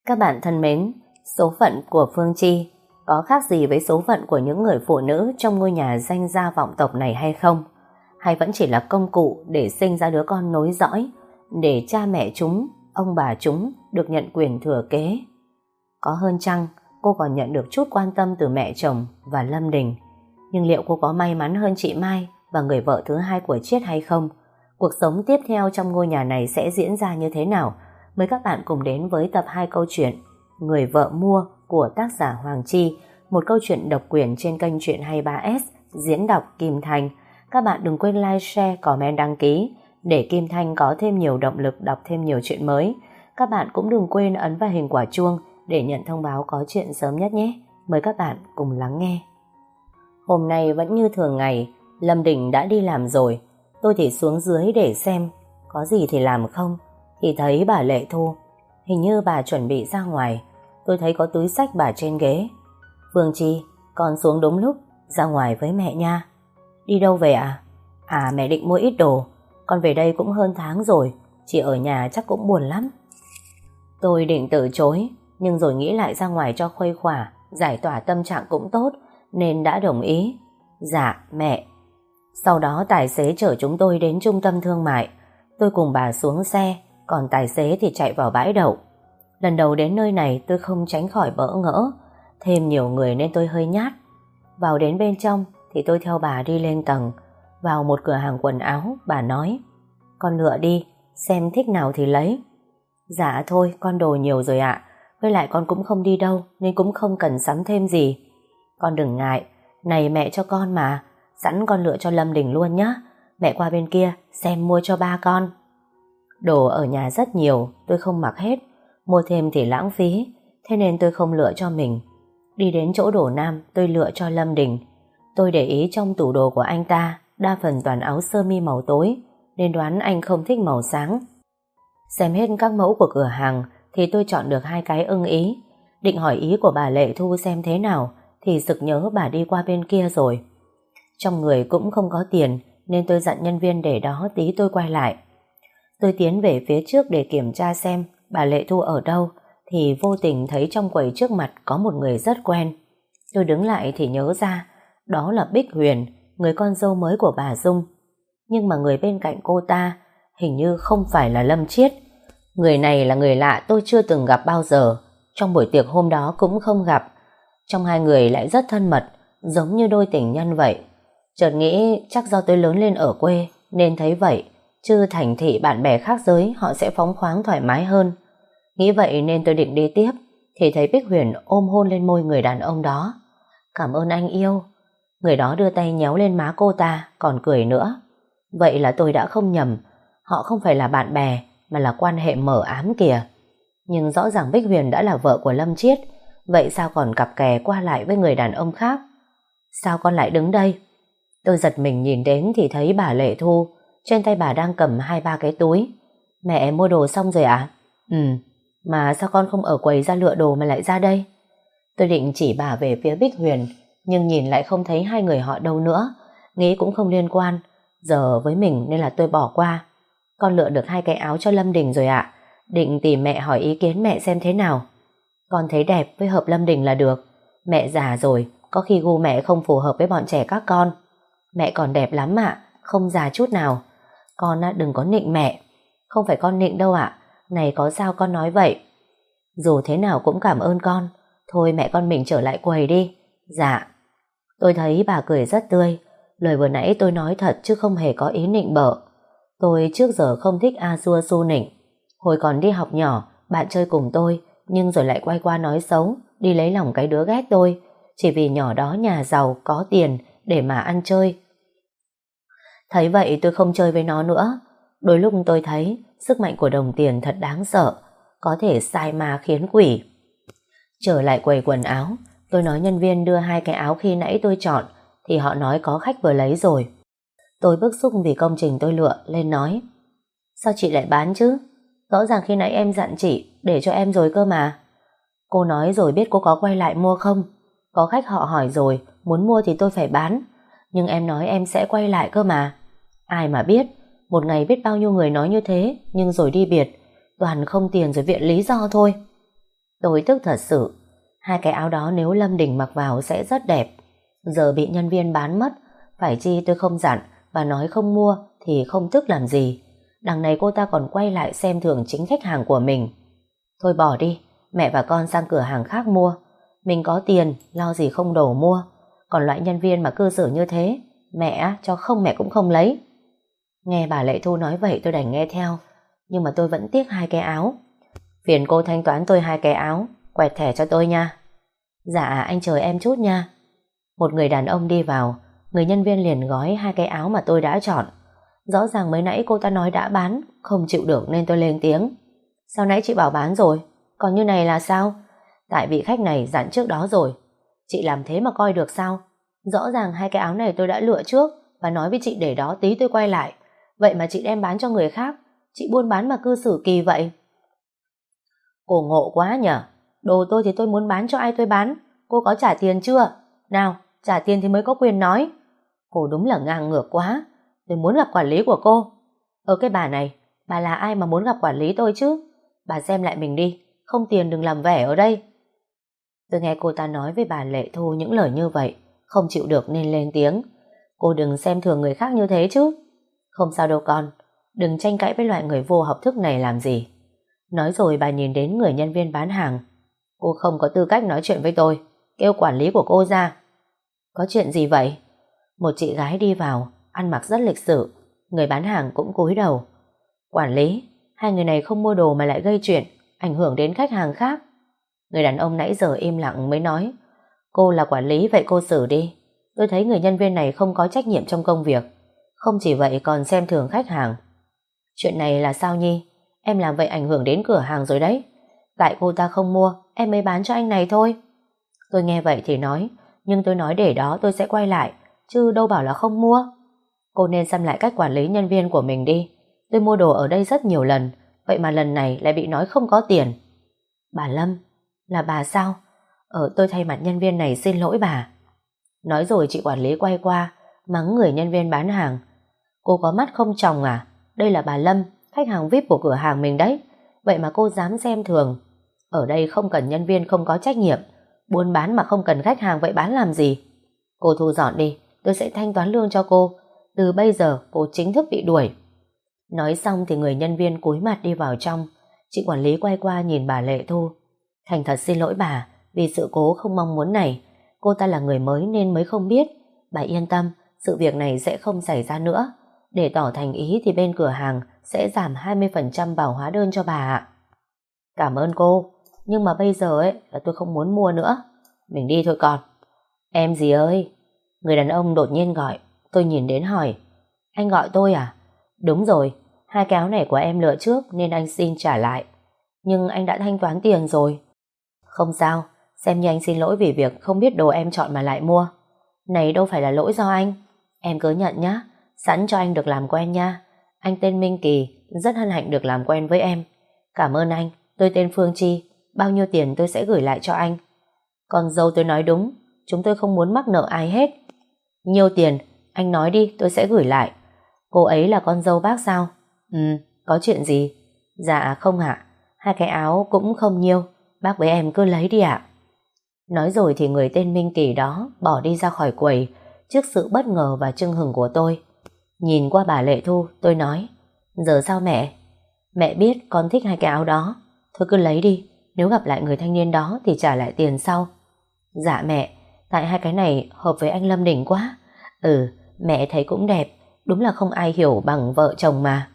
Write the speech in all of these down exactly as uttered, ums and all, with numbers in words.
Các bạn thân mến, số phận của Phương Chi có khác gì với số phận của những người phụ nữ trong ngôi nhà danh gia vọng tộc này hay không? Hay vẫn chỉ là công cụ để sinh ra đứa con nối dõi, để cha mẹ chúng, ông bà chúng được nhận quyền thừa kế? Có hơn chăng, cô còn nhận được chút quan tâm từ mẹ chồng và Lâm Đình. Nhưng liệu cô có may mắn hơn chị Mai và người vợ thứ hai của Chiết hay không? Cuộc sống tiếp theo trong ngôi nhà này sẽ diễn ra như thế nào? Mời các bạn cùng đến với tập hai câu chuyện Người vợ mua của tác giả Hoàng Chi, một câu chuyện độc quyền trên kênh Truyện hai mươi ba S, diễn đọc Kim Thanh. Các bạn đừng quên like, share, comment, đăng ký để Kim Thanh có thêm nhiều động lực đọc thêm nhiều chuyện mới. Các bạn cũng đừng quên ấn vào hình quả chuông để nhận thông báo có chuyện sớm nhất nhé. Mời các bạn cùng lắng nghe. Hôm nay vẫn như thường ngày, Lâm Đình đã đi làm rồi. Tôi thì xuống dưới để xem có gì thì làm không, thì thấy bà Lệ Thu. Hình như bà chuẩn bị ra ngoài. Tôi thấy có túi xách bà trên ghế. Phương Chi, con xuống đúng lúc, ra ngoài với mẹ nha. Đi đâu về à? À, mẹ định mua ít đồ. Con về đây cũng hơn tháng rồi, chị ở nhà chắc cũng buồn lắm. Tôi định từ chối, nhưng rồi nghĩ lại ra ngoài cho khuây khỏa, giải tỏa tâm trạng cũng tốt, nên đã đồng ý. Dạ, mẹ. Sau đó tài xế chở chúng tôi đến trung tâm thương mại. Tôi cùng bà xuống xe, còn tài xế thì chạy vào bãi đậu. Lần đầu đến nơi này tôi không tránh khỏi bỡ ngỡ. Thêm nhiều người nên tôi hơi nhát. Vào đến bên trong thì tôi theo bà đi lên tầng. Vào một cửa hàng quần áo, bà nói: con lựa đi, xem thích nào thì lấy. Dạ thôi, con đồ nhiều rồi ạ. Với lại con cũng không đi đâu, nên cũng không cần sắm thêm gì. Con đừng ngại, này mẹ cho con mà. Sẵn con lựa cho Lâm Đình luôn nhé. Mẹ qua bên kia xem mua cho ba con. Đồ ở nhà rất nhiều, tôi không mặc hết. Mua thêm thì lãng phí, thế nên tôi không lựa cho mình. Đi đến chỗ đồ nam, tôi lựa cho Lâm Đình. Tôi để ý trong tủ đồ của anh ta đa phần toàn áo sơ mi màu tối, nên đoán anh không thích màu sáng. Xem hết các mẫu của cửa hàng thì tôi chọn được hai cái ưng ý. Định hỏi ý của bà Lệ Thu xem thế nào, thì sực nhớ bà đi qua bên kia rồi. Trong người cũng không có tiền, nên tôi dặn nhân viên để đó tí tôi quay lại. Tôi tiến về phía trước để kiểm tra xem bà Lệ Thu ở đâu, thì vô tình thấy trong quầy trước mặt có một người rất quen. Tôi đứng lại thì nhớ ra, đó là Bích Huyền, người con dâu mới của bà Dung. Nhưng mà người bên cạnh cô ta hình như không phải là Lâm Chiết. Người này là người lạ tôi chưa từng gặp bao giờ. Trong buổi tiệc hôm đó cũng không gặp. Trong hai người lại rất thân mật, giống như đôi tình nhân vậy. Chợt nghĩ chắc do tôi lớn lên ở quê nên thấy vậy, chứ thành thị bạn bè khác giới họ sẽ phóng khoáng thoải mái hơn. Nghĩ vậy nên tôi định đi tiếp, thì thấy Bích Huyền ôm hôn lên môi người đàn ông đó. Cảm ơn anh yêu. Người đó đưa tay nhéo lên má cô ta, còn cười nữa. Vậy là tôi đã không nhầm, họ không phải là bạn bè mà là quan hệ mờ ám kìa. Nhưng rõ ràng Bích Huyền đã là vợ của Lâm Chiết, vậy sao còn cặp kè qua lại với người đàn ông khác? Sao con lại đứng đây? Tôi giật mình nhìn đến thì thấy bà Lệ Thu. Trên tay bà đang cầm hai ba cái túi. Mẹ mua đồ xong rồi ạ? À? Ừ. Mà sao con không ở quầy ra lựa đồ mà lại ra đây? Tôi định chỉ bà về phía Bích Huyền, nhưng nhìn lại không thấy hai người họ đâu nữa. Nghĩ cũng không liên quan giờ với mình nên là tôi bỏ qua. Con lựa được hai cái áo cho Lâm Đình rồi ạ. À? Định tìm mẹ hỏi ý kiến mẹ xem thế nào. Con thấy đẹp với hợp Lâm Đình là được. Mẹ già rồi, có khi gu mẹ không phù hợp với bọn trẻ các con. Mẹ còn đẹp lắm ạ, không già chút nào. Con đừng có nịnh mẹ. Không phải con nịnh đâu ạ. Này có sao con nói vậy? Dù thế nào cũng cảm ơn con. Thôi mẹ con mình trở lại quầy đi. Dạ. Tôi thấy bà cười rất tươi. Lời vừa nãy tôi nói thật chứ không hề có ý nịnh bợ. Tôi trước giờ không thích a dua su nịnh. Hồi còn đi học nhỏ, bạn chơi cùng tôi, nhưng rồi lại quay qua nói xấu, đi lấy lòng cái đứa ghét tôi, chỉ vì nhỏ đó nhà giàu, có tiền để mà ăn chơi. Thấy vậy tôi không chơi với nó nữa. Đôi lúc tôi thấy sức mạnh của đồng tiền thật đáng sợ, có thể sai ma khiến quỷ. Trở lại quầy quần áo, tôi nói nhân viên đưa hai cái áo khi nãy tôi chọn, thì họ nói có khách vừa lấy rồi. Tôi bức xúc vì công trình tôi lựa, lên nói: sao chị lại bán chứ? Rõ ràng khi nãy em dặn chị để cho em rồi cơ mà. Cô nói rồi biết cô có quay lại mua không? Có khách họ hỏi rồi, muốn mua thì tôi phải bán. Nhưng em nói em sẽ quay lại cơ mà. Ai mà biết, một ngày biết bao nhiêu người nói như thế, nhưng rồi đi biệt, toàn không tiền rồi viện lý do thôi. Tôi tức thật sự. Hai cái áo đó nếu Lâm Đình mặc vào sẽ rất đẹp. Giờ bị nhân viên bán mất, phải chi tôi không dặn và nói không mua thì không tức làm gì. Đằng này cô ta còn quay lại xem thường chính khách hàng của mình. Thôi bỏ đi, mẹ và con sang cửa hàng khác mua. Mình có tiền, lo gì không đổ mua. Còn loại nhân viên mà cư xử như thế, mẹ cho không mẹ cũng không lấy. Nghe bà Lệ Thu nói vậy tôi đành nghe theo. Nhưng mà tôi vẫn tiếc hai cái áo. Phiền cô thanh toán tôi hai cái áo, quẹt thẻ cho tôi nha. Dạ anh chờ em chút nha. Một người đàn ông đi vào, người nhân viên liền gói hai cái áo mà tôi đã chọn. Rõ ràng mới nãy cô ta nói đã bán, không chịu được nên tôi lên tiếng. Sao nãy chị bảo bán rồi, còn như này là sao? Tại vị khách này dặn trước đó rồi. Chị làm thế mà coi được sao? Rõ ràng hai cái áo này tôi đã lựa trước và nói với chị để đó tí tôi quay lại. Vậy mà chị đem bán cho người khác. Chị buôn bán mà cư xử kỳ vậy. Cô ngộ quá nhở. Đồ tôi thì tôi muốn bán cho ai tôi bán. Cô có trả tiền chưa? Nào, trả tiền thì mới có quyền nói. Cô đúng là ngang ngược quá. Tôi muốn gặp quản lý của cô. Ờ cái bà này, bà là ai mà muốn gặp quản lý tôi chứ? Bà xem lại mình đi, không tiền đừng làm vẻ ở đây. Tôi nghe cô ta nói với bà Lệ Thu những lời như vậy, không chịu được nên lên tiếng. Cô đừng xem thường người khác như thế chứ. Không sao đâu con, đừng tranh cãi với loại người vô học thức này làm gì. Nói rồi bà nhìn đến người nhân viên bán hàng. Cô không có tư cách nói chuyện với tôi, kêu quản lý của cô ra. Có chuyện gì vậy? Một chị gái đi vào, ăn mặc rất lịch sự. Người bán hàng cũng cúi đầu. Quản lý, hai người này không mua đồ mà lại gây chuyện, ảnh hưởng đến khách hàng khác. Người đàn ông nãy giờ im lặng mới nói. Cô là quản lý vậy cô xử đi. Tôi thấy người nhân viên này không có trách nhiệm trong công việc. Không chỉ vậy còn xem thường khách hàng. Chuyện này là sao Nhi? Em làm vậy ảnh hưởng đến cửa hàng rồi đấy. Tại cô ta không mua, em mới bán cho anh này thôi. Tôi nghe vậy thì nói, nhưng tôi nói để đó tôi sẽ quay lại, chứ đâu bảo là không mua. Cô nên xem lại cách quản lý nhân viên của mình đi. Tôi mua đồ ở đây rất nhiều lần, vậy mà lần này lại bị nói không có tiền. Bà Lâm, là bà sao? Ờ tôi thay mặt nhân viên này xin lỗi bà. Nói rồi chị quản lý quay qua, mắng người nhân viên bán hàng. Cô có mắt không tròng à? Đây là bà Lâm, khách hàng vi ai pi của cửa hàng mình đấy. Vậy mà cô dám xem thường. Ở đây không cần nhân viên không có trách nhiệm. Buôn bán mà không cần khách hàng vậy bán làm gì? Cô thu dọn đi, tôi sẽ thanh toán lương cho cô. Từ bây giờ cô chính thức bị đuổi. Nói xong thì người nhân viên cúi mặt đi vào trong. Chị quản lý quay qua nhìn bà Lệ Thu. Thành thật xin lỗi bà vì sự cố không mong muốn này. Cô ta là người mới nên mới không biết. Bà yên tâm, sự việc này sẽ không xảy ra nữa. Để tỏ thành ý thì bên cửa hàng sẽ giảm hai mươi phần trăm vào hóa đơn cho bà ạ. Cảm ơn cô, nhưng mà bây giờ ấy là tôi không muốn mua nữa. Mình đi thôi con. Em gì ơi? Người đàn ông đột nhiên gọi. Tôi nhìn đến hỏi. Anh gọi tôi à? Đúng rồi, hai cái áo này của em lựa trước nên anh xin trả lại. Nhưng anh đã thanh toán tiền rồi. Không sao, xem như anh xin lỗi vì việc không biết đồ em chọn mà lại mua. Này đâu phải là lỗi do anh. Em cứ nhận nhá, sẵn cho anh được làm quen nha. Anh tên Minh Kỳ, rất hân hạnh được làm quen với em. Cảm ơn anh, tôi tên Phương Chi. Bao nhiêu tiền tôi sẽ gửi lại cho anh. Con dâu tôi nói đúng, chúng tôi không muốn mắc nợ ai hết. Nhiêu tiền, anh nói đi tôi sẽ gửi lại. Cô ấy là con dâu bác sao? Ừ, có chuyện gì? Dạ không ạ, hai cái áo cũng không nhiêu. Bác với em cứ lấy đi ạ. Nói rồi thì người tên Minh Kỳ đó bỏ đi ra khỏi quầy trước sự bất ngờ và chưng hửng của tôi. Nhìn qua bà Lệ Thu, tôi nói, giờ sao mẹ? Mẹ biết con thích hai cái áo đó. Thôi cứ lấy đi, nếu gặp lại người thanh niên đó thì trả lại tiền sau. Dạ mẹ, tại hai cái này hợp với anh Lâm Đình quá. Ừ, mẹ thấy cũng đẹp, đúng là không ai hiểu bằng vợ chồng mà.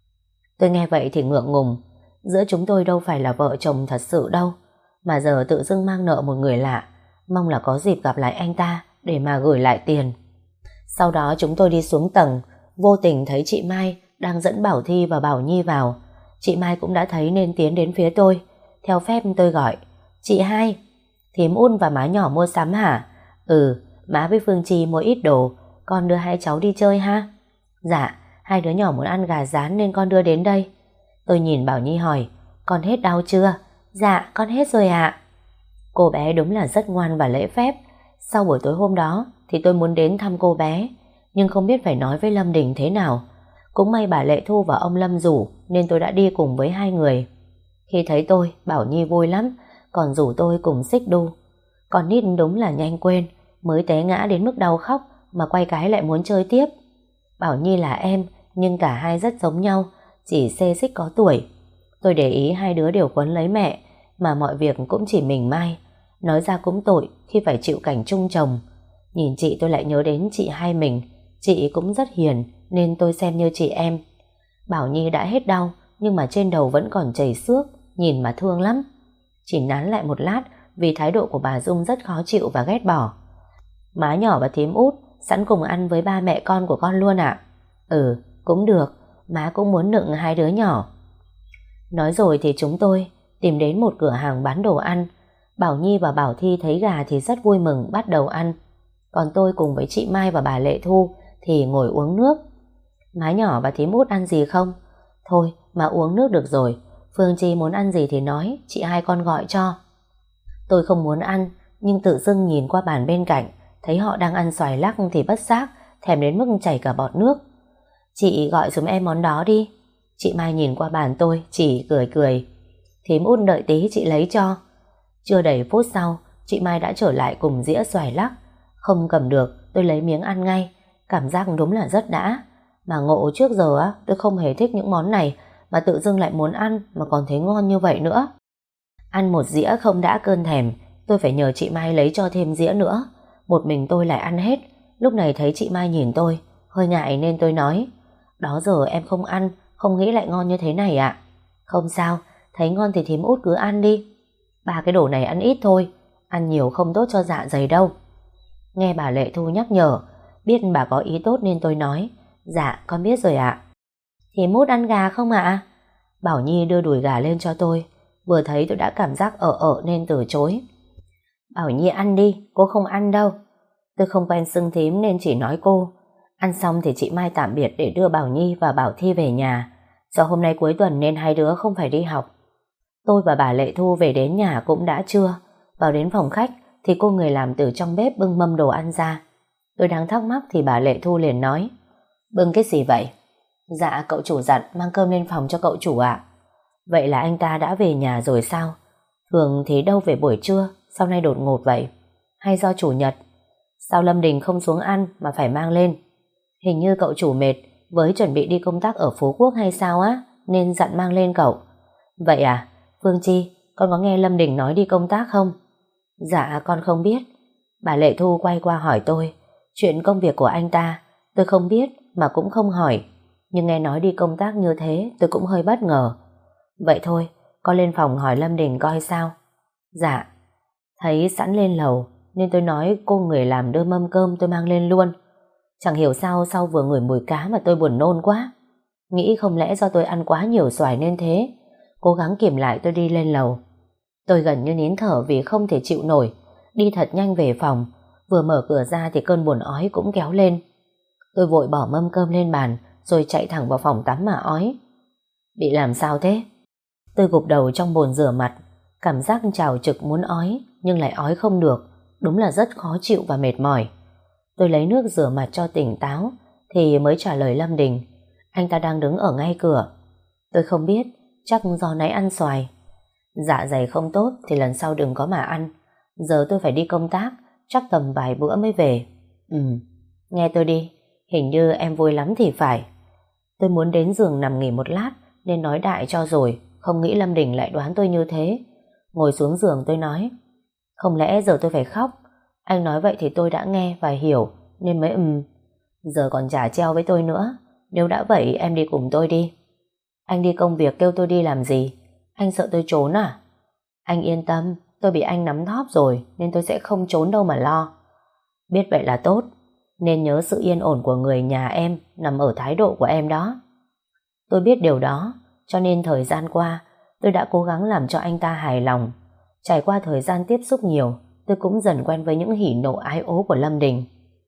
Tôi nghe vậy thì ngượng ngùng. Giữa chúng tôi đâu phải là vợ chồng thật sự đâu, mà giờ tự dưng mang nợ một người lạ. Mong là có dịp gặp lại anh ta để mà gửi lại tiền. Sau đó chúng tôi đi xuống tầng, vô tình thấy chị Mai đang dẫn Bảo Thi và Bảo Nhi vào. Chị Mai cũng đã thấy nên tiến đến phía tôi. Theo phép tôi gọi, chị hai, thím Un và má nhỏ mua sắm hả? Ừ, má với Phương Chi mua ít đồ, con đưa hai cháu đi chơi ha. Dạ, hai đứa nhỏ muốn ăn gà rán nên con đưa đến đây. Tôi nhìn Bảo Nhi hỏi, con hết đau chưa? Dạ, con hết rồi ạ. Cô bé đúng là rất ngoan và lễ phép. Sau buổi tối hôm đó thì tôi muốn đến thăm cô bé, nhưng không biết phải nói với Lâm Đình thế nào. Cũng may bà Lệ Thu và ông Lâm rủ nên tôi đã đi cùng với hai người. Khi thấy tôi, Bảo Nhi vui lắm, còn rủ tôi cùng xích đu. Con nít đúng là nhanh quên, mới té ngã đến mức đau khóc mà quay cái lại muốn chơi tiếp. Bảo Nhi là em, nhưng cả hai rất giống nhau, chỉ xê xích có tuổi. Tôi để ý hai đứa đều quấn lấy mẹ, mà mọi việc cũng chỉ mình Mai. Nói ra cũng tội khi phải chịu cảnh chung chồng. Nhìn chị tôi lại nhớ đến chị hai mình. Chị cũng rất hiền nên tôi xem như chị em. Bảo Nhi đã hết đau, nhưng mà trên đầu vẫn còn chảy xước, nhìn mà thương lắm. Chỉ nán lại một lát vì thái độ của bà Dung rất khó chịu và ghét bỏ. Má nhỏ và thím út sẵn cùng ăn với ba mẹ con của con luôn ạ? Ừ, cũng được, má cũng muốn nựng hai đứa nhỏ. Nói rồi thì chúng tôi tìm đến một cửa hàng bán đồ ăn. Bảo Nhi và Bảo Thi thấy gà thì rất vui mừng bắt đầu ăn. Còn tôi cùng với chị Mai và bà Lệ Thu thì ngồi uống nước. Má nhỏ và thím út ăn gì không? Thôi mà uống nước được rồi. Phương Chi muốn ăn gì thì nói, chị hai con gọi cho. Tôi không muốn ăn, nhưng tự dưng nhìn qua bàn bên cạnh, thấy họ đang ăn xoài lắc thì bất giác, thèm đến mức chảy cả bọt nước. Chị gọi giùm em món đó đi. Chị Mai nhìn qua bàn tôi, chỉ cười cười. Thím út đợi tí chị lấy cho. Chưa đầy phút sau, chị Mai đã trở lại cùng dĩa xoài lắc. Không cầm được, tôi lấy miếng ăn ngay. Cảm giác đúng là rất đã. Mà ngộ trước giờ á, tôi không hề thích những món này, mà tự dưng lại muốn ăn mà còn thấy ngon như vậy nữa. Ăn một dĩa không đã cơn thèm, tôi phải nhờ chị Mai lấy cho thêm dĩa nữa. Một mình tôi lại ăn hết. Lúc này thấy chị Mai nhìn tôi, hơi ngại nên tôi nói: đó giờ em không ăn, không nghĩ lại ngon như thế này ạ. Không sao, thấy ngon thì thím út cứ ăn đi. Ba cái đồ này ăn ít thôi, ăn nhiều không tốt cho dạ dày đâu. Nghe bà Lệ Thu nhắc nhở, biết bà có ý tốt nên tôi nói: dạ con biết rồi ạ. Thím út ăn gà không ạ? Bảo Nhi đưa đùi gà lên cho tôi. Vừa thấy tôi đã cảm giác ở ở nên từ chối. Bảo Nhi ăn đi, cô không ăn đâu. Tôi không quen xưng thím nên chỉ nói cô. Ăn xong thì chị Mai tạm biệt để đưa Bảo Nhi và Bảo Thi về nhà. Do hôm nay cuối tuần nên hai đứa không phải đi học. Tôi và bà Lệ Thu về đến nhà cũng đã trưa. Vào đến phòng khách thì cô người làm từ trong bếp bưng mâm đồ ăn ra. Tôi đang thắc mắc thì bà Lệ Thu liền nói: bưng cái gì vậy? Dạ cậu chủ dặn mang cơm lên phòng cho cậu chủ ạ. Vậy là anh ta đã về nhà rồi sao? Thường thì đâu về buổi trưa, sau nay đột ngột vậy? Hay do chủ nhật? Sao Lâm Đình không xuống ăn mà phải mang lên? Hình như cậu chủ mệt với chuẩn bị đi công tác ở Phú Quốc hay sao á, nên dặn mang lên cậu. Vậy à? Phương Chi, con có nghe Lâm Đình nói đi công tác không? Dạ con không biết. Bà Lệ Thu quay qua hỏi tôi. Chuyện công việc của anh ta tôi không biết mà cũng không hỏi. Nhưng nghe nói đi công tác như thế tôi cũng hơi bất ngờ. Vậy thôi, con lên phòng hỏi Lâm Đình coi sao. Dạ. Thấy sẵn lên lầu nên tôi nói cô người làm đưa mâm cơm tôi mang lên luôn. Chẳng hiểu sao sau vừa ngửi mùi cá mà tôi buồn nôn quá. Nghĩ không lẽ do tôi ăn quá nhiều xoài nên thế. Cố gắng kiềm lại tôi đi lên lầu. Tôi gần như nín thở vì không thể chịu nổi. Đi thật nhanh về phòng. Vừa mở cửa ra thì cơn buồn ói cũng kéo lên. Tôi vội bỏ mâm cơm lên bàn rồi chạy thẳng vào phòng tắm mà ói. Bị làm sao thế? Tôi gục đầu trong bồn rửa mặt. Cảm giác trào trực muốn ói nhưng lại ói không được. Đúng là rất khó chịu và mệt mỏi. Tôi lấy nước rửa mặt cho tỉnh táo thì mới trả lời Lâm Đình. Anh ta đang đứng ở ngay cửa. Tôi không biết, chắc do nãy ăn xoài. Dạ dày không tốt thì lần sau đừng có mà ăn. Giờ tôi phải đi công tác, chắc tầm vài bữa mới về. Ừ, nghe tôi đi, hình như em vui lắm thì phải. Tôi muốn đến giường nằm nghỉ một lát nên nói đại cho rồi, không nghĩ Lâm Đình lại đoán tôi như thế. Ngồi xuống giường tôi nói: không lẽ giờ tôi phải khóc? Anh nói vậy thì tôi đã nghe và hiểu nên mới ừm. Giờ còn chả treo với tôi nữa. Nếu đã vậy em đi cùng tôi đi. Anh đi công việc kêu tôi đi làm gì? Anh sợ tôi trốn à? Anh yên tâm, tôi bị anh nắm thóp rồi nên tôi sẽ không trốn đâu mà lo. Biết vậy là tốt. Nên nhớ sự yên ổn của người nhà em nằm ở thái độ của em đó. Tôi biết điều đó, cho nên thời gian qua tôi đã cố gắng làm cho anh ta hài lòng. Trải qua thời gian tiếp xúc nhiều, tôi cũng dần quen với những hỉ nộ ái ố của Lâm Đình.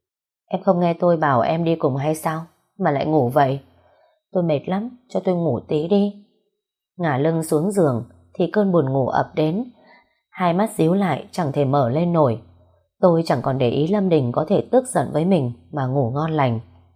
Em không nghe tôi bảo em đi cùng hay sao? Mà lại ngủ vậy? Tôi mệt lắm, cho tôi ngủ tí đi. Ngả lưng xuống giường thì cơn buồn ngủ ập đến. Hai mắt díu lại chẳng thể mở lên nổi. Tôi chẳng còn để ý Lâm Đình có thể tức giận với mình mà ngủ ngon lành.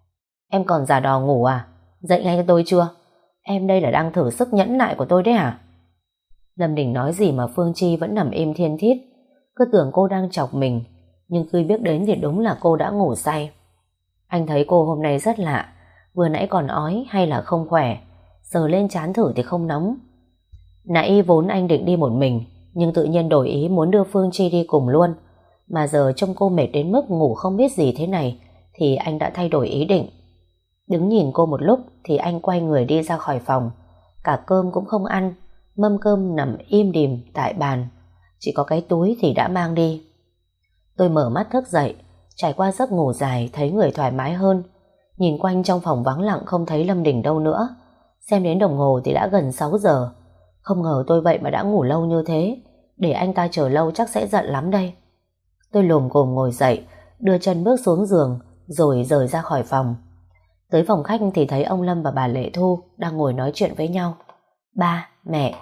Em còn giả đò ngủ à? Dậy ngay cho tôi chưa? Em đây là đang thử sức nhẫn nại của tôi đấy à? Lâm Đình nói gì mà Phương Chi vẫn nằm im thiên thít, cứ tưởng cô đang chọc mình, nhưng khi biết đến thì đúng là cô đã ngủ say. Anh thấy cô hôm nay rất lạ, vừa nãy còn ói hay là không khỏe, sờ lên trán thử thì không nóng. Nãy vốn anh định đi một mình, nhưng tự nhiên đổi ý muốn đưa Phương Chi đi cùng luôn, mà giờ trông cô mệt đến mức ngủ không biết gì thế này thì anh đã thay đổi ý định. Đứng nhìn cô một lúc thì anh quay người đi ra khỏi phòng, cả cơm cũng không ăn, mâm cơm nằm im đìm tại bàn, chỉ có cái túi thì đã mang đi. Tôi mở mắt thức dậy, trải qua giấc ngủ dài thấy người thoải mái hơn. Nhìn quanh trong phòng vắng lặng không thấy Lâm Đình đâu nữa. Xem đến đồng hồ thì đã gần sáu giờ. Không ngờ tôi vậy mà đã ngủ lâu như thế, để anh ta chờ lâu chắc sẽ giận lắm đây. Tôi lồm cồm ngồi dậy, đưa chân bước xuống giường, rồi rời ra khỏi phòng. Tới phòng khách thì thấy ông Lâm và bà Lệ Thu đang ngồi nói chuyện với nhau. Ba, mẹ.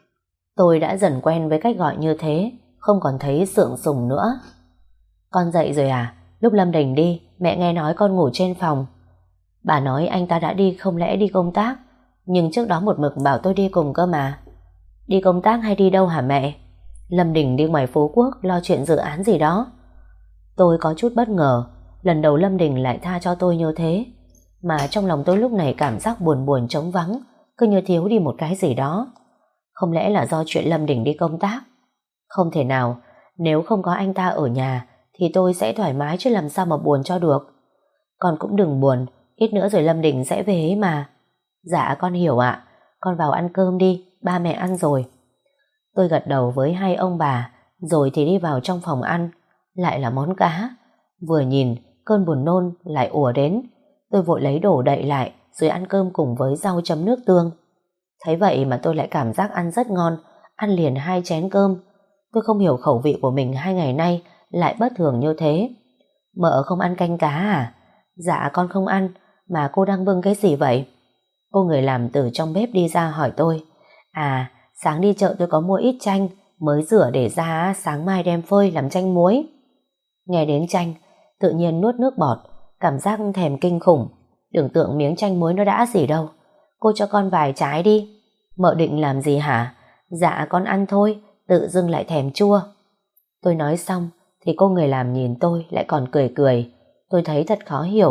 Tôi đã dần quen với cách gọi như thế, không còn thấy sượng sùng nữa. Con dậy rồi à? Lúc Lâm Đình đi, mẹ nghe nói con ngủ trên phòng. Bà nói anh ta đã đi không lẽ đi công tác, nhưng trước đó một mực bảo tôi đi cùng cơ mà. Đi công tác hay đi đâu hả mẹ? Lâm Đình đi ngoài Phú Quốc lo chuyện dự án gì đó. Tôi có chút bất ngờ, lần đầu Lâm Đình lại tha cho tôi như thế, mà trong lòng tôi lúc này cảm giác buồn buồn trống vắng, cứ như thiếu đi một cái gì đó. Không lẽ là do chuyện Lâm Đình đi công tác? Không thể nào, nếu không có anh ta ở nhà thì tôi sẽ thoải mái chứ làm sao mà buồn cho được. Con cũng đừng buồn, ít nữa rồi Lâm Đình sẽ về ấy mà. Dạ con hiểu ạ, con vào ăn cơm đi, ba mẹ ăn rồi. Tôi gật đầu với hai ông bà, rồi thì đi vào trong phòng ăn. Lại là món cá. Vừa nhìn, cơn buồn nôn lại ùa đến. Tôi vội lấy đổ đậy lại, rồi ăn cơm cùng với rau chấm nước tương. Thấy vậy mà tôi lại cảm giác ăn rất ngon, ăn liền hai chén cơm. Tôi không hiểu khẩu vị của mình hai ngày nay lại bất thường như thế. Mợ không ăn canh cá à? Dạ con không ăn, mà cô đang bưng cái gì vậy? Cô người làm từ trong bếp đi ra hỏi tôi. À, sáng đi chợ tôi có mua ít chanh, mới rửa để ra sáng mai đem phơi làm chanh muối. Nghe đến chanh, tự nhiên nuốt nước bọt, cảm giác thèm kinh khủng. Tưởng tượng miếng chanh muối nó đã gì đâu. Cô cho con vài trái đi. Mợ định làm gì hả? Dạ con ăn thôi, tự dưng lại thèm chua. Tôi nói xong thì cô người làm nhìn tôi lại còn cười cười. Tôi thấy thật khó hiểu.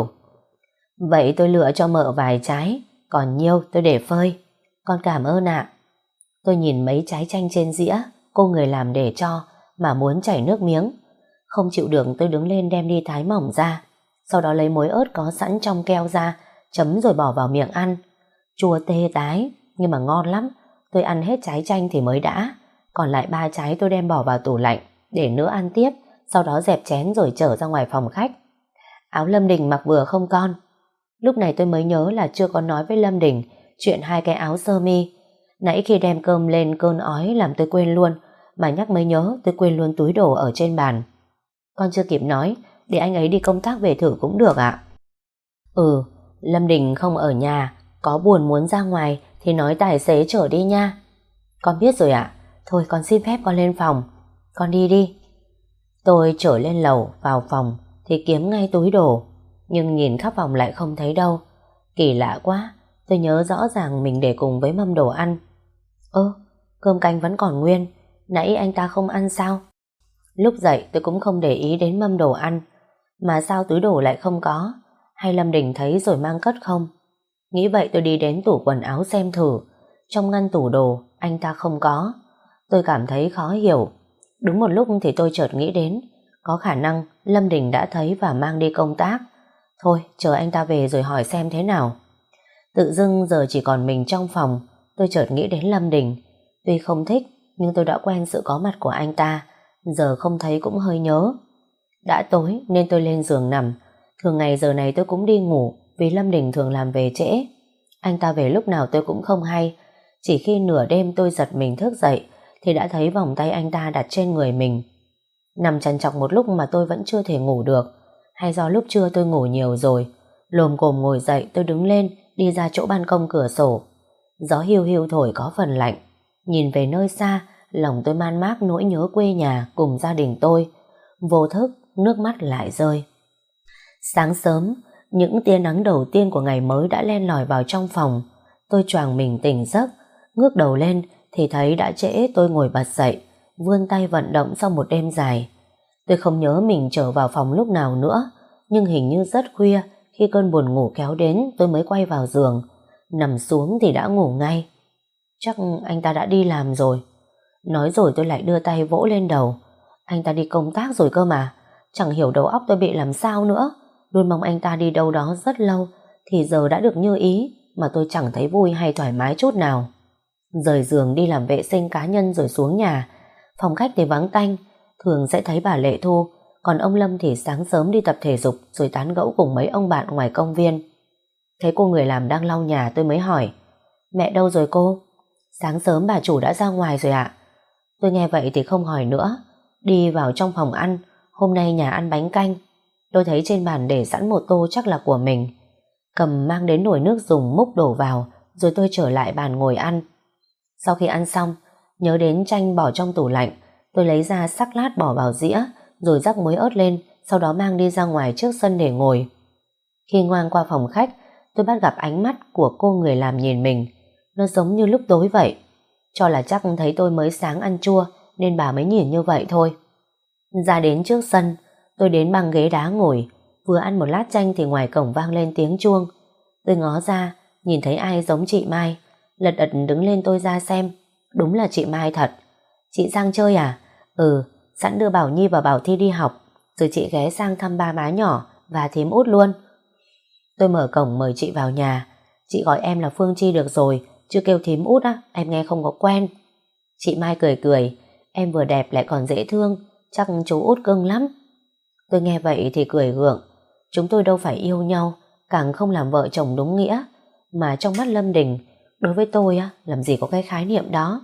Vậy tôi lựa cho mợ vài trái, còn nhiêu tôi để phơi. Con cảm ơn ạ. Tôi nhìn mấy trái chanh trên dĩa cô người làm để cho mà muốn chảy nước miếng. Không chịu được tôi đứng lên đem đi thái mỏng ra, sau đó lấy muối ớt có sẵn trong keo ra, chấm rồi bỏ vào miệng ăn. Chua tê tái, nhưng mà ngon lắm. Tôi ăn hết trái chanh thì mới đã. Còn lại ba trái tôi đem bỏ vào tủ lạnh để nữa ăn tiếp, sau đó dẹp chén rồi trở ra ngoài phòng khách. Áo Lâm Đình mặc vừa không con? Lúc này tôi mới nhớ là chưa có nói với Lâm Đình chuyện hai cái áo sơ mi. Nãy khi đem cơm lên cơn ói làm tôi quên luôn, mà nhắc mới nhớ tôi quên luôn túi đồ ở trên bàn. Con chưa kịp nói, để anh ấy đi công tác về thử cũng được ạ. Ừ, Lâm Đình không ở nhà, có buồn muốn ra ngoài thì nói tài xế chở đi nha. Con biết rồi ạ. Thôi con xin phép con lên phòng. Con đi đi. Tôi trở lên lầu vào phòng thì kiếm ngay túi đồ, nhưng nhìn khắp phòng lại không thấy đâu. Kỳ lạ quá, tôi nhớ rõ ràng mình để cùng với mâm đồ ăn. Ơ, cơm canh vẫn còn nguyên, nãy anh ta không ăn sao? Lúc dậy tôi cũng không để ý đến mâm đồ ăn, mà sao túi đồ lại không có? Hay Lâm Đình thấy rồi mang cất không? Nghĩ vậy tôi đi đến tủ quần áo xem thử. Trong ngăn tủ đồ anh ta không có. Tôi cảm thấy khó hiểu. Đúng một lúc thì tôi chợt nghĩ đến có khả năng Lâm Đình đã thấy và mang đi công tác. Thôi chờ anh ta về rồi hỏi xem thế nào. Tự dưng giờ chỉ còn mình trong phòng. Tôi chợt nghĩ đến Lâm Đình. Tuy không thích, nhưng tôi đã quen sự có mặt của anh ta. Giờ không thấy cũng hơi nhớ. Đã tối nên tôi lên giường nằm. Thường ngày giờ này tôi cũng đi ngủ, vì Lâm Đình thường làm về trễ. Anh ta về lúc nào tôi cũng không hay. Chỉ khi nửa đêm tôi giật mình thức dậy thì đã thấy vòng tay anh ta đặt trên người mình. Nằm trằn trọc một lúc mà tôi vẫn chưa thể ngủ được. Hay do lúc trưa tôi ngủ nhiều rồi. Lồm cồm ngồi dậy tôi đứng lên, đi ra chỗ ban công cửa sổ. Gió hiu hiu thổi có phần lạnh. Nhìn về nơi xa, lòng tôi man mác nỗi nhớ quê nhà cùng gia đình tôi. Vô thức, nước mắt lại rơi. Sáng sớm, những tia nắng đầu tiên của ngày mới đã len lỏi vào trong phòng. Tôi choàng mình tỉnh giấc, ngước đầu lên thì thấy đã trễ. Tôi ngồi bật dậy, vươn tay vận động sau một đêm dài. Tôi không nhớ mình trở vào phòng lúc nào nữa, nhưng hình như rất khuya, khi cơn buồn ngủ kéo đến tôi mới quay vào giường. Nằm xuống thì đã ngủ ngay. Chắc anh ta đã đi làm rồi. Nói rồi tôi lại đưa tay vỗ lên đầu. Anh ta đi công tác rồi cơ mà. Chẳng hiểu đầu óc tôi bị làm sao nữa. Luôn mong anh ta đi đâu đó rất lâu, thì giờ đã được như ý, mà tôi chẳng thấy vui hay thoải mái chút nào. Rời giường đi làm vệ sinh cá nhân rồi xuống nhà. Phòng khách thì vắng tanh, thường sẽ thấy bà Lệ Thu, còn ông Lâm thì sáng sớm đi tập thể dục rồi tán gẫu cùng mấy ông bạn ngoài công viên. Thấy cô người làm đang lau nhà tôi mới hỏi: Mẹ đâu rồi cô? Sáng sớm bà chủ đã ra ngoài rồi ạ. Tôi nghe vậy thì không hỏi nữa, đi vào trong phòng ăn. Hôm nay nhà ăn bánh canh. Tôi thấy trên bàn để sẵn một tô chắc là của mình. Cầm mang đến nồi nước dùng múc đổ vào, rồi tôi trở lại bàn ngồi ăn. Sau khi ăn xong, nhớ đến chanh bỏ trong tủ lạnh, tôi lấy ra sắc lát bỏ vào dĩa, rồi rắc muối ớt lên, sau đó mang đi ra ngoài trước sân để ngồi. Khi ngoan qua phòng khách, tôi bắt gặp ánh mắt của cô người làm nhìn mình. Nó giống như lúc tối vậy. Cho là chắc thấy tôi mới sáng ăn chua nên bà mới nhìn như vậy thôi. Ra đến trước sân, tôi đến băng ghế đá ngồi. Vừa ăn một lát chanh thì ngoài cổng vang lên tiếng chuông. Tôi ngó ra, nhìn thấy ai giống chị Mai. Lật đật đứng lên tôi ra xem. Đúng là chị Mai thật. Chị sang chơi à? Ừ, sẵn đưa Bảo Nhi và Bảo Thi đi học, rồi chị ghé sang thăm ba má nhỏ và thím Út luôn. Tôi mở cổng mời chị vào nhà. Chị gọi em là Phương Chi được rồi, chứ kêu thím Út á, em nghe không có quen. Chị Mai cười cười: Em vừa đẹp lại còn dễ thương, chắc chú Út cưng lắm. Tôi nghe vậy thì cười gượng. Chúng tôi đâu phải yêu nhau, càng không làm vợ chồng đúng nghĩa. Mà trong mắt Lâm Đình, đối với tôi á, làm gì có cái khái niệm đó.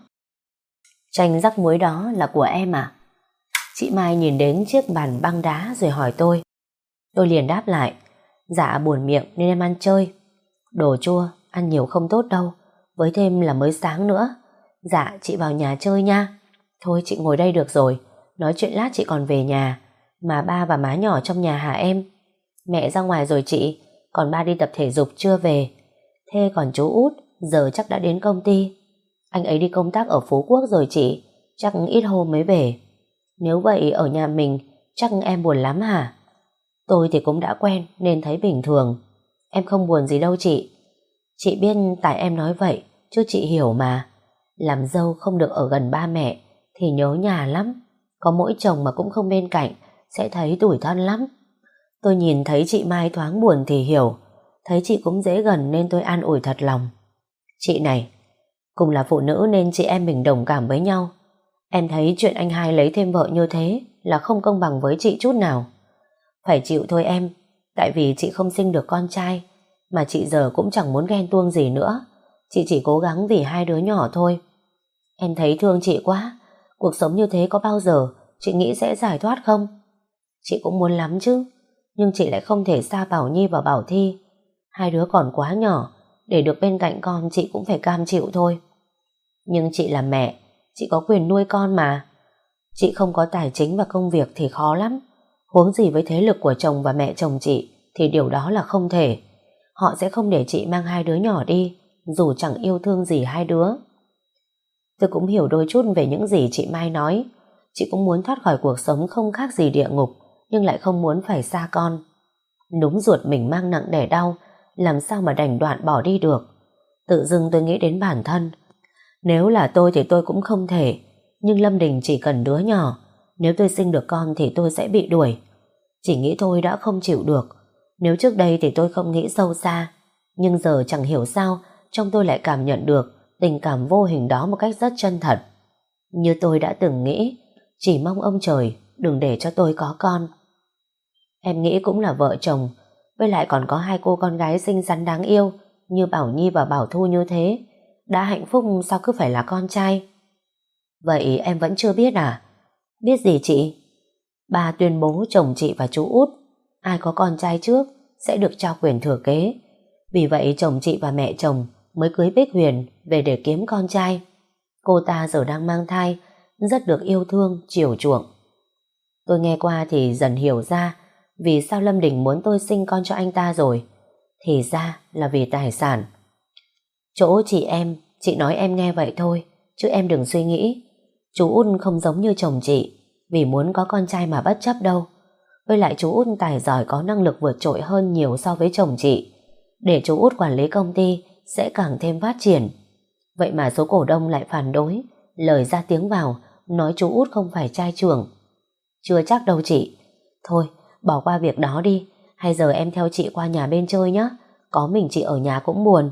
Chanh rắc muối đó là của em à? Chị Mai nhìn đến chiếc bàn băng đá rồi hỏi tôi. Tôi liền đáp lại: Dạ buồn miệng nên em ăn chơi. Đồ chua, ăn nhiều không tốt đâu, với thêm là mới sáng nữa. Dạ chị vào nhà chơi nha. Thôi chị ngồi đây được rồi, nói chuyện lát chị còn về nhà. Mà ba và má nhỏ trong nhà hả em? Mẹ ra ngoài rồi chị, còn ba đi tập thể dục chưa về. Thế còn chú Út, giờ chắc đã đến công ty. Anh ấy đi công tác ở Phú Quốc rồi chị, chắc ít hôm mới về. Nếu vậy ở nhà mình, chắc em buồn lắm hả? Tôi thì cũng đã quen nên thấy bình thường. Em không buồn gì đâu chị. Chị biết tại em nói vậy, chứ chị hiểu mà. Làm dâu không được ở gần ba mẹ thì nhớ nhà lắm. Có mỗi chồng mà cũng không bên cạnh sẽ thấy tủi thân lắm. Tôi nhìn thấy chị Mai thoáng buồn thì hiểu. Thấy chị cũng dễ gần nên tôi an ủi thật lòng. Chị này, cùng là phụ nữ nên chị em mình đồng cảm với nhau. Em thấy chuyện anh hai lấy thêm vợ như thế là không công bằng với chị chút nào. Phải chịu thôi em, tại vì chị không sinh được con trai, mà chị giờ cũng chẳng muốn ghen tuông gì nữa. Chị chỉ cố gắng vì hai đứa nhỏ thôi. Em thấy thương chị quá. Cuộc sống như thế có bao giờ chị nghĩ sẽ giải thoát không? Chị cũng muốn lắm chứ, nhưng chị lại không thể xa Bảo Nhi và Bảo Thi. Hai đứa còn quá nhỏ, để được bên cạnh con chị cũng phải cam chịu thôi. Nhưng chị là mẹ, chị có quyền nuôi con mà. Chị không có tài chính và công việc thì khó lắm. Huống gì với thế lực của chồng và mẹ chồng chị thì điều đó là không thể. Họ sẽ không để chị mang hai đứa nhỏ đi, dù chẳng yêu thương gì hai đứa. Tôi cũng hiểu đôi chút về những gì chị Mai nói. Chị cũng muốn thoát khỏi cuộc sống không khác gì địa ngục, nhưng lại không muốn phải xa con. Đúng ruột mình mang nặng đẻ đau, làm sao mà đành đoạn bỏ đi được. Tự dưng tôi nghĩ đến bản thân. Nếu là tôi thì tôi cũng không thể. Nhưng Lâm Đình chỉ cần đứa nhỏ. Nếu tôi sinh được con thì tôi sẽ bị đuổi. Chỉ nghĩ thôi đã không chịu được. Nếu trước đây thì tôi không nghĩ sâu xa, nhưng giờ chẳng hiểu sao trong tôi lại cảm nhận được tình cảm vô hình đó một cách rất chân thật. Như tôi đã từng nghĩ, chỉ mong ông trời đừng để cho tôi có con. Em nghĩ cũng là vợ chồng, với lại còn có hai cô con gái xinh xắn đáng yêu như Bảo Nhi và Bảo Thu như thế, đã hạnh phúc sao cứ phải là con trai. Vậy em vẫn chưa biết à? Biết gì chị? Ba tuyên bố chồng chị và chú Út, ai có con trai trước sẽ được trao quyền thừa kế. Vì vậy chồng chị và mẹ chồng mới cưới Bích Huyền về để kiếm con trai. Cô ta giờ đang mang thai, rất được yêu thương, chiều chuộng. Tôi nghe qua thì dần hiểu ra vì sao Lâm Đình muốn tôi sinh con cho anh ta rồi. Thì ra là vì tài sản. Chỗ chị em, chị nói em nghe vậy thôi, chứ em đừng suy nghĩ. Chú Út không giống như chồng chị, vì muốn có con trai mà bất chấp đâu. Với lại chú Út tài giỏi, có năng lực vượt trội hơn nhiều so với chồng chị. Để chú Út quản lý công ty sẽ càng thêm phát triển. Vậy mà số cổ đông lại phản đối, lời ra tiếng vào, nói chú Út không phải trai trưởng. Chưa chắc đâu chị. Thôi, bỏ qua việc đó đi. Hay giờ em theo chị qua nhà bên chơi nhé. Có mình chị ở nhà cũng buồn.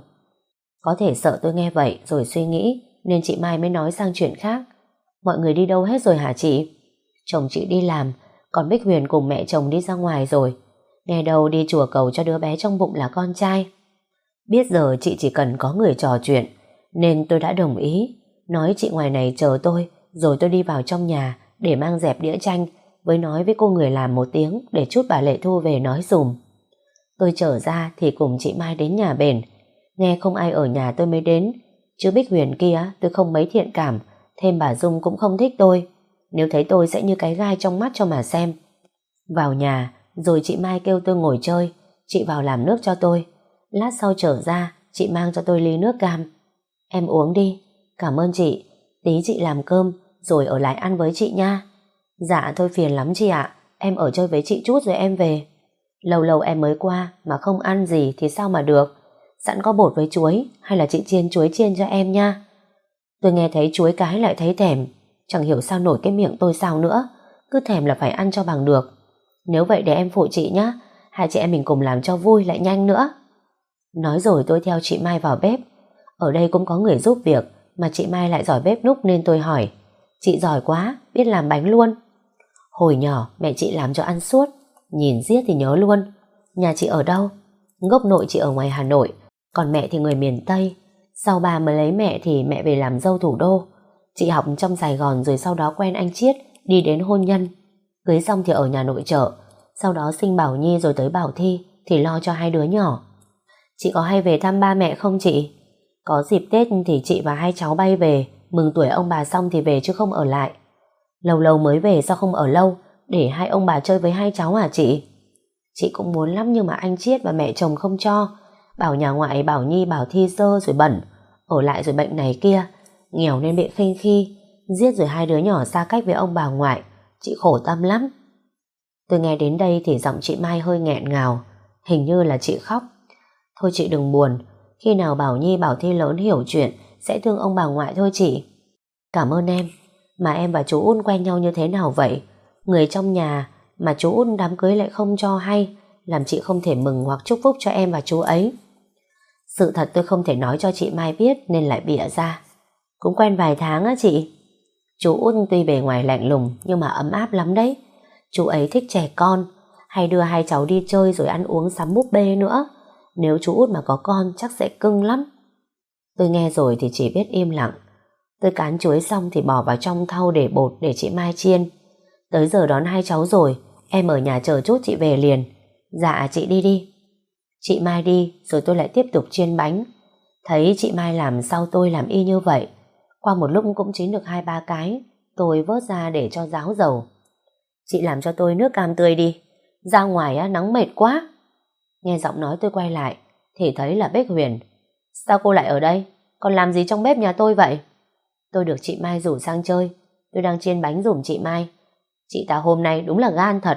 Có thể sợ tôi nghe vậy rồi suy nghĩ, nên chị Mai mới nói sang chuyện khác. Mọi người đi đâu hết rồi hả chị? Chồng chị đi làm, còn Bích Huyền cùng mẹ chồng đi ra ngoài rồi. Nghe đâu đi chùa cầu cho đứa bé trong bụng là con trai. Biết giờ chị chỉ cần có người trò chuyện, nên tôi đã đồng ý. Nói chị ngoài này chờ tôi, rồi tôi đi vào trong nhà để mang dẹp đĩa tranh, với nói với cô người làm một tiếng để chút bà Lệ Thu về nói dùm. Tôi trở ra thì cùng chị Mai đến nhà bển. Nghe không ai ở nhà tôi mới đến, chứ Bích Huyền kia tôi không mấy thiện cảm, thêm bà Dung cũng không thích tôi. Nếu thấy tôi sẽ như cái gai trong mắt cho mà xem. Vào nhà, rồi chị Mai kêu tôi ngồi chơi, chị vào làm nước cho tôi. Lát sau trở ra, chị mang cho tôi ly nước cam. Em uống đi. Cảm ơn chị. Tí chị làm cơm, rồi ở lại ăn với chị nha. Dạ thôi phiền lắm chị ạ. Em ở chơi với chị chút rồi em về. Lâu lâu em mới qua mà không ăn gì thì sao mà được. Sẵn có bột với chuối, hay là chị chiên chuối chiên cho em nha. Tôi nghe thấy chuối cái lại thấy thèm. Chẳng hiểu sao nổi cái miệng tôi sao nữa. Cứ thèm là phải ăn cho bằng được. Nếu vậy để em phụ chị nhé. Hai chị em mình cùng làm cho vui lại nhanh nữa. Nói rồi tôi theo chị Mai vào bếp. Ở đây cũng có người giúp việc, mà chị Mai lại giỏi bếp núc nên tôi hỏi. Chị giỏi quá, biết làm bánh luôn. Hồi nhỏ mẹ chị làm cho ăn suốt, nhìn riết thì nhớ luôn. Nhà chị ở đâu? Gốc nội chị ở ngoài Hà Nội, còn mẹ thì người miền Tây. Sau bà mới lấy mẹ thì mẹ về làm dâu thủ đô. Chị học trong Sài Gòn rồi sau đó quen anh Chiết, đi đến hôn nhân. Cưới xong thì ở nhà nội trợ. Sau đó sinh Bảo Nhi rồi tới Bảo Thi thì lo cho hai đứa nhỏ. Chị có hay về thăm ba mẹ không chị? Có dịp Tết thì chị và hai cháu bay về, mừng tuổi ông bà xong thì về chứ không ở lại. Lâu lâu mới về sao không ở lâu, để hai ông bà chơi với hai cháu hả chị? Chị cũng muốn lắm nhưng mà anh Chiết và mẹ chồng không cho. Bảo nhà ngoại Bảo Nhi Bảo Thi dơ rồi bẩn, ở lại rồi bệnh này kia, nghèo nên bị khinh khi, giết rồi hai đứa nhỏ xa cách với ông bà ngoại. Chị khổ tâm lắm. Tôi nghe đến đây thì giọng chị Mai hơi nghẹn ngào, hình như là chị khóc. Thôi chị đừng buồn, khi nào Bảo Nhi Bảo Thi lớn hiểu chuyện sẽ thương ông bà ngoại thôi chị. Cảm ơn em. Mà em và chú Út quen nhau như thế nào vậy? Người trong nhà mà chú Út đám cưới lại không cho hay, làm chị không thể mừng hoặc chúc phúc cho em và chú ấy. Sự thật tôi không thể nói cho chị Mai biết nên lại bịa ra. Cũng quen vài tháng á chị. Chú Út tuy bề ngoài lạnh lùng nhưng mà ấm áp lắm đấy. Chú ấy thích trẻ con, hay đưa hai cháu đi chơi rồi ăn uống sắm búp bê nữa. Nếu chú Út mà có con chắc sẽ cưng lắm. Tôi nghe rồi thì chỉ biết im lặng. Tôi cán chuối xong thì bỏ vào trong thau để bột để chị Mai chiên. Tới giờ đón hai cháu rồi, em ở nhà chờ chút chị về liền. Dạ chị đi đi. Chị Mai đi rồi tôi lại tiếp tục chiên bánh. Thấy chị Mai làm sau tôi làm y như vậy. Qua một lúc cũng chín được hai ba cái, tôi vớt ra để cho ráo dầu. Chị làm cho tôi nước cam tươi đi, ra ngoài á, nắng mệt quá. Nghe giọng nói tôi quay lại thì thấy là Bích Huyền. Sao cô lại ở đây? Còn làm gì trong bếp nhà tôi vậy? Tôi được chị Mai rủ sang chơi, tôi đang chiên bánh giùm chị Mai. Chị ta hôm nay đúng là gan thật.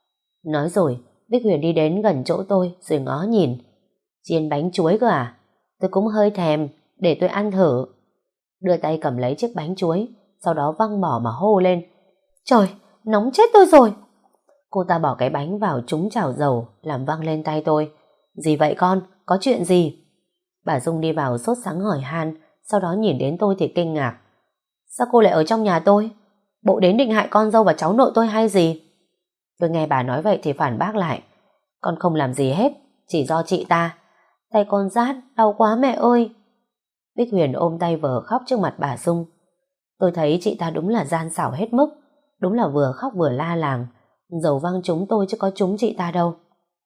Nói rồi Bích Huyền đi đến gần chỗ tôi rồi ngó nhìn. Chiên bánh chuối cơ à? Tôi cũng hơi thèm, để tôi ăn thử. Đưa tay cầm lấy chiếc bánh chuối, sau đó văng bỏ mà hô lên. Trời, nóng chết tôi rồi. Cô ta bỏ cái bánh vào trúng chảo dầu, làm văng lên tay tôi. Gì vậy con? Có chuyện gì? Bà Dung đi vào sốt sắng hỏi han, sau đó nhìn đến tôi thì kinh ngạc. Sao cô lại ở trong nhà tôi? Bộ đến định hại con dâu và cháu nội tôi hay gì? Tôi nghe bà nói vậy thì phản bác lại. Con không làm gì hết, chỉ do chị ta. Tay con rát, đau quá mẹ ơi. Bích Huyền ôm tay vờ khóc trước mặt bà Dung. Tôi thấy chị ta đúng là gian xảo hết mức, đúng là vừa khóc vừa la làng. Dầu văng trúng tôi chứ có trúng chị ta đâu.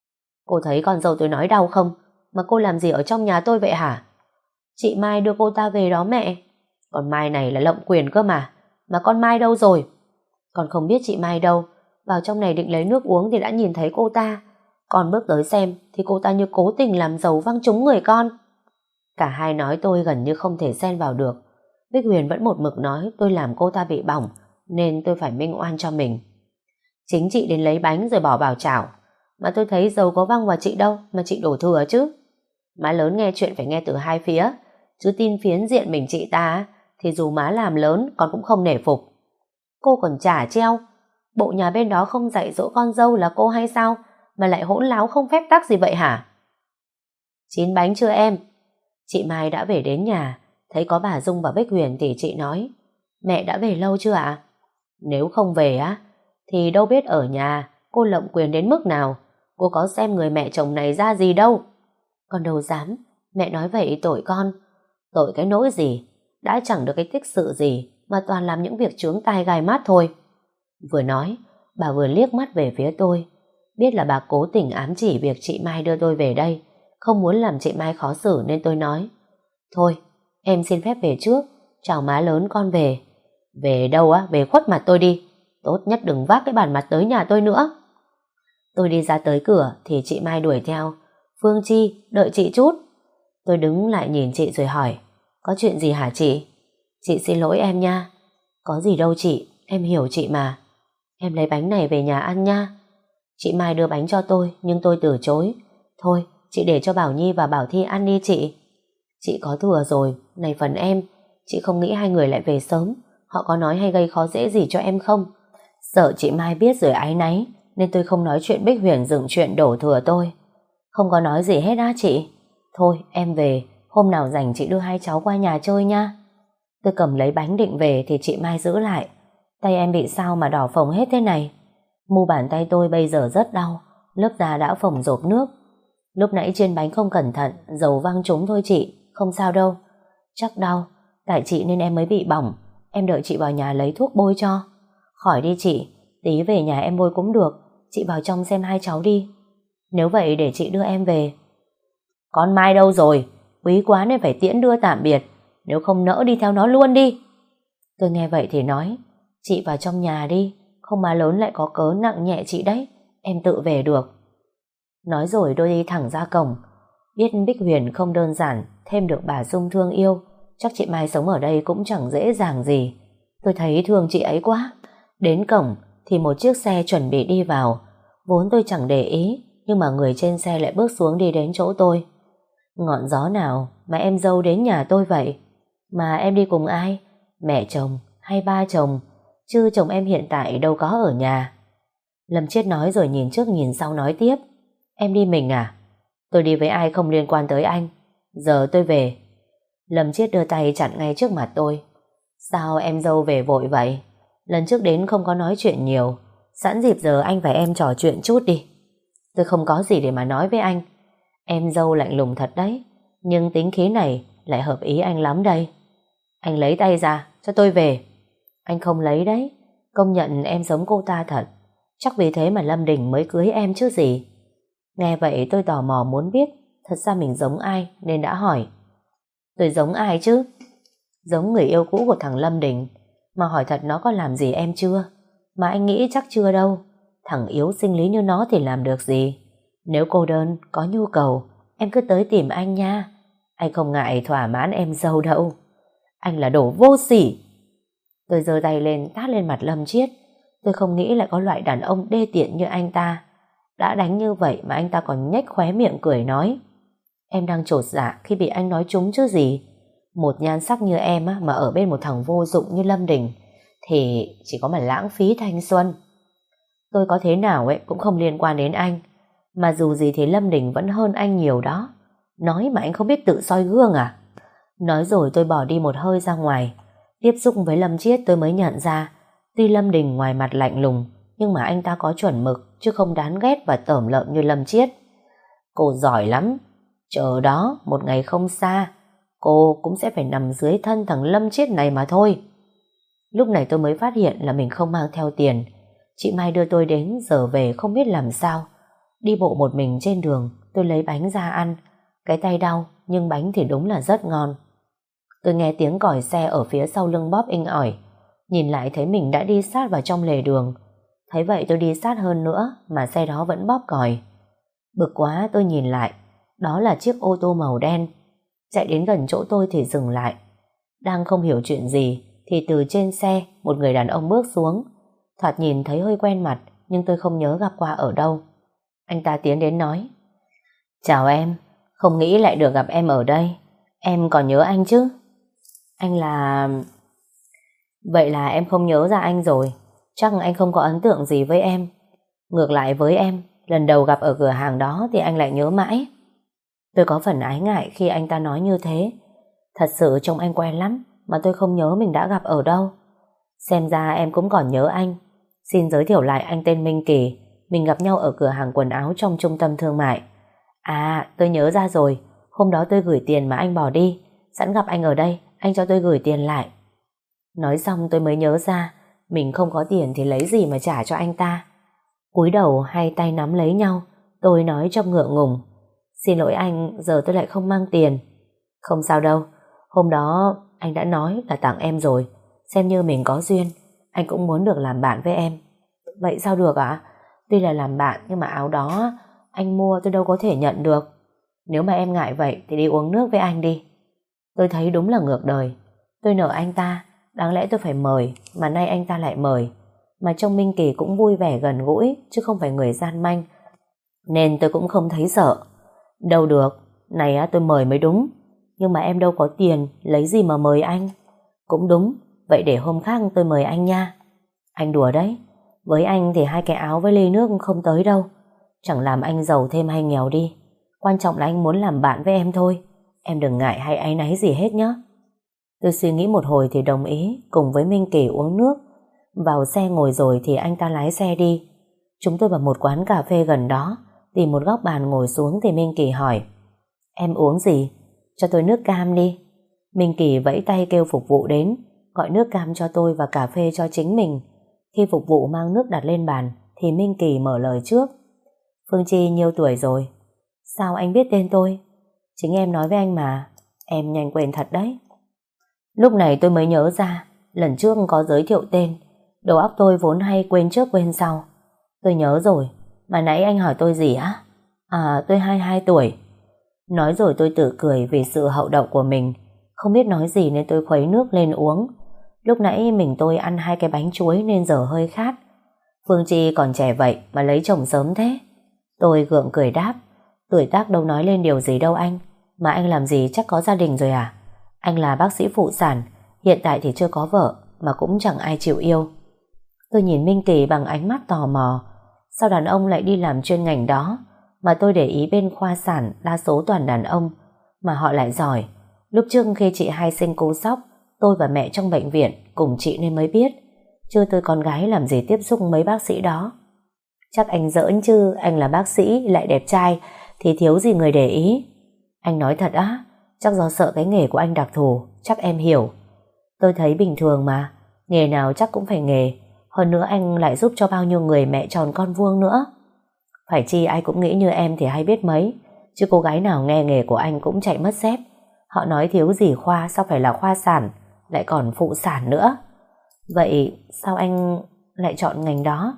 Cô thấy con dâu tôi nói đau không? Mà cô làm gì ở trong nhà tôi vậy hả? Chị Mai đưa cô ta về đó mẹ. Còn Mai này là lộng quyền cơ mà. Mà con Mai đâu rồi? Con không biết chị Mai đâu. Vào trong này định lấy nước uống thì đã nhìn thấy cô ta. Con bước tới xem thì cô ta như cố tình làm dầu văng trúng người con. Cả hai nói tôi gần như không thể xen vào được. Bích Huyền vẫn một mực nói tôi làm cô ta bị bỏng, nên tôi phải minh oan cho mình. Chính chị đến lấy bánh rồi bỏ vào chảo, mà tôi thấy dầu có văng vào chị đâu mà chị đổ thừa chứ. Má lớn nghe chuyện phải nghe từ hai phía, chứ tin phiến diện mình chị ta thì dù má làm lớn con cũng không nể phục. Cô còn chả treo, bộ nhà bên đó không dạy dỗ con dâu là cô hay sao mà lại hỗn láo không phép tắc gì vậy hả? Chín bánh chưa em? Chị Mai đã về đến nhà, thấy có bà Dung và Bích Huyền thì chị nói, mẹ đã về lâu chưa ạ? Nếu không về á thì đâu biết ở nhà cô lộng quyền đến mức nào. Cô có xem người mẹ chồng này ra gì đâu. Con đâu dám, mẹ nói vậy tội con. Tội cái nỗi gì, đã chẳng được cái tích sự gì mà toàn làm những việc chướng tai gai mắt thôi. Vừa nói, bà vừa liếc mắt về phía tôi. Biết là bà cố tình ám chỉ việc chị Mai đưa tôi về đây, không muốn làm chị Mai khó xử nên tôi nói, thôi, em xin phép về trước, chào má lớn con về. Về đâu á, về khuất mặt tôi đi. Tốt nhất đừng vác cái bàn mặt tới nhà tôi nữa. Tôi đi ra tới cửa thì chị Mai đuổi theo. Phương Chi, đợi chị chút. Tôi đứng lại nhìn chị rồi hỏi, có chuyện gì hả chị? Chị xin lỗi em nha. Có gì đâu chị, em hiểu chị mà. Em lấy bánh này về nhà ăn nha. Chị Mai đưa bánh cho tôi nhưng tôi từ chối. Thôi, chị để cho Bảo Nhi và Bảo Thi ăn đi chị. Chị có thừa rồi, này phần em. Chị không nghĩ hai người lại về sớm. Họ có nói hay gây khó dễ gì cho em không? Sợ chị Mai biết rồi áy náy, nên tôi không nói chuyện Bích Huyền dựng chuyện đổ thừa tôi. Không có nói gì hết á chị. Thôi em về, hôm nào rảnh chị đưa hai cháu qua nhà chơi nha. Tôi cầm lấy bánh định về thì chị Mai giữ lại. Tay em bị sao mà đỏ phồng hết thế này? Mu bàn tay tôi bây giờ rất đau, lớp da đã phồng rộp nước. Lúc nãy chiên bánh không cẩn thận, dầu văng trúng thôi chị, không sao đâu. Chắc đau, tại chị nên em mới bị bỏng. Em đợi chị vào nhà lấy thuốc bôi cho. Khỏi đi chị, tí về nhà em bôi cũng được. Chị vào trong xem hai cháu đi. Nếu vậy để chị đưa em về. Con Mai đâu rồi? Quý quá nên phải tiễn đưa tạm biệt. Nếu không nỡ đi theo nó luôn đi. Tôi nghe vậy thì nói, chị vào trong nhà đi, không má lớn lại có cớ nặng nhẹ chị đấy. Em tự về được. Nói rồi tôi đi thẳng ra cổng. Biết Bích Huyền không đơn giản, thêm được bà Dung thương yêu, chắc chị Mai sống ở đây cũng chẳng dễ dàng gì. Tôi thấy thương chị ấy quá. Đến cổng thì một chiếc xe chuẩn bị đi vào. Vốn tôi chẳng để ý, nhưng mà người trên xe lại bước xuống đi đến chỗ tôi. Ngọn gió nào mà em dâu đến nhà tôi vậy? Mà em đi cùng ai? Mẹ chồng hay ba chồng? Chứ chồng em hiện tại đâu có ở nhà. Lâm Chiết nói rồi nhìn trước nhìn sau nói tiếp, em đi mình à? Tôi đi với ai không liên quan tới anh. Giờ tôi về. Lâm Chiết đưa tay chặn ngay trước mặt tôi. Sao em dâu về vội vậy? Lần trước đến không có nói chuyện nhiều, sẵn dịp giờ anh và em trò chuyện chút đi. Tôi không có gì để mà nói với anh. Em dâu lạnh lùng thật đấy, nhưng tính khí này lại hợp ý anh lắm đây. Anh lấy tay ra cho tôi về. Anh không lấy đấy. Công nhận em giống cô ta thật. Chắc vì thế mà Lâm Đình mới cưới em chứ gì. Nghe vậy tôi tò mò muốn biết thật ra mình giống ai nên đã hỏi. Tôi giống ai chứ? Giống người yêu cũ của thằng Lâm Đình. Mà hỏi thật nó có làm gì em chưa? Mà anh nghĩ chắc chưa đâu. Thằng yếu sinh lý như nó thì làm được gì. Nếu cô đơn, có nhu cầu, em cứ tới tìm anh nha. Anh không ngại thỏa mãn em dâu đâu. Anh là đồ vô sỉ. Tôi giơ tay lên tát lên mặt Lâm Chiết. Tôi không nghĩ lại có loại đàn ông đê tiện như anh ta. Đã đánh như vậy mà anh ta còn nhếch khóe miệng cười nói, em đang chột dạ khi bị anh nói trúng chứ gì. Một nhan sắc như em á, mà ở bên một thằng vô dụng như Lâm Đình thì chỉ có mà lãng phí thanh xuân. Tôi có thế nào ấy cũng không liên quan đến anh. Mà dù gì thì Lâm Đình vẫn hơn anh nhiều đó. Nói mà anh không biết tự soi gương à? Nói rồi tôi bỏ đi một hơi ra ngoài. Tiếp xúc với Lâm Chiết tôi mới nhận ra, tuy Lâm Đình ngoài mặt lạnh lùng, nhưng mà anh ta có chuẩn mực, chứ không đáng ghét và tởm lợm như Lâm Chiết. Cô giỏi lắm. Chờ đó, một ngày không xa, cô cũng sẽ phải nằm dưới thân thằng Lâm Chiết này mà thôi. Lúc này tôi mới phát hiện là mình không mang theo tiền. Chị Mai đưa tôi đến giờ về không biết làm sao. Đi bộ một mình trên đường, tôi lấy bánh ra ăn. Cái tay đau, nhưng bánh thì đúng là rất ngon. Tôi nghe tiếng còi xe ở phía sau lưng bóp inh ỏi. Nhìn lại thấy mình đã đi sát vào trong lề đường. Thấy vậy tôi đi sát hơn nữa mà xe đó vẫn bóp còi. Bực quá tôi nhìn lại. Đó là chiếc ô tô màu đen. Chạy đến gần chỗ tôi thì dừng lại. Đang không hiểu chuyện gì thì từ trên xe một người đàn ông bước xuống. Thoạt nhìn thấy hơi quen mặt, nhưng tôi không nhớ gặp qua ở đâu. Anh ta tiến đến nói: "Chào em, không nghĩ lại được gặp em ở đây. Em còn nhớ anh chứ?" Anh là... Vậy là em không nhớ ra anh rồi. Chắc anh không có ấn tượng gì với em. Ngược lại với em, lần đầu gặp ở cửa hàng đó thì anh lại nhớ mãi. Tôi có phần ái ngại khi anh ta nói như thế. Thật sự trông anh quen lắm, mà tôi không nhớ mình đã gặp ở đâu. Xem ra em cũng còn nhớ anh. Xin giới thiệu lại, anh tên Minh Kỳ. Mình gặp nhau ở cửa hàng quần áo trong trung tâm thương mại. À, tôi nhớ ra rồi. Hôm đó tôi gửi tiền mà anh bỏ đi. Sẵn gặp anh ở đây, anh cho tôi gửi tiền lại. Nói xong tôi mới nhớ ra mình không có tiền thì lấy gì mà trả cho anh ta. Cúi đầu hai tay nắm lấy nhau, tôi nói trong ngượng ngùng: "Xin lỗi anh, giờ tôi lại không mang tiền." "Không sao đâu, hôm đó anh đã nói là tặng em rồi. Xem như mình có duyên, anh cũng muốn được làm bạn với em." "Vậy sao được ạ? Tuy là làm bạn nhưng mà áo đó anh mua, tôi đâu có thể nhận được." "Nếu mà em ngại vậy thì đi uống nước với anh đi." Tôi thấy đúng là ngược đời. Tôi nợ anh ta, đáng lẽ tôi phải mời, mà nay anh ta lại mời. Mà trông Minh Kỳ cũng vui vẻ gần gũi, chứ không phải người gian manh, nên tôi cũng không thấy sợ. "Đâu được, này á, tôi mời mới đúng. Nhưng mà em đâu có tiền, lấy gì mà mời anh?" "Cũng đúng, vậy để hôm khác tôi mời anh nha." "Anh đùa đấy, với anh thì hai cái áo với ly nước không tới đâu. Chẳng làm anh giàu thêm hay nghèo đi. Quan trọng là anh muốn làm bạn với em thôi. Em đừng ngại hay áy náy gì hết nhé." Tôi suy nghĩ một hồi thì đồng ý cùng với Minh Kỳ uống nước. Vào xe ngồi rồi thì anh ta lái xe đi. Chúng tôi vào một quán cà phê gần đó, tìm một góc bàn ngồi xuống thì Minh Kỳ hỏi: "Em uống gì? Cho tôi nước cam đi." Minh Kỳ vẫy tay kêu phục vụ đến, gọi nước cam cho tôi và cà phê cho chính mình. Khi phục vụ mang nước đặt lên bàn thì Minh Kỳ mở lời trước: "Phương Chi nhiêu tuổi rồi?" "Sao anh biết tên tôi?" "Chính em nói với anh mà. Em nhanh quên thật đấy." Lúc này tôi mới nhớ ra lần trước có giới thiệu tên. Đầu óc tôi vốn hay quên trước quên sau. "Tôi nhớ rồi, mà nãy anh hỏi tôi gì á?" "À, tôi hai mươi hai tuổi." Nói rồi tôi tự cười vì sự hậu đậu của mình. Không biết nói gì nên tôi khuấy nước lên uống. Lúc nãy mình tôi ăn hai cái bánh chuối nên giờ hơi khát. "Phương Chi còn trẻ vậy mà lấy chồng sớm thế." Tôi gượng cười đáp: "Tuổi tác đâu nói lên điều gì đâu anh. Mà anh làm gì chắc có gia đình rồi à?" "Anh là bác sĩ phụ sản, hiện tại thì chưa có vợ, mà cũng chẳng ai chịu yêu." Tôi nhìn Minh Kỳ bằng ánh mắt tò mò. Sao đàn ông lại đi làm chuyên ngành đó? Mà tôi để ý bên khoa sản đa số toàn đàn ông, mà họ lại giỏi. Lúc trước khi chị hai sinh cô sóc, tôi và mẹ trong bệnh viện cùng chị nên mới biết. Chứ tôi con gái làm gì tiếp xúc mấy bác sĩ đó. "Chắc anh giỡn chứ, anh là bác sĩ lại đẹp trai thì thiếu gì người để ý." "Anh nói thật á?" "Chắc do sợ cái nghề của anh đặc thù, chắc em hiểu." Tôi thấy bình thường mà, nghề nào chắc cũng phải nghề. Hơn nữa anh lại giúp cho bao nhiêu người mẹ tròn con vuông nữa. Phải chi ai cũng nghĩ như em thì hay biết mấy. Chứ cô gái nào nghe nghề của anh cũng chạy mất dép. Họ nói thiếu gì khoa, sao phải là khoa sản, lại còn phụ sản nữa. Vậy sao anh lại chọn ngành đó?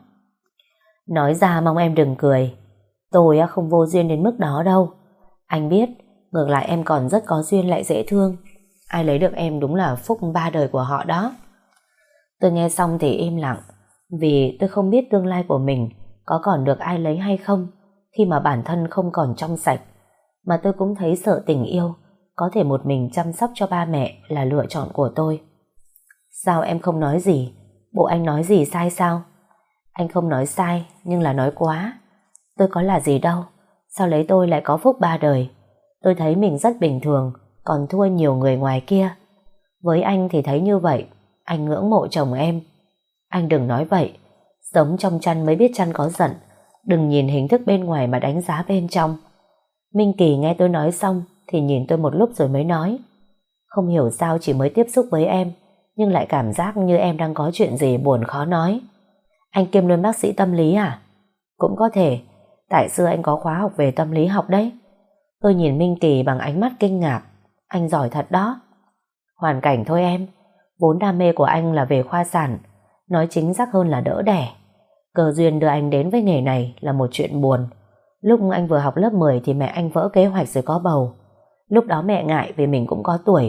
Nói ra mong em đừng cười. Tôi không vô duyên đến mức đó đâu. Anh biết, ngược lại em còn rất có duyên lại dễ thương. Ai lấy được em đúng là phúc ba đời của họ đó. Tôi nghe xong thì im lặng, vì tôi không biết tương lai của mình có còn được ai lấy hay không khi mà bản thân không còn trong sạch. Mà tôi cũng thấy sợ tình yêu có thể một mình chăm sóc cho ba mẹ là lựa chọn của tôi. Sao em không nói gì? Bộ anh nói gì sai sao? Anh không nói sai, nhưng là nói quá. Tôi có là gì đâu, sao lấy tôi lại có phúc ba đời? Tôi thấy mình rất bình thường, còn thua nhiều người ngoài kia. Với anh thì thấy như vậy, anh ngưỡng mộ chồng em. Anh đừng nói vậy, sống trong chăn mới biết chăn có giận. Đừng nhìn hình thức bên ngoài mà đánh giá bên trong. Minh Kỳ nghe tôi nói xong thì nhìn tôi một lúc rồi mới nói: Không hiểu sao chỉ mới tiếp xúc với em, nhưng lại cảm giác như em đang có chuyện gì buồn khó nói. Anh kiêm luôn bác sĩ tâm lý à? Cũng có thể, tại xưa anh có khóa học về tâm lý học đấy. Tôi nhìn Minh Kỳ bằng ánh mắt kinh ngạc. Anh giỏi thật đó. Hoàn cảnh thôi em, vốn đam mê của anh là về khoa sản, nói chính xác hơn là đỡ đẻ. Cơ duyên đưa anh đến với nghề này là một chuyện buồn. Lúc anh vừa học lớp mười thì mẹ anh vỡ kế hoạch rồi có bầu. Lúc đó mẹ ngại vì mình cũng có tuổi,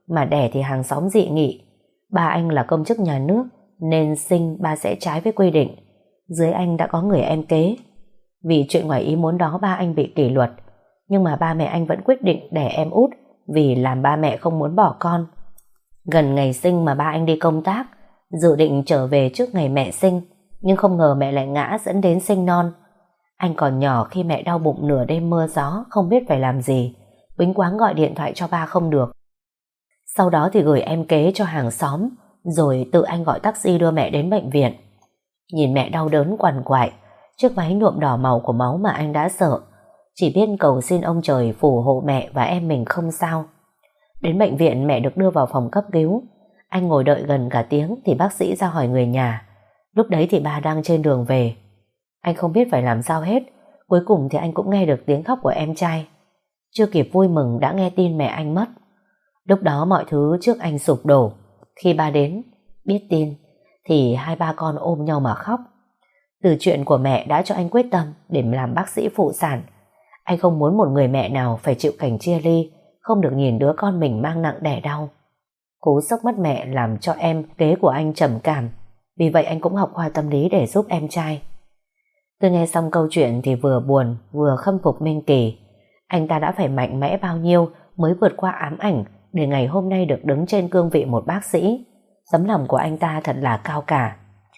mà đẻ thì hàng xóm dị nghị. Ba anh là công chức nhà nước nên sinh ba sẽ trái với quy định. Dưới anh đã có người em kế. Vì chuyện ngoài ý muốn đó ba anh bị kỷ luật, nhưng mà ba mẹ anh vẫn quyết định đẻ em út vì làm ba mẹ không muốn bỏ con. Gần ngày sinh mà ba anh đi công tác, dự định trở về trước ngày mẹ sinh, nhưng không ngờ mẹ lại ngã dẫn đến sinh non. Anh còn nhỏ khi mẹ đau bụng nửa đêm mưa gió, không biết phải làm gì, bính quáng gọi điện thoại cho ba không được. Sau đó thì gửi em kế cho hàng xóm, rồi tự anh gọi taxi đưa mẹ đến bệnh viện. Nhìn mẹ đau đớn quằn quại, chiếc váy nhuộm đỏ màu của máu mà anh đã sợ, chỉ biết cầu xin ông trời phù hộ mẹ và em mình không sao. Đến bệnh viện mẹ được đưa vào phòng cấp cứu. Anh ngồi đợi gần cả tiếng thì bác sĩ ra hỏi người nhà. Lúc đấy thì ba đang trên đường về. Anh không biết phải làm sao hết. Cuối cùng thì anh cũng nghe được tiếng khóc của em trai. Chưa kịp vui mừng đã nghe tin mẹ anh mất. Lúc đó mọi thứ trước anh sụp đổ. Khi ba đến, biết tin, thì hai ba con ôm nhau mà khóc. Từ chuyện của mẹ đã cho anh quyết tâm để làm bác sĩ phụ sản. Anh không muốn một người mẹ nào phải chịu cảnh chia ly, không được nhìn đứa con mình mang nặng đẻ đau. Cú sốc mất mẹ làm cho em kế của anh trầm cảm. Vì vậy anh cũng học khoa tâm lý để giúp em trai. Tôi nghe xong câu chuyện thì vừa buồn vừa khâm phục Minh Kỳ. Anh ta đã phải mạnh mẽ bao nhiêu mới vượt qua ám ảnh để ngày hôm nay được đứng trên cương vị một bác sĩ. Tấm lòng của anh ta thật là cao cả.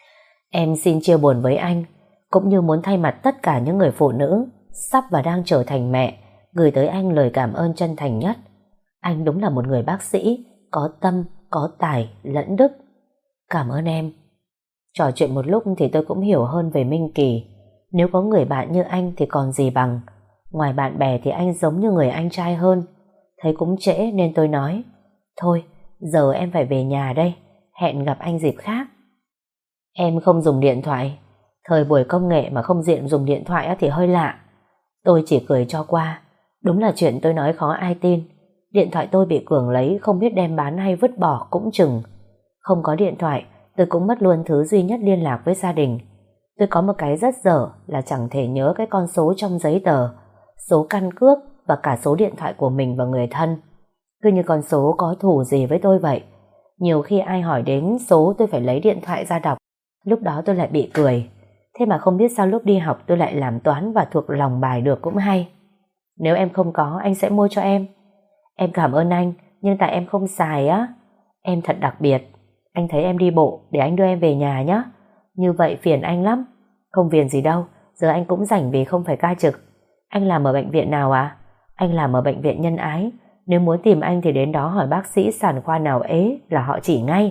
Em xin chia buồn với anh, cũng như muốn thay mặt tất cả những người phụ nữ sắp và đang trở thành mẹ, gửi tới anh lời cảm ơn chân thành nhất. Anh đúng là một người bác sĩ có tâm, có tài lẫn đức. Cảm ơn em. Trò chuyện một lúc thì tôi cũng hiểu hơn về Minh Kỳ. Nếu có người bạn như anh thì còn gì bằng. Ngoài bạn bè thì anh giống như người anh trai hơn. Thấy cũng trễ nên tôi nói, thôi giờ em phải về nhà đây, hẹn gặp anh dịp khác. Em không dùng điện thoại. Thời buổi công nghệ mà không diện dùng điện thoại thì hơi lạ. Tôi chỉ cười cho qua. Đúng là chuyện tôi nói khó ai tin. Điện thoại tôi bị Cường lấy, không biết đem bán hay vứt bỏ cũng chừng. Không có điện thoại, tôi cũng mất luôn thứ duy nhất liên lạc với gia đình. Tôi có một cái rất dở là chẳng thể nhớ cái con số trong giấy tờ, số căn cước và cả số điện thoại của mình và người thân. Cứ như con số có thù gì với tôi vậy. Nhiều khi ai hỏi đến số tôi phải lấy điện thoại ra đọc. Lúc đó tôi lại bị cười. Thế mà không biết sao lúc đi học tôi lại làm toán và thuộc lòng bài được cũng hay. Nếu em không có, anh sẽ mua cho em. Em cảm ơn anh, nhưng tại em không xài á. Em thật đặc biệt. Anh thấy em đi bộ, để anh đưa em về nhà nhé. Như vậy phiền anh lắm. Không phiền gì đâu, giờ anh cũng rảnh vì không phải ca trực. Anh làm ở bệnh viện nào à? Anh làm ở bệnh viện Nhân Ái. Nếu muốn tìm anh thì đến đó hỏi bác sĩ sản khoa nào ế là họ chỉ ngay.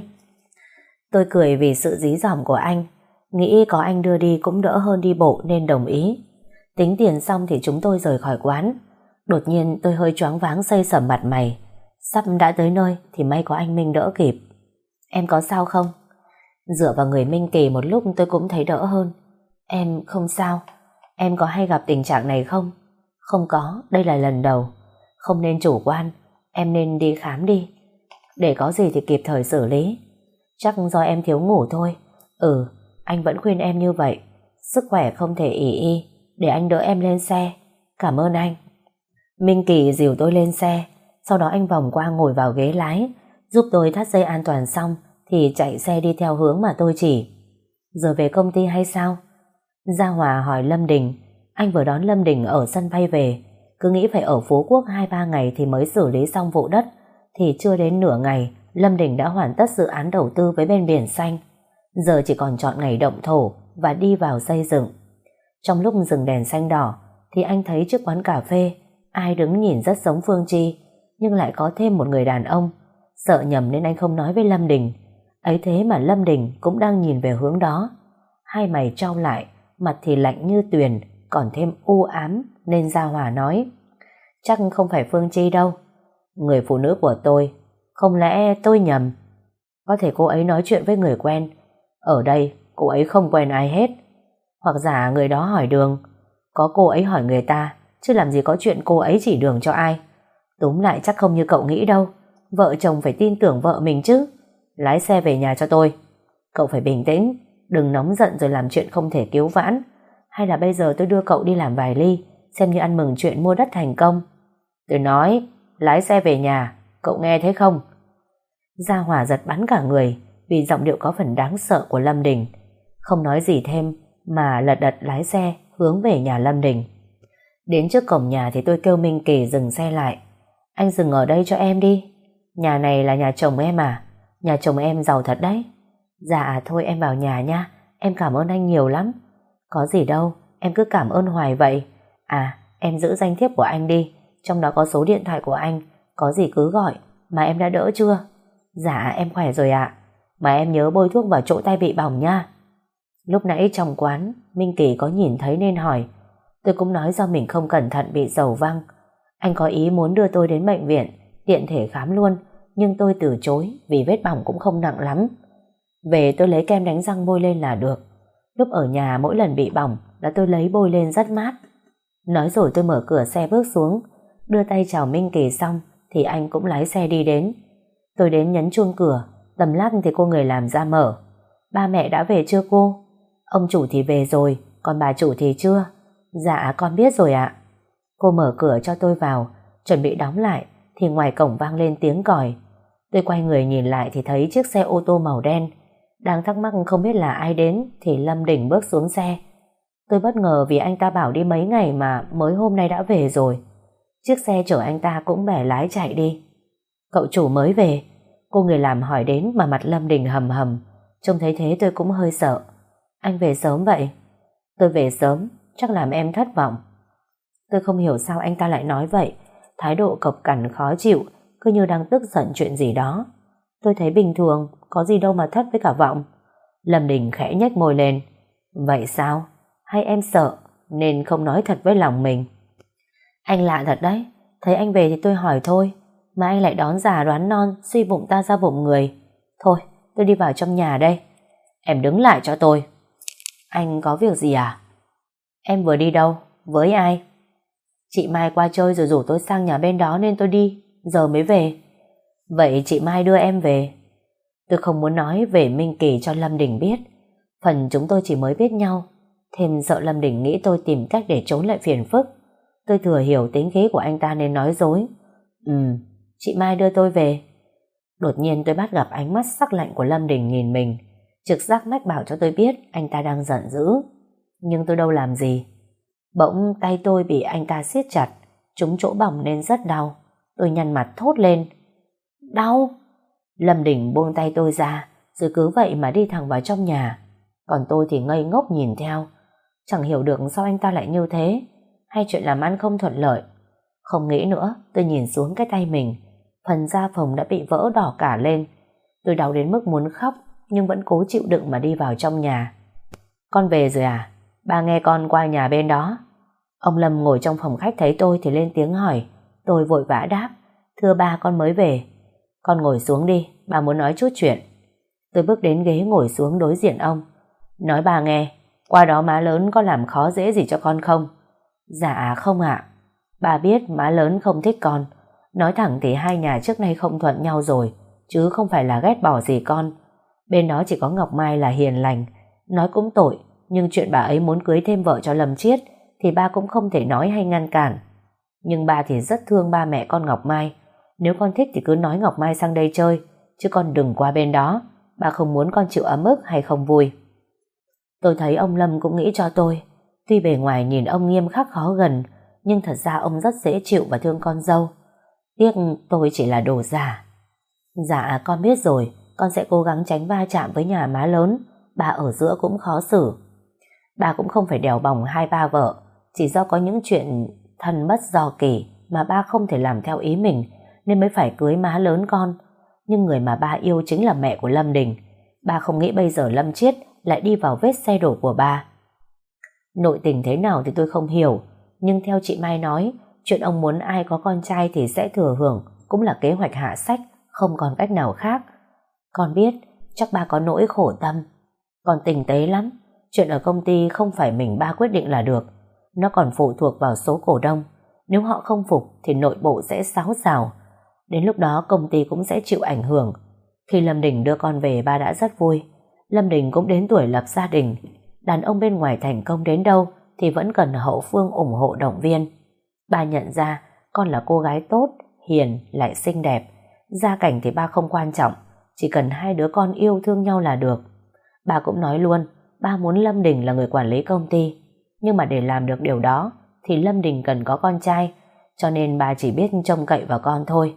Tôi cười vì sự dí dỏm của anh. Nghĩ có anh đưa đi cũng đỡ hơn đi bộ nên đồng ý. Tính tiền xong thì chúng tôi rời khỏi quán. Đột nhiên tôi hơi choáng váng xây sẩm mặt mày. Sắp đã tới nơi thì may có anh Minh đỡ kịp. Em có sao không? Dựa vào người Minh Kỳ một lúc tôi cũng thấy đỡ hơn. Em không sao. Em có hay gặp tình trạng này không? Không có, đây là lần đầu. Không nên chủ quan, em nên đi khám đi, để có gì thì kịp thời xử lý. Chắc do em thiếu ngủ thôi. Ừ, anh vẫn khuyên em như vậy. Sức khỏe không thể ỷ y. Để anh đỡ em lên xe. Cảm ơn anh. Minh Kỳ dìu tôi lên xe. Sau đó anh vòng qua ngồi vào ghế lái, giúp tôi thắt dây an toàn xong thì chạy xe đi theo hướng mà tôi chỉ. Giờ về công ty hay sao? Gia Hòa hỏi Lâm Đình. Anh vừa đón Lâm Đình ở sân bay về. Cứ nghĩ phải ở Phú Quốc hai ba ngày thì mới xử lý xong vụ đất, thì chưa đến nửa ngày Lâm Đình đã hoàn tất dự án đầu tư với bên Biển Xanh. Giờ chỉ còn chọn ngày động thổ và đi vào xây dựng. Trong lúc dừng đèn xanh đỏ thì anh thấy trước quán cà phê ai đứng nhìn rất giống Phương Chi, nhưng lại có thêm một người đàn ông. Sợ nhầm nên anh không nói với Lâm Đình. Ấy thế mà Lâm Đình cũng đang nhìn về hướng đó. Hai mày trao lại, mặt thì lạnh như tuyền, còn thêm u ám, nên Gia Hòa nói, chắc không phải Phương Chi đâu. Người phụ nữ của tôi. Không lẽ tôi nhầm? Có thể cô ấy nói chuyện với người quen. Ở đây cô ấy không quen ai hết. Hoặc giả người đó hỏi đường. Có cô ấy hỏi người ta, chứ làm gì có chuyện cô ấy chỉ đường cho ai. Túm lại chắc không như cậu nghĩ đâu. Vợ chồng phải tin tưởng vợ mình chứ. Lái xe về nhà cho tôi. Cậu phải bình tĩnh, đừng nóng giận rồi làm chuyện không thể cứu vãn. Hay là bây giờ tôi đưa cậu đi làm vài ly, xem như ăn mừng chuyện mua đất thành công. Tôi nói lái xe về nhà, cậu nghe thấy không? Gia Hòa giật bắn cả người vì giọng điệu có phần đáng sợ của Lâm Đình. Không nói gì thêm mà lật đật lái xe hướng về nhà Lâm Đình. Đến trước cổng nhà thì tôi kêu Minh Kỳ dừng xe lại. Anh dừng ở đây cho em đi. Nhà này là nhà chồng em à? Nhà chồng em giàu thật đấy. Dạ thôi em vào nhà nha. Em cảm ơn anh nhiều lắm. Có gì đâu, em cứ cảm ơn hoài vậy. À, em giữ danh thiếp của anh đi. Trong đó có số điện thoại của anh. Có gì cứ gọi. Mà em đã đỡ chưa? Dạ em khỏe rồi ạ. Mà em nhớ bôi thuốc vào chỗ tay bị bỏng nha. Lúc nãy trong quán Minh Kỳ có nhìn thấy nên hỏi. Tôi cũng nói do mình không cẩn thận bị dầu văng. Anh có ý muốn đưa tôi đến bệnh viện tiện thể khám luôn, nhưng tôi từ chối vì vết bỏng cũng không nặng lắm. Về tôi lấy kem đánh răng bôi lên là được. Lúc ở nhà mỗi lần bị bỏng là tôi lấy bôi lên rất mát. Nói rồi tôi mở cửa xe bước xuống, đưa tay chào Minh Kỳ xong thì anh cũng lái xe đi đến. Tôi đến nhấn chuông cửa, tầm lát thì cô người làm ra mở. Ba mẹ đã về chưa cô? Ông chủ thì về rồi, còn bà chủ thì chưa. Dạ con biết rồi ạ. Cô mở cửa cho tôi vào, chuẩn bị đóng lại thì ngoài cổng vang lên tiếng còi. Tôi quay người nhìn lại thì thấy chiếc xe ô tô màu đen. Đang thắc mắc không biết là ai đến thì Lâm Đình bước xuống xe. Tôi bất ngờ vì anh ta bảo đi mấy ngày mà mới hôm nay đã về rồi. Chiếc xe chở anh ta cũng bẻ lái chạy đi. Cậu chủ mới về. Cô người làm hỏi đến mà mặt Lâm Đình hầm hầm. Trông thấy thế tôi cũng hơi sợ. Anh về sớm vậy? Tôi về sớm, chắc làm em thất vọng. Tôi không hiểu sao anh ta lại nói vậy. Thái độ cộc cằn khó chịu, cứ như đang tức giận chuyện gì đó. Tôi thấy bình thường, có gì đâu mà thất với cả vọng. Lâm Đình khẽ nhếch môi lên. Vậy sao? Hay em sợ nên không nói thật với lòng mình? Anh lạ thật đấy. Thấy anh về thì tôi hỏi thôi, mà anh lại đón già đoán non, suy bụng ta ra bụng người. Thôi, tôi đi vào trong nhà đây. Em đứng lại cho tôi. Anh có việc gì à? Em vừa đi đâu? Với ai? Chị Mai qua chơi rồi rủ tôi sang nhà bên đó nên tôi đi, giờ mới về. Vậy chị Mai đưa em về? Tôi không muốn nói về Minh Kỳ cho Lâm Đình biết. Phần chúng tôi chỉ mới biết nhau, thêm sợ Lâm Đình nghĩ tôi tìm cách để trốn lại phiền phức. Tôi thừa hiểu tính khí của anh ta nên nói dối. Ừ, chị Mai đưa tôi về. Đột nhiên tôi bắt gặp ánh mắt sắc lạnh của Lâm Đình nhìn mình. Trực giác mách bảo cho tôi biết anh ta đang giận dữ. Nhưng tôi đâu làm gì. Bỗng tay tôi bị anh ta siết chặt, trúng chỗ bỏng nên rất đau. Tôi nhăn mặt thốt lên. Đau? Lâm Đình buông tay tôi ra, rồi cứ vậy mà đi thẳng vào trong nhà. Còn tôi thì ngây ngốc nhìn theo. Chẳng hiểu được sao anh ta lại như thế, hay chuyện làm ăn không thuận lợi. Không nghĩ nữa, tôi nhìn xuống cái tay mình. Phần da phồng đã bị vỡ đỏ cả lên. Tôi đau đến mức muốn khóc, nhưng vẫn cố chịu đựng mà đi vào trong nhà. Con về rồi à? Ba nghe con qua nhà bên đó. Ông Lâm ngồi trong phòng khách thấy tôi thì lên tiếng hỏi. Tôi vội vã đáp. Thưa ba, con mới về. Con ngồi xuống đi, ba muốn nói chút chuyện. Tôi bước đến ghế ngồi xuống đối diện ông. Nói bà nghe, qua đó má lớn có làm khó dễ gì cho con không? Dạ không ạ. Bà biết má lớn không thích con. Nói thẳng thì hai nhà trước nay không thuận nhau rồi, chứ không phải là ghét bỏ gì con. Bên đó chỉ có Ngọc Mai là hiền lành. Nói cũng tội, nhưng chuyện bà ấy muốn cưới thêm vợ cho Lâm Chiết thì ba cũng không thể nói hay ngăn cản. Nhưng ba thì rất thương ba mẹ con Ngọc Mai. Nếu con thích thì cứ nói Ngọc Mai sang đây chơi, chứ con đừng qua bên đó. Ba không muốn con chịu ấm ức hay không vui. Tôi thấy ông Lâm cũng nghĩ cho tôi. Tuy bề ngoài nhìn ông nghiêm khắc khó gần, nhưng thật ra ông rất dễ chịu và thương con dâu. Tiếc tôi chỉ là đồ giả. Dạ con biết rồi, con sẽ cố gắng tránh va chạm với nhà má lớn. Bà ở giữa cũng khó xử. Bà cũng không phải đèo bòng hai ba vợ, chỉ do có những chuyện thân bất do kỳ mà ba không thể làm theo ý mình nên mới phải cưới má lớn con. Nhưng người mà ba yêu chính là mẹ của Lâm Đình. Ba không nghĩ bây giờ Lâm Chiết lại đi vào vết xe đổ của ba. Nội tình thế nào thì tôi không hiểu, nhưng theo chị Mai nói, chuyện ông muốn ai có con trai thì sẽ thừa hưởng cũng là kế hoạch hạ sách, không còn cách nào khác. Con biết, chắc ba có nỗi khổ tâm. Con tinh tế lắm. Chuyện ở công ty không phải mình ba quyết định là được. Nó còn phụ thuộc vào số cổ đông. Nếu họ không phục thì nội bộ sẽ xáo xào. Đến lúc đó công ty cũng sẽ chịu ảnh hưởng. Khi Lâm Đình đưa con về ba đã rất vui. Lâm Đình cũng đến tuổi lập gia đình. Đàn ông bên ngoài thành công đến đâu thì vẫn cần hậu phương ủng hộ động viên. Ba nhận ra con là cô gái tốt, hiền, lại xinh đẹp. Gia cảnh thì ba không quan trọng. chỉ cần hai đứa con yêu thương nhau là được. Ba cũng nói luôn, ba muốn Lâm Đình là người quản lý công ty. Nhưng mà để làm được điều đó thì Lâm Đình cần có con trai, cho nên ba chỉ biết trông cậy vào con thôi.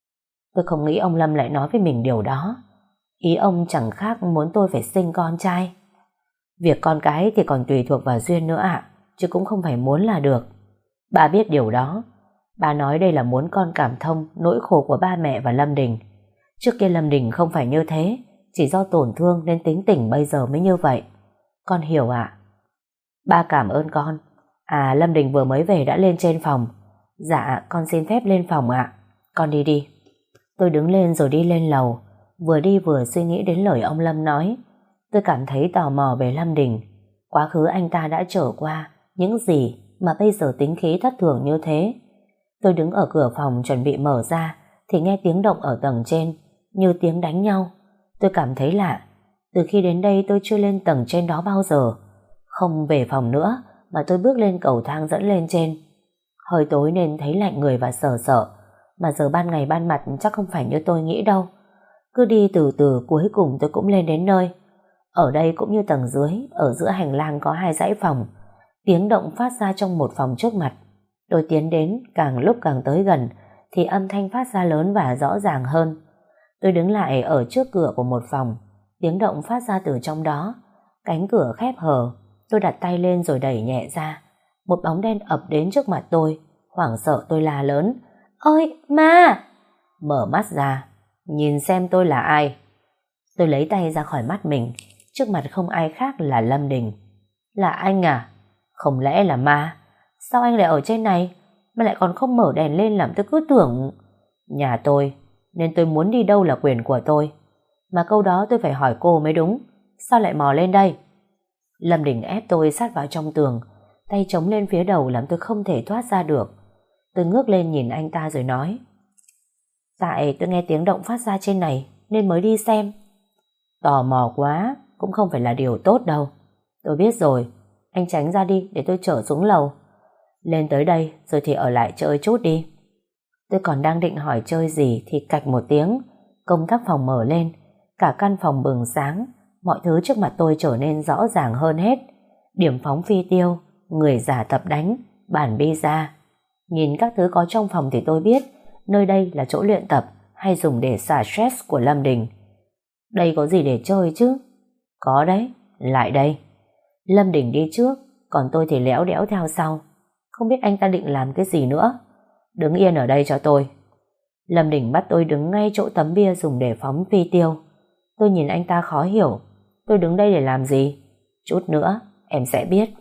Tôi không nghĩ ông Lâm lại nói với mình điều đó. Ý ông chẳng khác muốn tôi phải sinh con trai. Việc con cái thì còn tùy thuộc vào duyên nữa ạ, chứ cũng không phải muốn là được. Ba biết điều đó. Ba nói đây là muốn con cảm thông nỗi khổ của ba mẹ và Lâm Đình. Trước kia Lâm Đình không phải như thế, chỉ do tổn thương nên tính tình bây giờ mới như vậy. Con hiểu ạ? Ba cảm ơn con. À, Lâm Đình vừa mới về đã lên trên phòng. Dạ, con xin phép lên phòng ạ. Con đi đi. Tôi đứng lên rồi đi lên lầu. Vừa đi vừa suy nghĩ đến lời ông Lâm nói. Tôi cảm thấy tò mò về Lâm Đình. Quá khứ anh ta đã trở qua những gì mà bây giờ tính khí thất thường như thế. Tôi đứng ở cửa phòng chuẩn bị mở ra thì nghe tiếng động ở tầng trên, như tiếng đánh nhau. Tôi cảm thấy lạ. Từ khi đến đây tôi chưa lên tầng trên đó bao giờ. Không về phòng nữa mà tôi bước lên cầu thang dẫn lên trên. Hơi tối nên thấy lạnh người và sợ sợ. Mà giờ ban ngày ban mặt chắc không phải như tôi nghĩ đâu. Cứ đi từ từ cuối cùng tôi cũng lên đến nơi. Ở đây cũng như tầng dưới, ở giữa hành lang có hai dãy phòng. Tiếng động phát ra trong một phòng trước mặt. Tôi tiến đến, càng lúc càng tới gần thì âm thanh phát ra lớn và rõ ràng hơn. Tôi đứng lại ở trước cửa của một phòng. Tiếng động phát ra từ trong đó. Cánh cửa khép hờ. Tôi đặt tay lên rồi đẩy nhẹ ra. Một bóng đen ập đến trước mặt tôi. Hoảng sợ tôi la lớn: "Ôi, ma!" Mở mắt ra, nhìn xem tôi là ai. Tôi lấy tay ra khỏi mắt mình. Trước mặt không ai khác là Lâm Đình. "Là anh à? Không lẽ là ma? Sao anh lại ở trên này? Mà lại còn không mở đèn lên làm tôi cứ tưởng..." Nhà tôi, nên tôi muốn đi đâu là quyền của tôi. Mà câu đó tôi phải hỏi cô mới đúng. Sao lại mò lên đây? Lâm Đình ép tôi sát vào trong tường, tay chống lên phía đầu làm tôi không thể thoát ra được. Tôi ngước lên nhìn anh ta rồi nói: "Tại tôi nghe tiếng động phát ra trên này nên mới đi xem." Tò mò quá cũng không phải là điều tốt đâu. Tôi biết rồi, anh tránh ra đi để tôi chở xuống lầu. Lên tới đây rồi thì ở lại chơi chút đi. Tôi còn đang định hỏi chơi gì thì cạch một tiếng, công tắc phòng mở lên, cả căn phòng bừng sáng, mọi thứ trước mặt tôi trở nên rõ ràng hơn hết. Điểm phóng phi tiêu, người giả tập đánh, bàn pizza. Nhìn các thứ có trong phòng thì tôi biết nơi đây là chỗ luyện tập hay dùng để xả stress của Lâm Đình. Đây có gì để chơi chứ? Có đấy, lại đây. Lâm Đình đi trước, còn tôi thì léo đẽo theo sau. Không biết anh ta định làm cái gì nữa. Đứng yên ở đây cho tôi. Lâm Đình bắt tôi đứng ngay chỗ tấm bia dùng để phóng phi tiêu. Tôi nhìn anh ta khó hiểu. Tôi đứng đây để làm gì? Chút nữa em sẽ biết.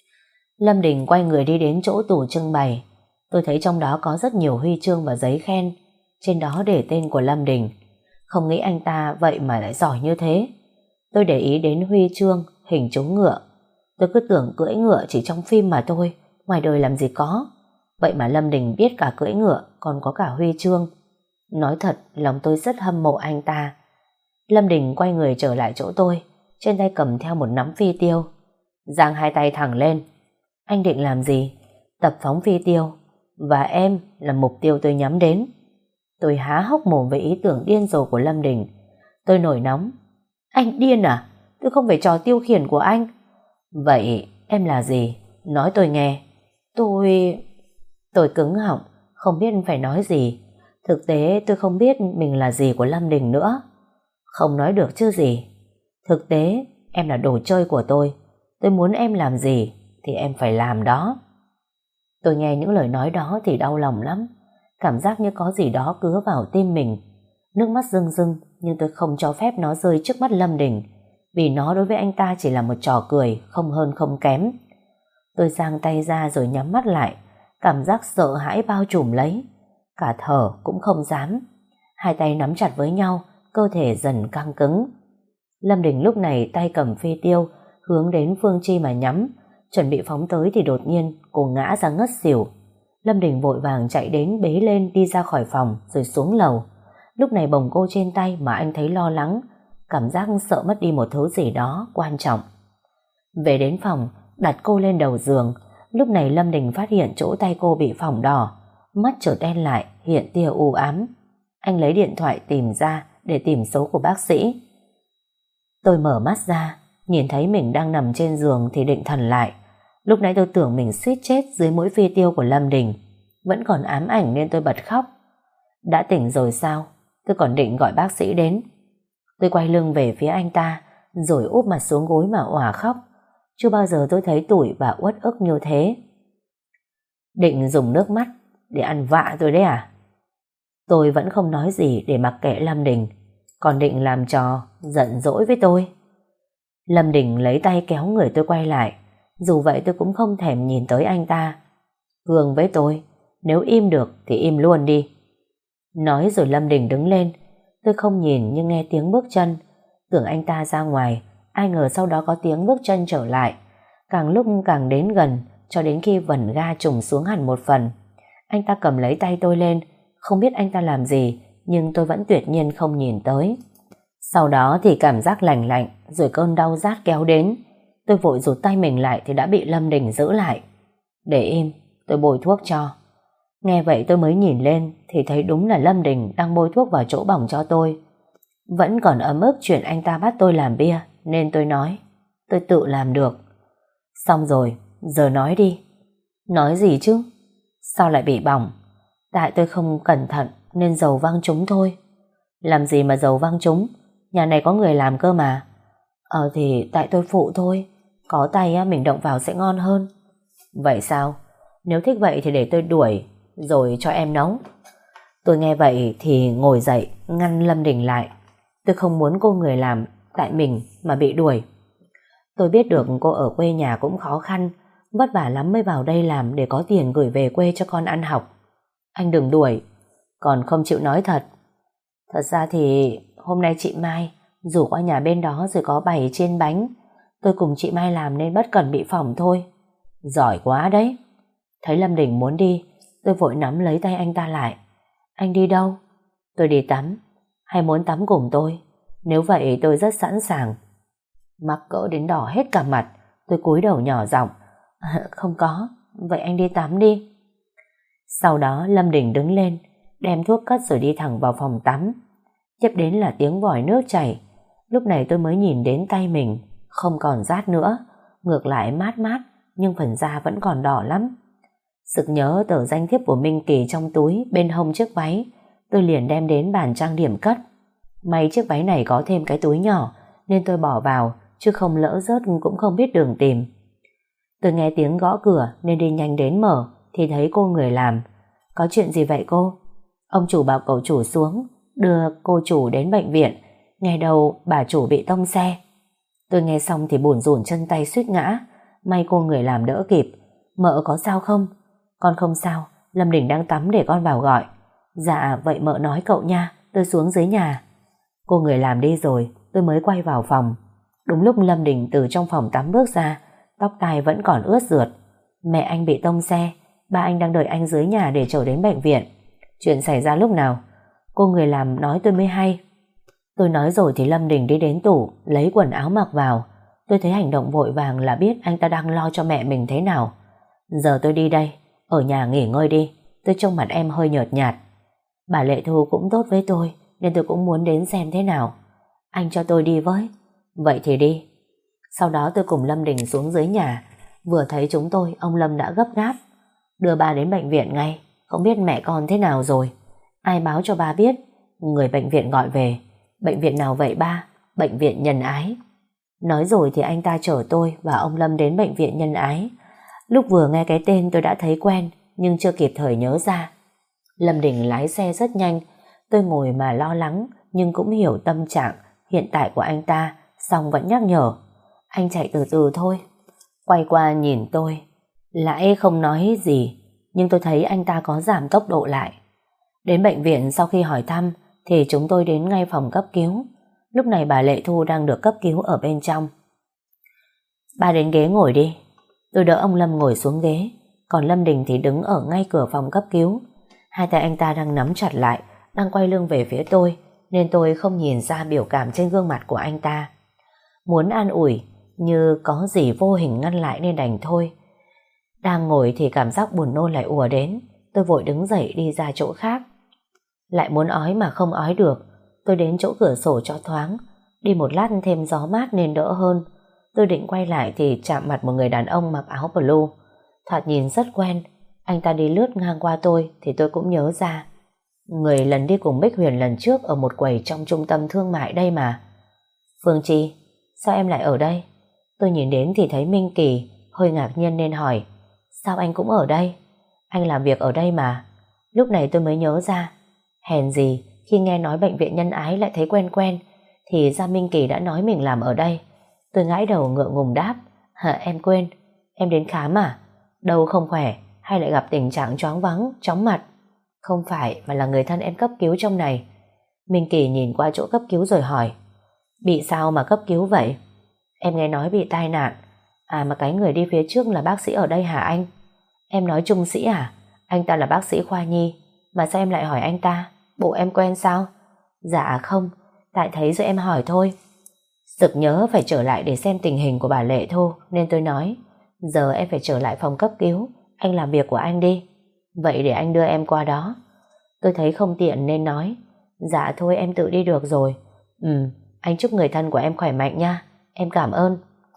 Lâm Đình quay người đi đến chỗ tủ trưng bày. Tôi thấy trong đó có rất nhiều huy chương và giấy khen. Trên đó để tên của Lâm Đình. Không nghĩ anh ta vậy mà lại giỏi như thế. Tôi để ý đến huy chương hình trống ngựa. Tôi cứ tưởng cưỡi ngựa chỉ trong phim mà thôi, ngoài đời làm gì có. Vậy mà Lâm Đình biết cả cưỡi ngựa, còn có cả huy chương. Nói thật, lòng tôi rất hâm mộ anh ta. Lâm Đình quay người trở lại chỗ tôi, trên tay cầm theo một nắm phi tiêu. Giang hai tay thẳng lên. Anh định làm gì? Tập phóng phi tiêu. Và em là mục tiêu tôi nhắm đến. Tôi há hốc mồm với ý tưởng điên rồ của Lâm Đình. Tôi nổi nóng. Anh điên à? Tôi không phải trò tiêu khiển của anh. Vậy em là gì? Nói tôi nghe. Tôi... Tôi cứng họng, không biết phải nói gì. Thực tế tôi không biết mình là gì của Lâm Đình nữa. Không nói được chứ gì. Thực tế em là đồ chơi của tôi. Tôi muốn em làm gì thì em phải làm đó. Tôi nghe những lời nói đó thì đau lòng lắm. Cảm giác như có gì đó cứa vào tim mình. Nước mắt rưng rưng, nhưng tôi không cho phép nó rơi trước mắt Lâm Đình, vì nó đối với anh ta chỉ là một trò cười, không hơn không kém. Tôi giang tay ra rồi nhắm mắt lại. Cảm giác sợ hãi bao trùm lấy. Cả thở cũng không dám. Hai tay nắm chặt với nhau, cơ thể dần căng cứng. Lâm Đình lúc này tay cầm phi tiêu, hướng đến Phương Chi mà nhắm. Chuẩn bị phóng tới thì đột nhiên cô ngã ra ngất xỉu. Lâm Đình vội vàng chạy đến bế lên đi ra khỏi phòng rồi xuống lầu. Lúc này bồng cô trên tay mà anh thấy lo lắng, cảm giác sợ mất đi một thứ gì đó quan trọng. Về đến phòng, đặt cô lên đầu giường. Lúc này Lâm Đình phát hiện chỗ tay cô bị phỏng đỏ, mắt trở đen lại, hiện tia u ám. Anh lấy điện thoại tìm ra để tìm số của bác sĩ. Tôi mở mắt ra, nhìn thấy mình đang nằm trên giường thì định thần lại. Lúc nãy tôi tưởng mình suýt chết dưới mũi phi tiêu của Lâm Đình. Vẫn còn ám ảnh nên tôi bật khóc. Đã tỉnh rồi sao? Tôi còn định gọi bác sĩ đến. Tôi quay lưng về phía anh ta, rồi úp mặt xuống gối mà òa khóc. Chưa bao giờ tôi thấy tủi và uất ức như thế. Định dùng nước mắt để ăn vạ tôi đấy à? Tôi vẫn không nói gì để mặc kệ Lâm Đình, còn định làm trò giận dỗi với tôi. Lâm Đình lấy tay kéo người tôi quay lại. Dù vậy tôi cũng không thèm nhìn tới anh ta. Hương với tôi, nếu im được thì im luôn đi. Nói rồi Lâm Đình đứng lên. Tôi không nhìn nhưng nghe tiếng bước chân. Tưởng anh ta ra ngoài, ai ngờ sau đó có tiếng bước chân trở lại. Càng lúc càng đến gần, cho đến khi vần ga trùng xuống hẳn một phần. Anh ta cầm lấy tay tôi lên. Không biết anh ta làm gì, nhưng tôi vẫn tuyệt nhiên không nhìn tới. Sau đó thì cảm giác lành lạnh, rồi cơn đau rát kéo đến. Tôi vội rụt tay mình lại thì đã bị Lâm Đình giữ lại. Để im, tôi bôi thuốc cho. Nghe vậy tôi mới nhìn lên thì thấy đúng là Lâm Đình đang bôi thuốc vào chỗ bỏng cho tôi. Vẫn còn ấm ức chuyện anh ta bắt tôi làm bia, nên tôi nói, tôi tự làm được. Xong rồi, giờ nói đi. Nói gì chứ? Sao lại bị bỏng? Tại tôi không cẩn thận nên dầu văng trúng thôi. Làm gì mà dầu văng trúng? Nhà này có người làm cơ mà. Ờ thì tại tôi phụ thôi. Có tay á, mình động vào sẽ ngon hơn. Vậy sao? Nếu thích vậy thì để tôi đuổi rồi cho em nấu. Tôi nghe vậy thì ngồi dậy ngăn Lâm Đình lại. Tôi không muốn cô người làm tại mình mà bị đuổi. Tôi biết được cô ở quê nhà cũng khó khăn, vất vả lắm mới vào đây làm để có tiền gửi về quê cho con ăn học. Anh đừng đuổi. Còn không chịu nói thật. Thật ra thì hôm nay chị Mai rủ qua nhà bên đó rồi có bày chiên bánh. Tôi cùng chị Mai làm nên bất cẩn bị phỏng thôi. Giỏi quá đấy. Thấy Lâm Đình muốn đi, tôi vội nắm lấy tay anh ta lại. Anh đi đâu? Tôi đi tắm. Hay muốn tắm cùng tôi? Nếu vậy tôi rất sẵn sàng. Mắc cỡ đến đỏ hết cả mặt. Tôi cúi đầu nhỏ giọng. Không có. Vậy anh đi tắm đi. Sau đó Lâm Đình đứng lên, đem thuốc cất rồi đi thẳng vào phòng tắm. Tiếp đến là tiếng vòi nước chảy. Lúc này tôi mới nhìn đến tay mình, không còn rát nữa, ngược lại mát mát, nhưng phần da vẫn còn đỏ lắm. Sực nhớ tờ danh thiếp của Minh Kỳ trong túi bên hông chiếc váy, tôi liền đem đến bàn trang điểm cất. May chiếc váy này có thêm cái túi nhỏ nên tôi bỏ vào, chứ không lỡ rớt cũng không biết đường tìm. Tôi nghe tiếng gõ cửa nên đi nhanh đến mở thì thấy cô người làm. Có chuyện gì vậy cô? Ông chủ bảo cậu chủ xuống đưa cô chủ đến bệnh viện. Nghe đầu bà chủ bị tông xe. Tôi nghe xong thì bủn rủn chân tay suýt ngã. May cô người làm đỡ kịp. Mợ có sao không? Con không sao, Lâm Đình đang tắm để con vào gọi. Dạ vậy mợ nói cậu nha, tôi xuống dưới nhà. Cô người làm đi rồi, tôi mới quay vào phòng. Đúng lúc Lâm Đình từ trong phòng tắm bước ra, tóc tai vẫn còn ướt rượt. Mẹ anh bị tông xe, ba anh đang đợi anh dưới nhà để chở đến bệnh viện. Chuyện xảy ra lúc nào? Cô người làm nói tôi mới hay. Tôi nói rồi thì Lâm Đình đi đến tủ lấy quần áo mặc vào. Tôi thấy hành động vội vàng là biết anh ta đang lo cho mẹ mình thế nào. Giờ tôi đi đây, ở nhà nghỉ ngơi đi. Tôi trông mặt em hơi nhợt nhạt. Bà Lệ Thu cũng tốt với tôi nên tôi cũng muốn đến xem thế nào. Anh cho tôi đi với. Vậy thì đi. Sau đó tôi cùng Lâm Đình xuống dưới nhà. Vừa thấy chúng tôi, ông Lâm đã gấp gáp. Đưa ba đến bệnh viện ngay. Không biết mẹ con thế nào rồi? Ai báo cho ba biết? Người bệnh viện gọi về. Bệnh viện nào vậy ba? Bệnh viện Nhân Ái. Nói rồi thì anh ta chở tôi và ông Lâm đến bệnh viện Nhân Ái. Lúc vừa nghe cái tên tôi đã thấy quen, nhưng chưa kịp thời nhớ ra. Lâm Đình lái xe rất nhanh. Tôi ngồi mà lo lắng, nhưng cũng hiểu tâm trạng hiện tại của anh ta, xong vẫn nhắc nhở. Anh chạy từ từ thôi. Quay qua nhìn tôi, lại không nói gì, nhưng tôi thấy anh ta có giảm tốc độ lại. Đến bệnh viện sau khi hỏi thăm thì chúng tôi đến ngay phòng cấp cứu. Lúc này bà Lệ Thu đang được cấp cứu ở bên trong. Ba đến ghế ngồi đi. Tôi đỡ ông Lâm ngồi xuống ghế, còn Lâm Đình thì đứng ở ngay cửa phòng cấp cứu. Hai tay anh ta đang nắm chặt lại, đang quay lưng về phía tôi, nên tôi không nhìn ra biểu cảm trên gương mặt của anh ta. Muốn an ủi, như có gì vô hình ngăn lại nên đành thôi. Đang ngồi thì cảm giác buồn nôn lại ùa đến. Tôi vội đứng dậy đi ra chỗ khác. Lại muốn ói mà không ói được. Tôi đến chỗ cửa sổ cho thoáng, đi một lát thêm gió mát nên đỡ hơn. Tôi định quay lại thì chạm mặt một người đàn ông mặc áo blue. Thoạt nhìn rất quen, anh ta đi lướt ngang qua tôi thì tôi cũng nhớ ra. Người lần đi cùng Bích Huyền lần trước ở một quầy trong trung tâm thương mại đây mà. Phương Chi, sao em lại ở đây? Tôi nhìn đến thì thấy Minh Kỳ, hơi ngạc nhiên nên hỏi, sao anh cũng ở đây? Anh làm việc ở đây mà. Lúc này tôi mới nhớ ra, hèn gì khi nghe nói bệnh viện Nhân Ái lại thấy quen quen, thì ra Minh Kỳ đã nói mình làm ở đây. Tôi gãi đầu ngượng ngùng đáp, hả, em quên, em đến khám à? Đâu không khỏe, hay lại gặp tình trạng choáng váng, chóng mặt? Không phải, mà là người thân em cấp cứu trong này. Minh Kỳ nhìn qua chỗ cấp cứu rồi hỏi, bị sao mà cấp cứu vậy? Em nghe nói bị tai nạn. À mà cái người đi phía trước là bác sĩ ở đây hả anh? Em nói Trung Sĩ à? Anh ta là bác sĩ khoa nhi. Mà sao em lại hỏi anh ta? Bộ em quen sao? Dạ không, tại thấy rồi em hỏi thôi. Sực nhớ phải trở lại để xem tình hình của bà Lệ Thu, nên tôi nói, giờ em phải trở lại phòng cấp cứu, anh làm việc của anh đi. Vậy để anh đưa em qua đó. Tôi thấy không tiện nên nói, dạ thôi em tự đi được rồi. Ừ, anh chúc người thân của em khỏe mạnh nha. Em cảm ơn.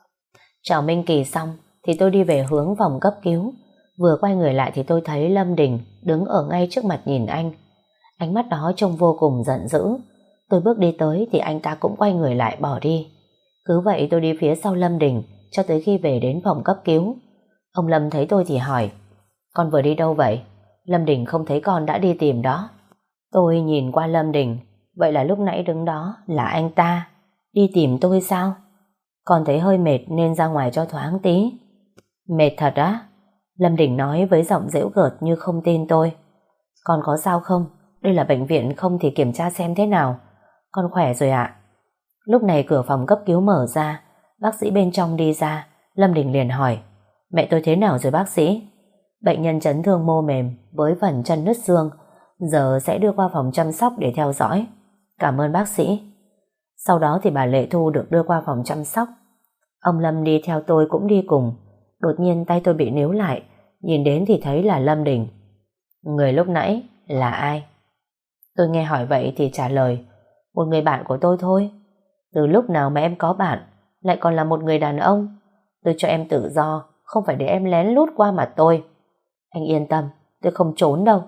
Chào Minh Kỳ xong thì tôi đi về hướng phòng cấp cứu. Vừa quay người lại thì tôi thấy Lâm Đình đứng ở ngay trước mặt nhìn anh. Ánh mắt đó trông vô cùng giận dữ. Tôi bước đi tới thì anh ta cũng quay người lại bỏ đi. Cứ vậy tôi đi phía sau Lâm Đình cho tới khi về đến phòng cấp cứu. Ông Lâm thấy tôi thì hỏi, con vừa đi đâu vậy? Lâm Đình không thấy con đã đi tìm đó. Tôi nhìn qua Lâm Đình, vậy là lúc nãy đứng đó là anh ta. Đi tìm tôi sao? Con thấy hơi mệt nên ra ngoài cho thoáng tí. Mệt thật á? Lâm Đình nói với giọng giễu cợt như không tin tôi. Con có sao không? Đây là bệnh viện, không thì kiểm tra xem thế nào. Con khỏe rồi ạ. Lúc này cửa phòng cấp cứu mở ra, bác sĩ bên trong đi ra. Lâm Đình liền hỏi, mẹ tôi thế nào rồi bác sĩ? Bệnh nhân chấn thương mô mềm với phần chân nứt xương, giờ sẽ đưa qua phòng chăm sóc để theo dõi. Cảm ơn bác sĩ. Sau đó thì bà Lệ Thu được đưa qua phòng chăm sóc. Ông Lâm đi theo tôi cũng đi cùng. Đột nhiên tay tôi bị níu lại, nhìn đến thì thấy là Lâm Đình. Người lúc nãy là ai? Tôi nghe hỏi vậy thì trả lời, một người bạn của tôi thôi. Từ lúc nào mà em có bạn, lại còn là một người đàn ông? Tôi cho em tự do, không phải để em lén lút qua mặt tôi. Anh yên tâm, tôi không trốn đâu.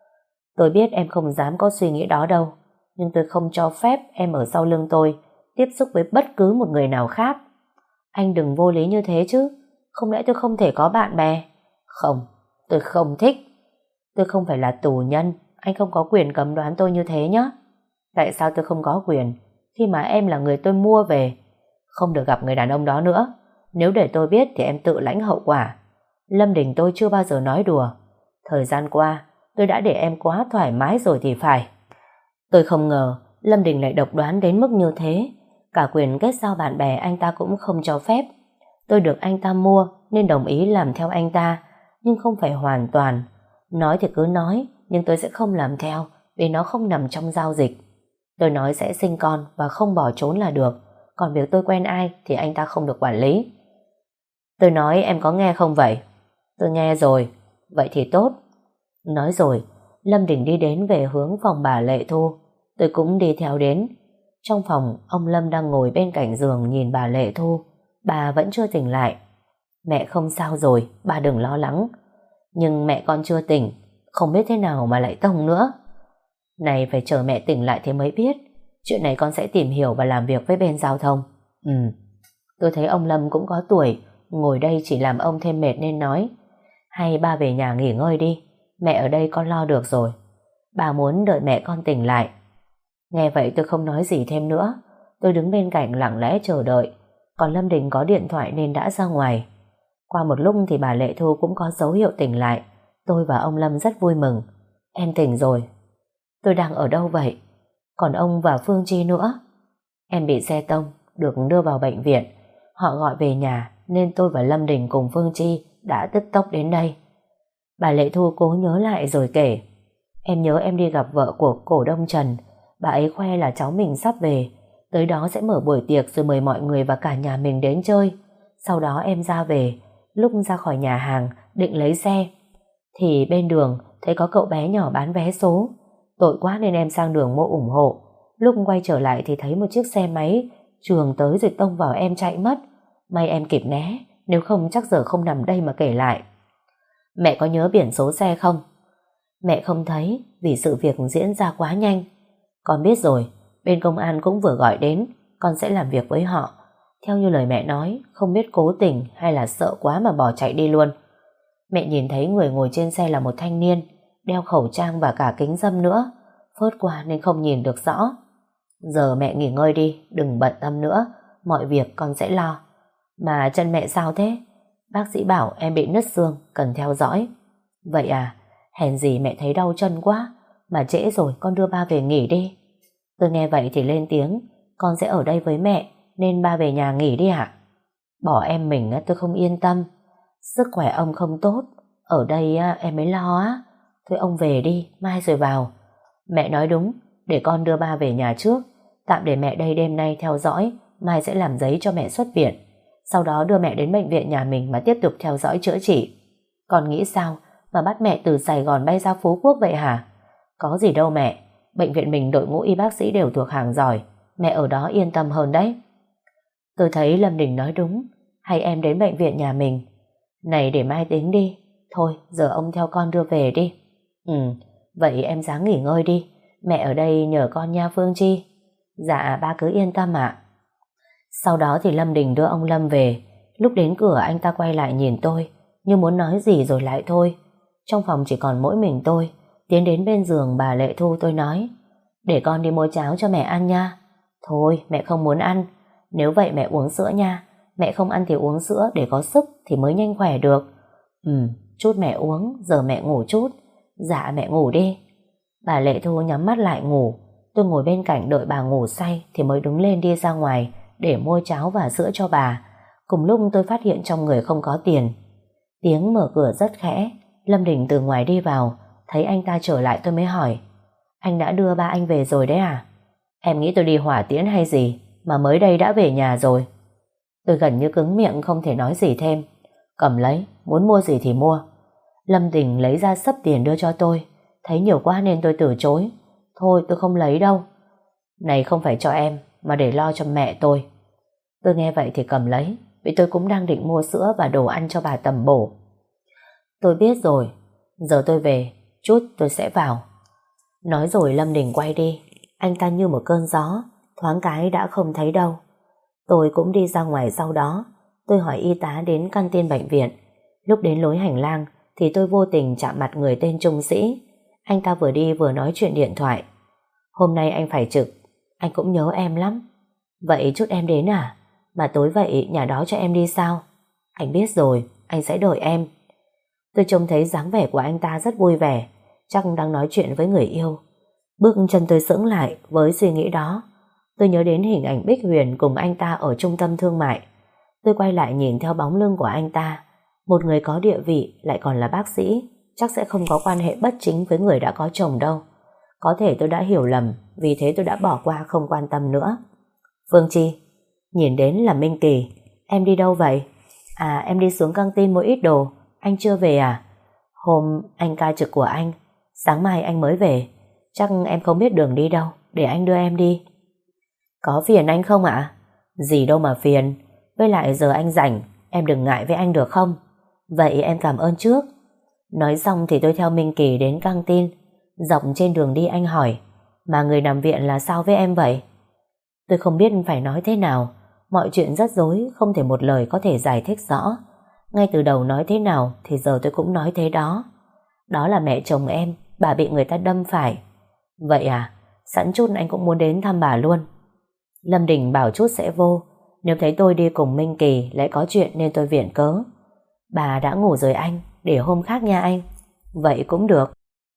Tôi biết em không dám có suy nghĩ đó đâu, nhưng tôi không cho phép em ở sau lưng tôi tiếp xúc với bất cứ một người nào khác. Anh đừng vô lý như thế chứ. Không lẽ tôi không thể có bạn bè? Không, tôi không thích. Tôi không phải là tù nhân, anh không có quyền cấm đoán tôi như thế nhé. Tại sao tôi không có quyền khi mà em là người tôi mua về? Không được gặp người đàn ông đó nữa. Nếu để tôi biết thì em tự lãnh hậu quả. Lâm Đình tôi chưa bao giờ nói đùa. Thời gian qua tôi đã để em quá thoải mái rồi thì phải. Tôi không ngờ Lâm Đình lại độc đoán đến mức như thế. Cả quyền kết giao bạn bè anh ta cũng không cho phép. Tôi được anh ta mua nên đồng ý làm theo anh ta, nhưng không phải hoàn toàn. Nói thì cứ nói, nhưng tôi sẽ không làm theo vì nó không nằm trong giao dịch. Tôi nói sẽ sinh con và không bỏ trốn là được. Còn việc tôi quen ai thì anh ta không được quản lý. Tôi nói em có nghe không vậy? Tôi nghe rồi. Vậy thì tốt. Nói rồi, Lâm Đình đi đến về hướng phòng bà Lệ Thu. Tôi cũng đi theo đến. Trong phòng, ông Lâm đang ngồi bên cạnh giường nhìn bà Lệ Thu. Bà vẫn chưa tỉnh lại. Mẹ không sao rồi, bà đừng lo lắng. Nhưng mẹ con chưa tỉnh, không biết thế nào mà lại tông nữa. Này phải chờ mẹ tỉnh lại thì mới biết. Chuyện này con sẽ tìm hiểu và làm việc với bên giao thông. Ừ. Tôi thấy ông Lâm cũng có tuổi, ngồi đây chỉ làm ông thêm mệt nên nói, hay ba về nhà nghỉ ngơi đi, mẹ ở đây con lo được rồi. Bà muốn đợi mẹ con tỉnh lại. Nghe vậy tôi không nói gì thêm nữa. Tôi đứng bên cạnh lặng lẽ chờ đợi. Còn Lâm Đình có điện thoại nên đã ra ngoài. Qua một lúc thì bà Lệ Thu cũng có dấu hiệu tỉnh lại. Tôi và ông Lâm rất vui mừng. Em tỉnh rồi. Tôi đang ở đâu vậy? Còn ông và Phương Chi nữa? Em bị xe tông, được đưa vào bệnh viện. Họ gọi về nhà nên tôi và Lâm Đình cùng Phương Chi đã tức tốc đến đây. Bà Lệ Thu cố nhớ lại rồi kể. Em nhớ em đi gặp vợ của cổ đông Trần. Bà ấy khoe là cháu mình sắp về. Tới đó sẽ mở buổi tiệc rồi mời mọi người và cả nhà mình đến chơi. Sau đó em ra về. Lúc ra khỏi nhà hàng định lấy xe thì bên đường thấy có cậu bé nhỏ bán vé số. Tội quá nên em sang đường mua ủng hộ. Lúc quay trở lại thì thấy một chiếc xe máy trường tới rồi tông vào em chạy mất. May em kịp né, nếu không chắc giờ không nằm đây mà kể lại. Mẹ có nhớ biển số xe không? Mẹ không thấy vì sự việc diễn ra quá nhanh. Con biết rồi, bên công an cũng vừa gọi đến, con sẽ làm việc với họ. Theo như lời mẹ nói, không biết cố tình hay là sợ quá mà bỏ chạy đi luôn. Mẹ nhìn thấy người ngồi trên xe là một thanh niên, đeo khẩu trang và cả kính râm nữa. Phớt qua nên không nhìn được rõ. Giờ mẹ nghỉ ngơi đi, đừng bận tâm nữa, mọi việc con sẽ lo. Mà chân mẹ sao thế? Bác sĩ bảo em bị nứt xương, cần theo dõi. Vậy à, hèn gì mẹ thấy đau chân quá. Mà trễ rồi, con đưa ba về nghỉ đi. Tôi nghe vậy thì lên tiếng, con sẽ ở đây với mẹ, nên ba về nhà nghỉ đi ạ. Bỏ em mình tôi không yên tâm. Sức khỏe ông không tốt, ở đây em mới lo á. Thôi ông về đi, mai rồi vào. Mẹ nói đúng, để con đưa ba về nhà trước. Tạm để mẹ đây đêm nay theo dõi, mai sẽ làm giấy cho mẹ xuất viện. Sau đó đưa mẹ đến bệnh viện nhà mình mà tiếp tục theo dõi chữa trị. Con nghĩ sao mà bắt mẹ từ Sài Gòn bay ra Phú Quốc vậy hả? Có gì đâu mẹ, bệnh viện mình đội ngũ y bác sĩ đều thuộc hàng giỏi, mẹ ở đó yên tâm hơn đấy. Tôi thấy Lâm Đình nói đúng, hay em đến bệnh viện nhà mình. Này để mai tính đi, thôi giờ ông theo con đưa về đi. Ừ, vậy em ráng nghỉ ngơi đi, mẹ ở đây nhờ con nha Phương Chi. Dạ ba cứ yên tâm ạ. Sau đó thì Lâm Đình đưa ông Lâm về. Lúc đến cửa anh ta quay lại nhìn tôi, như muốn nói gì rồi lại thôi. Trong phòng chỉ còn mỗi mình tôi. Tiến đến bên giường bà Lệ Thu tôi nói, để con đi mua cháo cho mẹ ăn nha. Thôi mẹ không muốn ăn, nếu vậy mẹ uống sữa nha. Mẹ không ăn thì uống sữa để có sức thì mới nhanh khỏe được. Ừ, chút mẹ uống, giờ mẹ ngủ chút. Dạ mẹ ngủ đi. Bà Lệ Thu nhắm mắt lại ngủ. Tôi ngồi bên cạnh đợi bà ngủ say thì mới đứng lên đi ra ngoài để mua cháo và sữa cho bà. Cùng lúc tôi phát hiện trong người không có tiền. Tiếng mở cửa rất khẽ. Lâm Đình từ ngoài đi vào. Thấy anh ta trở lại tôi mới hỏi, anh đã đưa ba anh về rồi đấy à? Em nghĩ tôi đi hỏa tiễn hay gì mà mới đây đã về nhà rồi. Tôi gần như cứng miệng không thể nói gì thêm. Cầm lấy, muốn mua gì thì mua. Lâm Đình lấy ra xấp tiền đưa cho tôi. Thấy nhiều quá nên tôi từ chối. Thôi tôi không lấy đâu. Này không phải cho em mà để lo cho mẹ tôi. Tôi nghe vậy thì cầm lấy, vì tôi cũng đang định mua sữa và đồ ăn cho bà tầm bổ. Tôi biết rồi, giờ tôi về, chút tôi sẽ vào. Nói rồi Lâm Đình quay đi. Anh ta như một cơn gió, thoáng cái đã không thấy đâu. Tôi cũng đi ra ngoài sau đó. Tôi hỏi y tá đến căn tin bệnh viện. Lúc đến lối hành lang thì tôi vô tình chạm mặt người tên Trung Sĩ. Anh ta vừa đi vừa nói chuyện điện thoại. Hôm nay anh phải trực, anh cũng nhớ em lắm. Vậy chút em đến à? Mà tối vậy nhà đó cho em đi sao? Anh biết rồi, anh sẽ đợi em. Tôi trông thấy dáng vẻ của anh ta rất vui vẻ, chắc đang nói chuyện với người yêu. Bước chân tôi sững lại với suy nghĩ đó. Tôi nhớ đến hình ảnh Bích Huyền cùng anh ta ở trung tâm thương mại. Tôi quay lại nhìn theo bóng lưng của anh ta. Một người có địa vị lại còn là bác sĩ, chắc sẽ không có quan hệ bất chính với người đã có chồng đâu. Có thể tôi đã hiểu lầm, vì thế tôi đã bỏ qua không quan tâm nữa. Phương Chi, nhìn đến là Minh Kỳ. Em đi đâu vậy? À em đi xuống căng tin mua ít đồ. Anh chưa về à? Hôm anh ca trực của anh, sáng mai anh mới về. Chắc em không biết đường đi đâu, để anh đưa em đi. Có phiền anh không ạ? Gì đâu mà phiền. Với lại giờ anh rảnh, em đừng ngại với anh được không? Vậy em cảm ơn trước. Nói xong thì tôi theo Minh Kỳ đến căng tin. Dọc trên đường đi anh hỏi, mà người nằm viện là sao với em vậy? Tôi không biết phải nói thế nào. Mọi chuyện rất rối, không thể một lời có thể giải thích rõ. Ngay từ đầu nói thế nào thì giờ tôi cũng nói thế đó. Đó là mẹ chồng em, bà bị người ta đâm phải. Vậy à, sẵn chút anh cũng muốn đến thăm bà luôn. Lâm Đình bảo chút sẽ vô. Nếu thấy tôi đi cùng Minh Kỳ lại có chuyện nên tôi viện cớ. Bà đã ngủ rồi anh, để hôm khác nha anh. Vậy cũng được.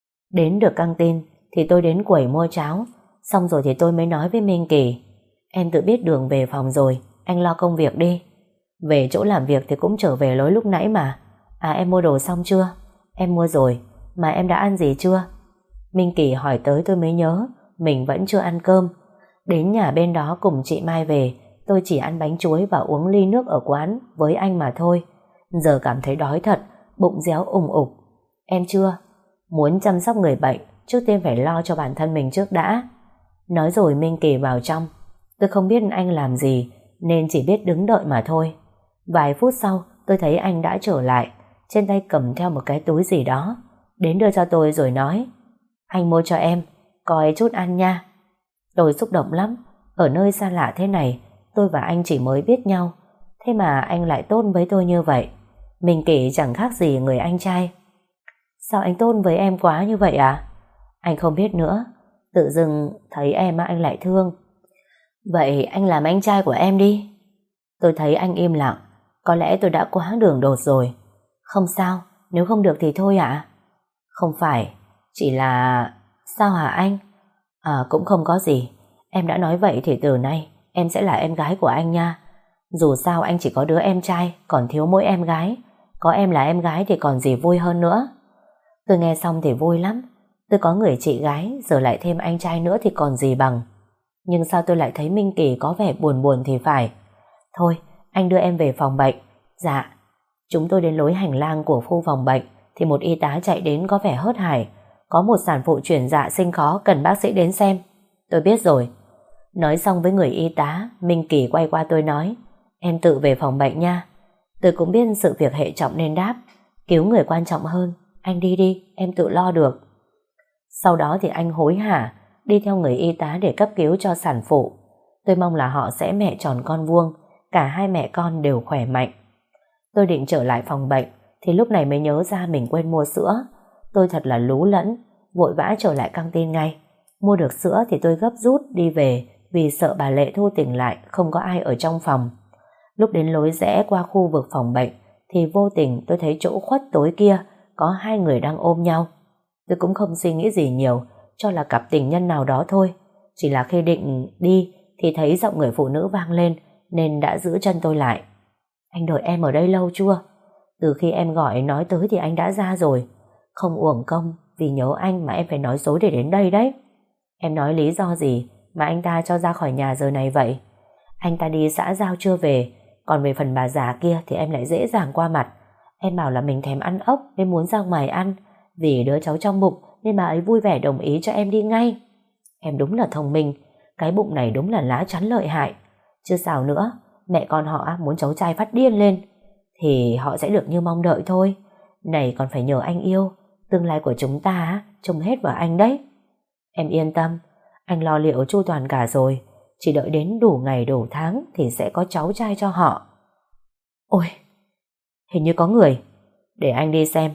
Đến được căng tin thì tôi đến quầy mua cháo. Xong rồi thì tôi mới nói với Minh Kỳ, em tự biết đường về phòng rồi, anh lo công việc đi. Về chỗ làm việc thì cũng trở về lối lúc nãy mà. À em mua đồ xong chưa? Em mua rồi. Mà em đã ăn gì chưa? Minh Kỳ hỏi tới tôi mới nhớ mình vẫn chưa ăn cơm. Đến nhà bên đó cùng chị Mai về, tôi chỉ ăn bánh chuối và uống ly nước ở quán với anh mà thôi. Giờ cảm thấy đói thật, bụng réo ùng ục. Em chưa? Muốn chăm sóc người bệnh, trước tiên phải lo cho bản thân mình trước đã. Nói rồi Minh Kỳ vào trong. Tôi không biết anh làm gì nên chỉ biết đứng đợi mà thôi. Vài phút sau tôi thấy anh đã trở lại, trên tay cầm theo một cái túi gì đó, đến đưa cho tôi rồi nói: anh mua cho em, coi chút ăn nha. Tôi xúc động lắm. Ở nơi xa lạ thế này, tôi và anh chỉ mới biết nhau, thế mà anh lại tốt với tôi như vậy. Minh Kỳ chẳng khác gì người anh trai. Sao anh tốt với em quá như vậy à? Anh không biết nữa, tự dưng thấy em mà anh lại thương. Vậy anh làm anh trai của em đi. Tôi thấy anh im lặng, có lẽ tôi đã quá đường đột rồi. Không sao, nếu không được thì thôi ạ. Không phải, chỉ là... Sao hả anh? À, cũng không có gì. Em đã nói vậy thì từ nay em sẽ là em gái của anh nha. Dù sao anh chỉ có đứa em trai, còn thiếu mỗi em gái. Có em là em gái thì còn gì vui hơn nữa. Tôi nghe xong thì vui lắm. Tôi có người chị gái, giờ lại thêm anh trai nữa thì còn gì bằng. Nhưng sao tôi lại thấy Minh Kỳ có vẻ buồn buồn thì phải. Thôi, anh đưa em về phòng bệnh. Dạ. Chúng tôi đến lối hành lang của khu phòng bệnh thì một y tá chạy đến có vẻ hớt hải. Có một sản phụ chuyển dạ sinh khó, cần bác sĩ đến xem. Tôi biết rồi. Nói xong với người y tá, Minh Kỳ quay qua tôi nói: em tự về phòng bệnh nha. Tôi cũng biết sự việc hệ trọng nên đáp: cứu người quan trọng hơn. Anh đi đi, em tự lo được. Sau đó thì anh hối hả đi theo người y tá để cấp cứu cho sản phụ. Tôi mong là họ sẽ mẹ tròn con vuông, cả hai mẹ con đều khỏe mạnh. Tôi định trở lại phòng bệnh thì lúc này mới nhớ ra mình quên mua sữa. Tôi thật là lú lẫn, vội vã trở lại căng tin ngay. Mua được sữa thì tôi gấp rút đi về vì sợ bà Lệ Thu tỉnh lại không có ai ở trong phòng. Lúc đến lối rẽ qua khu vực phòng bệnh thì vô tình tôi thấy chỗ khuất tối kia có hai người đang ôm nhau. Tôi cũng không suy nghĩ gì nhiều, cho là cặp tình nhân nào đó thôi. Chỉ là khi định đi thì thấy giọng người phụ nữ vang lên nên đã giữ chân tôi lại. Anh đợi em ở đây lâu chưa? Từ khi em gọi nói tới thì anh đã ra rồi. Không uổng công vì nhớ anh mà em phải nói dối để đến đây đấy. Em nói lý do gì mà anh ta cho ra khỏi nhà giờ này vậy? Anh ta đi xã giao chưa về, còn về phần bà già kia thì em lại dễ dàng qua mặt. Em bảo là mình thèm ăn ốc nên muốn ra ngoài ăn, vì đứa cháu trong bụng nên bà ấy vui vẻ đồng ý cho em đi ngay. Em đúng là thông minh, cái bụng này đúng là lá chắn lợi hại. Chứ sao nữa, mẹ con họ muốn cháu trai phát điên lên thì họ sẽ được như mong đợi thôi. Này còn phải nhờ anh yêu, tương lai của chúng ta trông hết vào anh đấy. Em yên tâm, anh lo liệu chu toàn cả rồi, chỉ đợi đến đủ ngày đủ tháng thì sẽ có cháu trai cho họ. Ôi, hình như có người, để anh đi xem.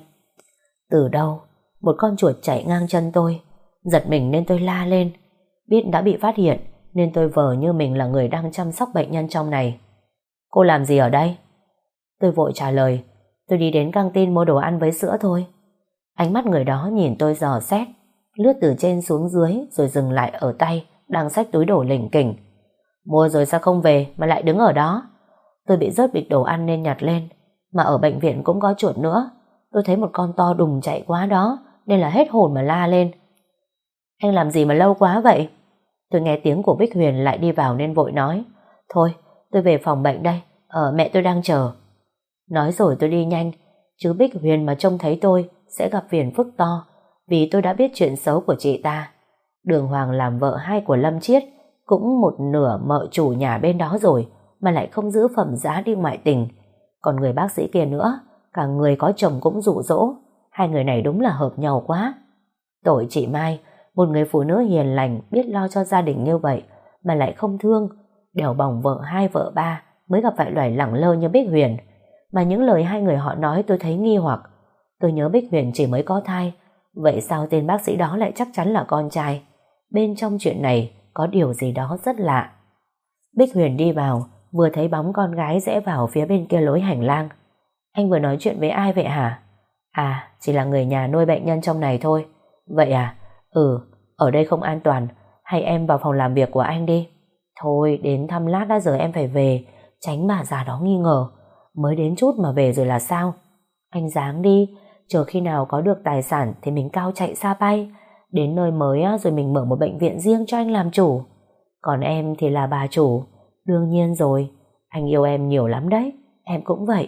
Từ đâu một con chuột chạy ngang chân tôi, giật mình nên tôi la lên. Biết đã bị phát hiện nên tôi vờ như mình là người đang chăm sóc bệnh nhân trong này. Cô làm gì ở đây? Tôi vội trả lời: tôi đi đến căng tin mua đồ ăn với sữa thôi. Ánh mắt người đó nhìn tôi dò xét, lướt từ trên xuống dưới rồi dừng lại ở tay đang xách túi đồ lỉnh kỉnh. Mua rồi sao không về mà lại đứng ở đó? Tôi bị rớt bịch đồ ăn nên nhặt lên, mà ở bệnh viện cũng có chuột nữa. Tôi thấy một con to đùng chạy qua đó nên là hết hồn mà la lên. Anh làm gì mà lâu quá vậy? Tôi nghe tiếng của Bích Huyền lại đi vào nên vội nói: thôi tôi về phòng bệnh đây, ở mẹ tôi đang chờ. Nói rồi tôi đi nhanh, chứ Bích Huyền mà trông thấy tôi sẽ gặp phiền phức to, vì tôi đã biết chuyện xấu của chị ta. Đường Hoàng làm vợ hai của Lâm Chiết, cũng một nửa mợ chủ nhà bên đó rồi mà lại không giữ phẩm giá đi ngoại tình. Còn người bác sĩ kia nữa, cả người có chồng cũng dụ dỗ. Hai người này đúng là hợp nhau quá. Tội chị Mai, một người phụ nữ hiền lành biết lo cho gia đình như vậy mà lại không thương, đèo bỏng vợ hai vợ ba, mới gặp phải loài lẳng lơ như Bích Huyền. Mà những lời hai người họ nói tôi thấy nghi hoặc. Tôi nhớ Bích Huyền chỉ mới có thai, vậy sao tên bác sĩ đó lại chắc chắn là con trai? Bên trong chuyện này có điều gì đó rất lạ. Bích Huyền đi vào, vừa thấy bóng con gái rẽ vào phía bên kia lối hành lang. Anh vừa nói chuyện với ai vậy hả? À, chỉ là người nhà nuôi bệnh nhân trong này thôi. Vậy à? Ừ, ở đây không an toàn, hay em vào phòng làm việc của anh đi. Thôi, đến thăm lát đã, giờ em phải về, tránh bà già đó nghi ngờ. Mới đến chút mà về rồi là sao? Anh ráng đi, chờ khi nào có được tài sản thì mình cao chạy xa bay. Đến nơi mới á, rồi mình mở một bệnh viện riêng cho anh làm chủ. Còn em thì là bà chủ. Đương nhiên rồi, anh yêu em nhiều lắm đấy, em cũng vậy.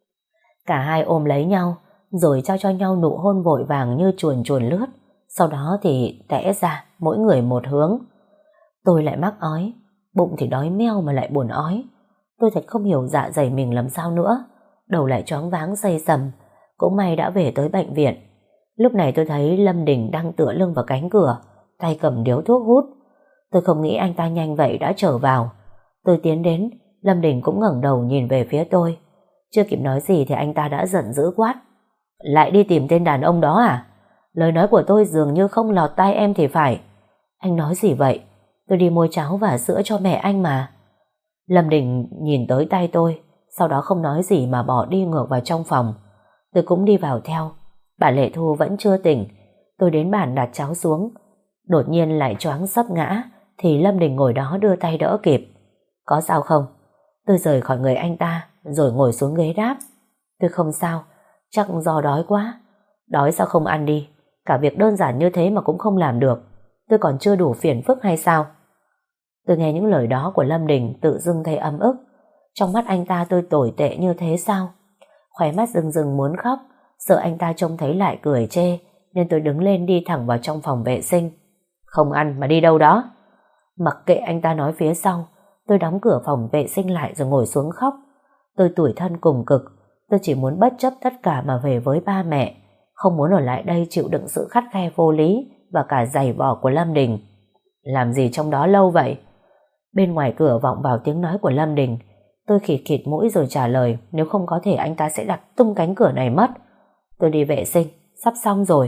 Cả hai ôm lấy nhau, rồi trao cho nhau nụ hôn vội vàng như chuồn chuồn lướt. Sau đó thì tẽ ra mỗi người một hướng. Tôi lại mắc ói, bụng thì đói meo mà lại buồn ói. Tôi thật không hiểu dạ dày mình làm sao nữa, đầu lại choáng váng say sầm. Cũng may đã về tới bệnh viện. Lúc này tôi thấy Lâm Đình đang tựa lưng vào cánh cửa, tay cầm điếu thuốc hút. Tôi không nghĩ anh ta nhanh vậy đã trở vào. Tôi tiến đến, Lâm Đình cũng ngẩng đầu nhìn về phía tôi. Chưa kịp nói gì thì anh ta đã giận dữ quát: lại đi tìm tên đàn ông đó à? Lời nói của tôi dường như không lọt tai em thì phải. Anh nói gì vậy? Tôi đi mua cháo và sữa cho mẹ anh mà. Lâm Đình nhìn tới tay tôi, sau đó không nói gì mà bỏ đi ngược vào trong phòng. Tôi cũng đi vào theo. Bà Lệ Thu vẫn chưa tỉnh. Tôi đến bàn đặt cháo xuống, đột nhiên lại choáng sấp ngã, thì Lâm Đình ngồi đó đưa tay đỡ kịp. Có sao không? Tôi rời khỏi người anh ta rồi ngồi xuống ghế đáp: tôi không sao, chắc do đói quá. Đói sao không ăn đi? Cả việc đơn giản như thế mà cũng không làm được, tôi còn chưa đủ phiền phức hay sao? Tôi nghe những lời đó của Lâm Đình tự dưng thấy ấm ức. Trong mắt anh ta tôi tồi tệ như thế sao? Khóe mắt rưng rưng muốn khóc, sợ anh ta trông thấy lại cười chê, nên tôi đứng lên đi thẳng vào trong phòng vệ sinh. Không ăn mà đi đâu đó? Mặc kệ anh ta nói phía sau, tôi đóng cửa phòng vệ sinh lại rồi ngồi xuống khóc. Tôi tủi thân cùng cực. Tôi chỉ muốn bất chấp tất cả mà về với ba mẹ, không muốn ở lại đây chịu đựng sự khắt khe vô lý và cả giày vò của Lâm Đình. Làm gì trong đó lâu vậy? Bên ngoài cửa vọng vào tiếng nói của Lâm Đình. Tôi khịt khịt mũi rồi trả lời, nếu không có thể anh ta sẽ đặt tung cánh cửa này mất. Tôi đi vệ sinh, sắp xong rồi.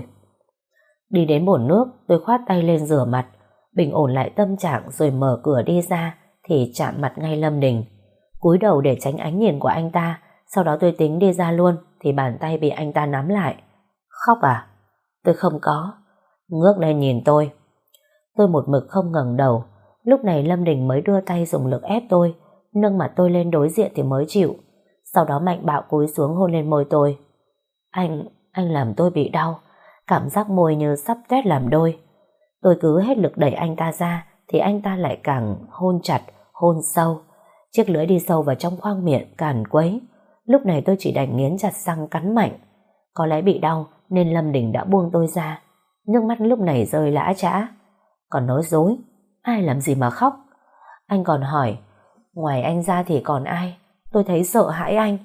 Đi đến bồn nước, tôi khoát tay lên rửa mặt, bình ổn lại tâm trạng rồi mở cửa đi ra thì chạm mặt ngay Lâm Đình. Cúi đầu để tránh ánh nhìn của anh ta, sau đó tôi tính đi ra luôn thì bàn tay bị anh ta nắm lại. Khóc à? Tôi không có. Ngước lên nhìn tôi. Tôi một mực không ngẩng đầu. Lúc này Lâm Đình mới đưa tay dùng lực ép tôi, nâng mặt tôi lên đối diện thì mới chịu. Sau đó mạnh bạo cúi xuống hôn lên môi tôi. Anh, anh làm tôi bị đau. Cảm giác môi như sắp tét làm đôi. Tôi cứ hết lực đẩy anh ta ra thì anh ta lại càng hôn chặt, hôn sâu. Chiếc lưỡi đi sâu vào trong khoang miệng càn quấy. Lúc này tôi chỉ đành nghiến chặt răng cắn mạnh. Có lẽ bị đau nên Lâm Đình đã buông tôi ra. Nước mắt lúc này rơi lã chã. Còn nói dối, ai làm gì mà khóc? Anh còn hỏi, ngoài anh ra thì còn ai? Tôi thấy sợ hãi anh.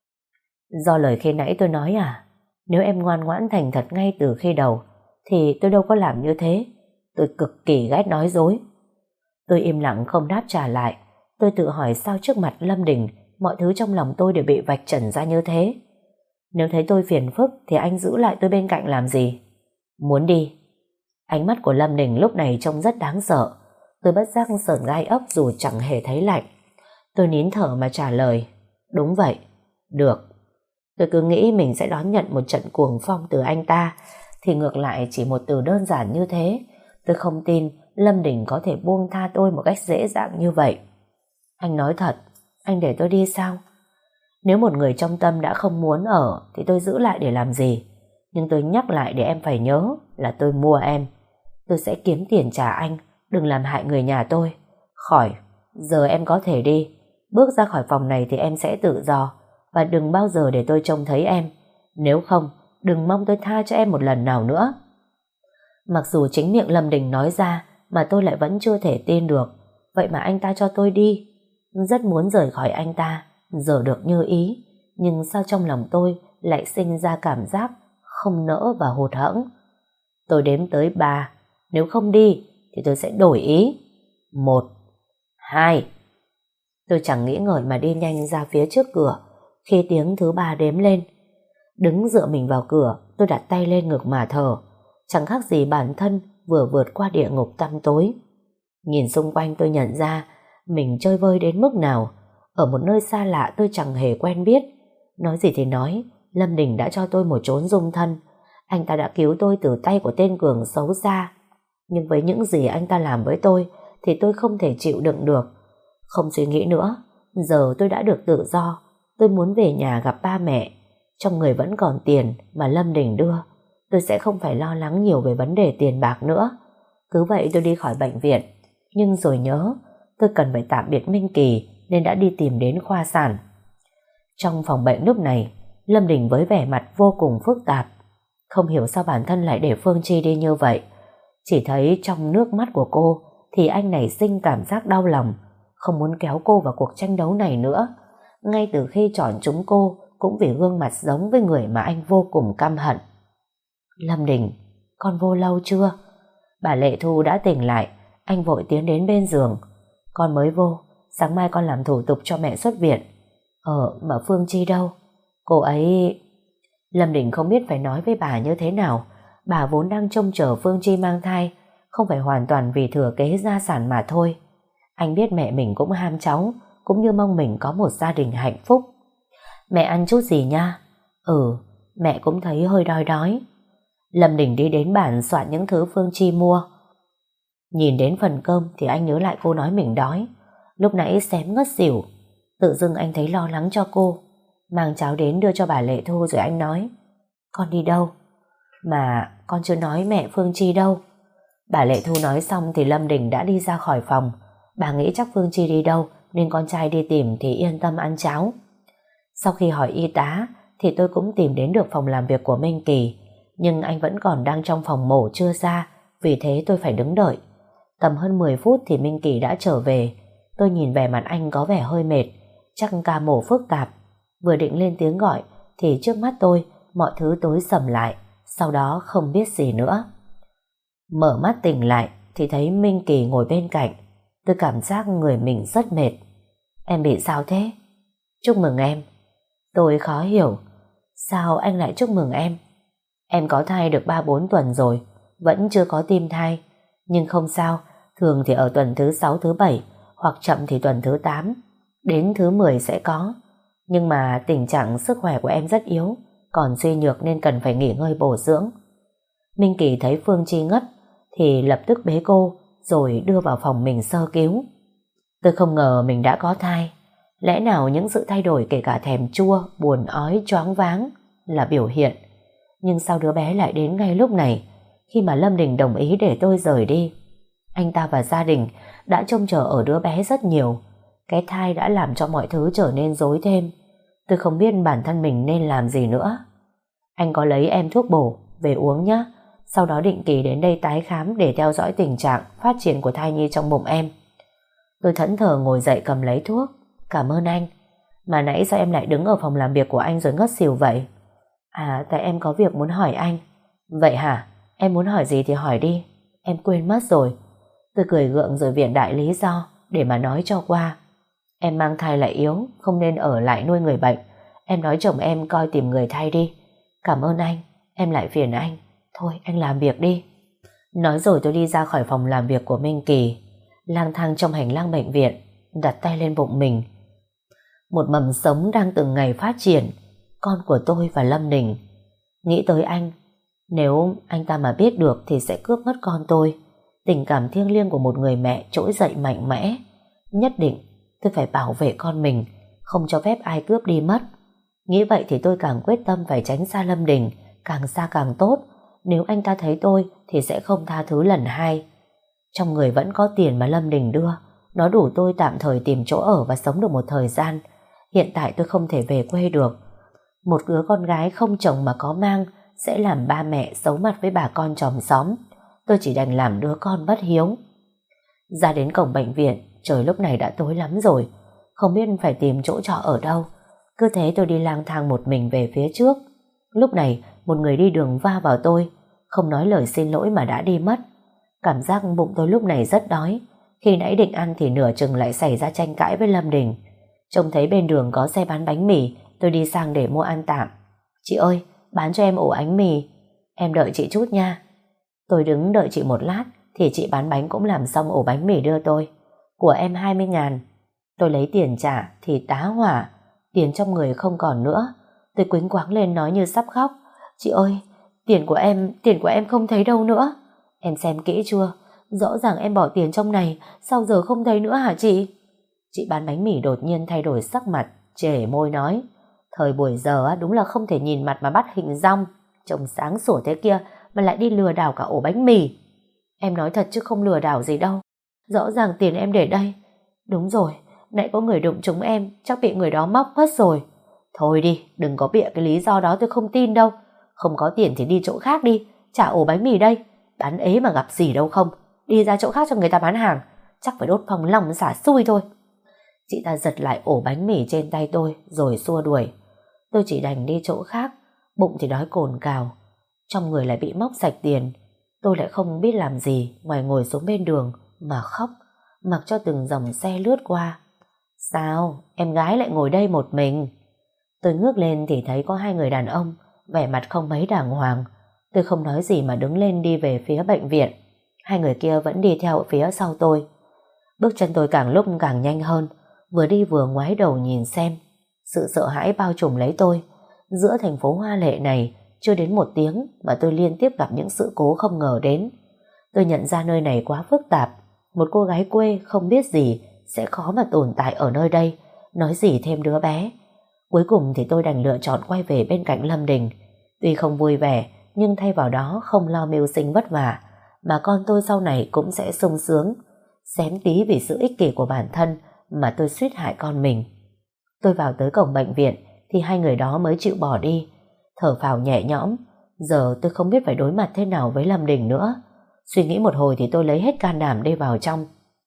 Do lời khi nãy tôi nói à? Nếu em ngoan ngoãn thành thật ngay từ khi đầu thì tôi đâu có làm như thế. Tôi cực kỳ ghét nói dối. Tôi im lặng không đáp trả lại. Tôi tự hỏi sao trước mặt Lâm Đình mọi thứ trong lòng tôi đều bị vạch trần ra như thế. Nếu thấy tôi phiền phức thì anh giữ lại tôi bên cạnh làm gì? Muốn đi. Ánh mắt của Lâm Đình lúc này trông rất đáng sợ. Tôi bất giác sởn gai ốc dù chẳng hề thấy lạnh. Tôi nín thở mà trả lời, đúng vậy. Được. Tôi cứ nghĩ mình sẽ đón nhận một trận cuồng phong từ anh ta, thì ngược lại chỉ một từ đơn giản như thế. Tôi không tin Lâm Đình có thể buông tha tôi một cách dễ dàng như vậy. Anh nói thật, anh để tôi đi sao? Nếu một người trong tâm đã không muốn ở thì tôi giữ lại để làm gì? Nhưng tôi nhắc lại để em phải nhớ là tôi mua em. Tôi sẽ kiếm tiền trả anh, đừng làm hại người nhà tôi. Khỏi, giờ em có thể đi. Bước ra khỏi phòng này thì em sẽ tự do. Và đừng bao giờ để tôi trông thấy em. Nếu không, đừng mong tôi tha cho em một lần nào nữa. Mặc dù chính miệng Lâm Đình nói ra mà tôi lại vẫn chưa thể tin được. Vậy mà anh ta cho tôi đi. Rất muốn rời khỏi anh ta, giờ được như ý. Nhưng sao trong lòng tôi lại sinh ra cảm giác không nỡ và hụt hẫng. Tôi đếm tới ba. Nếu không đi thì tôi sẽ đổi ý. Một, hai. Tôi chẳng nghĩ ngợi mà đi nhanh ra phía trước cửa khi tiếng thứ ba đếm lên. Đứng dựa mình vào cửa, tôi đặt tay lên ngực mà thở. Chẳng khác gì bản thân vừa vượt qua địa ngục tăm tối. Nhìn xung quanh tôi nhận ra mình chơi vơi đến mức nào. Ở một nơi xa lạ tôi chẳng hề quen biết. Nói gì thì nói, Lâm Đình đã cho tôi một chốn dung thân. Anh ta đã cứu tôi từ tay của tên Cường xấu xa. Nhưng với những gì anh ta làm với tôi thì tôi không thể chịu đựng được. Không suy nghĩ nữa, giờ tôi đã được tự do. Tôi muốn về nhà gặp ba mẹ. Trong người vẫn còn tiền mà Lâm Đình đưa. Tôi sẽ không phải lo lắng nhiều về vấn đề tiền bạc nữa. Cứ vậy tôi đi khỏi bệnh viện. Nhưng rồi nhớ tôi cần phải tạm biệt Minh Kỳ nên đã đi tìm đến khoa sản. Trong phòng bệnh lúc này, Lâm Đình với vẻ mặt vô cùng phức tạp. Không hiểu sao bản thân lại để Phương Chi đi như vậy. Chỉ thấy trong nước mắt của cô thì anh nảy sinh cảm giác đau lòng, không muốn kéo cô vào cuộc tranh đấu này nữa. Ngay từ khi chọn chúng cô cũng vì gương mặt giống với người mà anh vô cùng căm hận. Lâm Đình, con vô lâu chưa? Bà Lệ Thu đã tỉnh lại, anh vội tiến đến bên giường. Con mới vô, sáng mai con làm thủ tục cho mẹ xuất viện. Ờ, mà Phương Chi đâu? Cô ấy... Lâm Đình không biết phải nói với bà như thế nào. Bà vốn đang trông chờ Phương Chi mang thai, không phải hoàn toàn vì thừa kế gia sản mà thôi. Anh biết mẹ mình cũng ham cháu, cũng như mong mình có một gia đình hạnh phúc. Mẹ ăn chút gì nha? Ừ, mẹ cũng thấy hơi đói đói. Lâm Đình đi đến bàn soạn những thứ Phương Chi mua. Nhìn đến phần cơm thì anh nhớ lại cô nói mình đói. Lúc nãy xém ngất xỉu. Tự dưng anh thấy lo lắng cho cô. Mang cháo đến đưa cho bà Lệ Thu rồi anh nói: Con đi đâu? Mà con chưa nói mẹ Phương Chi đâu. Bà Lệ Thu nói xong thì Lâm Đình đã đi ra khỏi phòng. Bà nghĩ chắc Phương Chi đi đâu nên con trai đi tìm thì yên tâm ăn cháo. Sau khi hỏi y tá thì tôi cũng tìm đến được phòng làm việc của Minh Kỳ, nhưng anh vẫn còn đang trong phòng mổ chưa ra, vì thế tôi phải đứng đợi. Tầm hơn mười phút thì Minh Kỳ đã trở về. Tôi nhìn vẻ mặt anh có vẻ hơi mệt, chắc ca mổ phức tạp. Vừa định lên tiếng gọi thì trước mắt tôi mọi thứ tối sầm lại, sau đó không biết gì nữa. Mở mắt tỉnh lại thì thấy Minh Kỳ ngồi bên cạnh. Tôi cảm giác người mình rất mệt. Em bị sao thế? Chúc mừng em. Tôi khó hiểu. Sao anh lại chúc mừng em? Em có thai được ba bốn tuần rồi, vẫn chưa có tim thai. Nhưng không sao, thường thì ở tuần thứ sáu thứ bảy, hoặc chậm thì tuần thứ tám, đến thứ mười sẽ có. Nhưng mà tình trạng sức khỏe của em rất yếu, còn suy nhược nên cần phải nghỉ ngơi bổ dưỡng. Minh Kỳ thấy Phương Chi ngất thì lập tức bế cô rồi đưa vào phòng mình sơ cứu. Tôi không ngờ mình đã có thai. Lẽ nào những sự thay đổi kể cả thèm chua, buồn ói, choáng váng là biểu hiện. Nhưng sao đứa bé lại đến ngay lúc này, khi mà Lâm Đình đồng ý để tôi rời đi? Anh ta và gia đình đã trông chờ ở đứa bé rất nhiều. Cái thai đã làm cho mọi thứ trở nên rối thêm. Tôi không biết bản thân mình nên làm gì nữa. Anh có lấy em thuốc bổ về uống nhé. Sau đó định kỳ đến đây tái khám để theo dõi tình trạng phát triển của thai nhi trong bụng em. Tôi thẫn thờ ngồi dậy cầm lấy thuốc. Cảm ơn anh. Mà nãy sao em lại đứng ở phòng làm việc của anh rồi ngất xỉu vậy? À, tại em có việc muốn hỏi anh. Vậy hả? Em muốn hỏi gì thì hỏi đi. Em quên mất rồi. Tôi cười gượng rồi viện đại lý do để mà nói cho qua. Em mang thai lại yếu, không nên ở lại nuôi người bệnh. Em nói chồng em coi tìm người thay đi. Cảm ơn anh. Em lại phiền anh. Thôi anh làm việc đi. Nói rồi tôi đi ra khỏi phòng làm việc của Minh Kỳ, lang thang trong hành lang bệnh viện, đặt tay lên bụng mình. Một mầm sống đang từng ngày phát triển, con của tôi và Lâm Đình. Nghĩ tới anh, nếu anh ta mà biết được thì sẽ cướp mất con tôi. Tình cảm thiêng liêng của một người mẹ trỗi dậy mạnh mẽ. Nhất định tôi phải bảo vệ con mình, không cho phép ai cướp đi mất. Nghĩ vậy thì tôi càng quyết tâm phải tránh xa Lâm Đình, càng xa càng tốt. Nếu anh ta thấy tôi thì sẽ không tha thứ lần hai. Trong người vẫn có tiền mà Lâm Đình đưa, nó đủ tôi tạm thời tìm chỗ ở và sống được một thời gian. Hiện tại tôi không thể về quê được. Một đứa con gái không chồng mà có mang sẽ làm ba mẹ xấu mặt với bà con chòm xóm. Tôi chỉ đành làm đứa con bất hiếu. Ra đến cổng bệnh viện, trời lúc này đã tối lắm rồi, không biết phải tìm chỗ trọ ở đâu. Cứ thế tôi đi lang thang một mình về phía trước. Lúc này một người đi đường va vào tôi, không nói lời xin lỗi mà đã đi mất. Cảm giác bụng tôi lúc này rất đói. Khi nãy định ăn thì nửa chừng lại xảy ra tranh cãi với Lâm Đình. Trông thấy bên đường có xe bán bánh mì, tôi đi sang để mua ăn tạm. Chị ơi, bán cho em ổ bánh mì. Em đợi chị chút nha. Tôi đứng đợi chị một lát thì chị bán bánh cũng làm xong ổ bánh mì đưa tôi. Của em hai mươi ngàn. Tôi lấy tiền trả thì tá hỏa, tiền trong người không còn nữa. Tôi quýnh quáng lên nói như sắp khóc. Chị ơi, tiền của em, tiền của em không thấy đâu nữa. Em xem kỹ chưa? Rõ ràng em bỏ tiền trong này, sao giờ không thấy nữa hả chị? Chị bán bánh mì đột nhiên thay đổi sắc mặt, trề môi nói: thời buổi giờ đúng là không thể nhìn mặt mà bắt hình dong. Trông sáng sủa thế kia mà lại đi lừa đảo cả ổ bánh mì. Em nói thật chứ không lừa đảo gì đâu. Rõ ràng tiền em để đây. Đúng rồi, nãy có người đụng trúng em, chắc bị người đó móc mất rồi. Thôi đi, đừng có bịa cái lý do đó, tôi không tin đâu. Không có tiền thì đi chỗ khác đi, trả ổ bánh mì đây. Bán ế mà gặp gì đâu không. đi ra chỗ khác cho người ta bán hàng. Chắc phải đốt phòng lòng xả xui thôi. Chị ta giật lại ổ bánh mì trên tay tôi rồi xua đuổi. Tôi chỉ đành đi chỗ khác. Bụng thì đói cồn cào, trong người lại bị móc sạch tiền. Tôi lại không biết làm gì ngoài ngồi xuống bên đường mà khóc, mặc cho từng dòng xe lướt qua. Sao em gái lại ngồi đây một mình? Tôi ngước lên thì thấy có hai người đàn ông, vẻ mặt không mấy đàng hoàng. Tôi không nói gì mà đứng lên đi về phía bệnh viện. Hai người kia vẫn đi theo phía sau tôi. Bước chân tôi càng lúc càng nhanh hơn, vừa đi vừa ngoái đầu nhìn xem. Sự sợ hãi bao trùm lấy tôi. Giữa thành phố hoa lệ này, chưa đến một tiếng mà tôi liên tiếp gặp những sự cố không ngờ đến. Tôi nhận ra nơi này quá phức tạp. Một cô gái quê không biết gì sẽ khó mà tồn tại ở nơi đây, nói gì thêm đứa bé. Cuối cùng thì tôi đành lựa chọn quay về bên cạnh Lâm Đình. Tuy không vui vẻ, nhưng thay vào đó không lo mưu sinh vất vả, mà con tôi sau này cũng sẽ sung sướng. Xém tí vì sự ích kỷ của bản thân mà tôi suýt hại con mình. Tôi vào tới cổng bệnh viện thì hai người đó mới chịu bỏ đi. Thở phào nhẹ nhõm. Giờ tôi không biết phải đối mặt thế nào với Lâm Đình nữa. Suy nghĩ một hồi thì tôi lấy hết can đảm đi vào trong.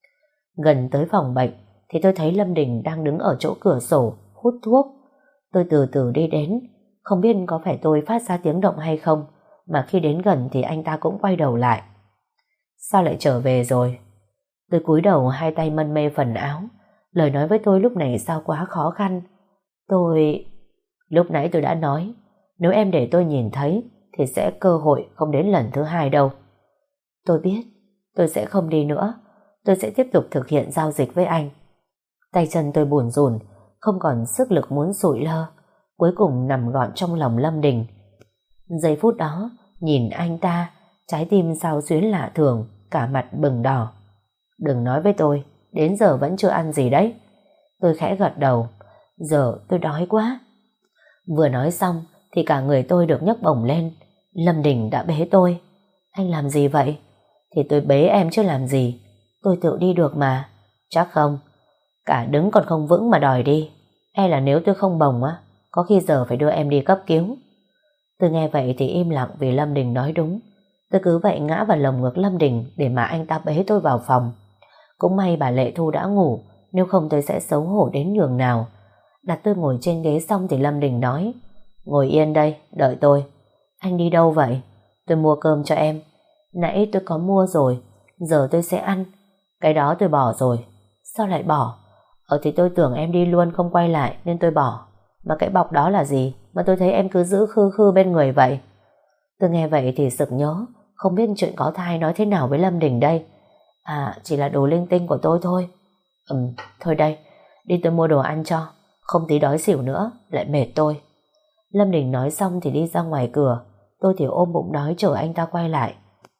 Gần tới phòng bệnh thì tôi thấy Lâm Đình đang đứng ở chỗ cửa sổ hút thuốc. Tôi từ từ đi đến. Không biết có phải tôi phát ra tiếng động hay không, mà khi đến gần thì anh ta cũng quay đầu lại. Sao lại trở về rồi? Tôi cúi đầu, hai tay mân mê phần áo. Lời nói với tôi lúc này sao quá khó khăn. Tôi... Lúc nãy tôi đã nói, nếu em để tôi nhìn thấy thì sẽ cơ hội không đến lần thứ hai đâu. Tôi biết, tôi sẽ không đi nữa. Tôi sẽ tiếp tục thực hiện giao dịch với anh. Tay chân tôi bủn rủn, không còn sức lực muốn sụi lơ. Cuối cùng nằm gọn trong lòng Lâm Đình. Giây phút đó, nhìn anh ta, trái tim sao xuyến lạ thường, cả mặt bừng đỏ. Đừng nói với tôi, đến giờ vẫn chưa ăn gì đấy. Tôi khẽ gật đầu. Giờ tôi đói quá. Vừa nói xong thì cả người tôi được nhấc bổng lên. Lâm Đình đã bế tôi. Anh làm gì vậy? Thì tôi bế em chứ làm gì. Tôi tự đi được mà. Chắc không? Cả đứng còn không vững mà đòi đi. Hay là nếu tôi không bồng á, có khi giờ phải đưa em đi cấp cứu. Tôi nghe vậy thì im lặng vì Lâm Đình nói đúng. Tôi cứ vậy ngã vào lồng ngực Lâm Đình để mà anh ta bế tôi vào phòng. Cũng may bà Lệ Thu đã ngủ, nếu không tôi sẽ xấu hổ đến nhường nào. Đặt tôi ngồi trên ghế xong thì Lâm Đình nói: Ngồi yên đây, đợi tôi. Anh đi đâu vậy? Tôi mua cơm cho em. Nãy tôi có mua rồi, giờ tôi sẽ ăn. Cái đó tôi bỏ rồi. Sao lại bỏ? Ờ thì tôi tưởng em đi luôn không quay lại nên tôi bỏ. Mà cái bọc đó là gì mà tôi thấy em cứ giữ khư khư bên người vậy? Tôi nghe vậy thì sực nhớ, không biết chuyện có thai nói thế nào với Lâm Đình đây. À, chỉ là đồ linh tinh của tôi thôi. Ừm, thôi đây, đi tôi mua đồ ăn cho. Không tí đói xỉu nữa, lại mệt tôi. Lâm Đình nói xong thì đi ra ngoài cửa. Tôi thì ôm bụng đói chờ anh ta quay lại.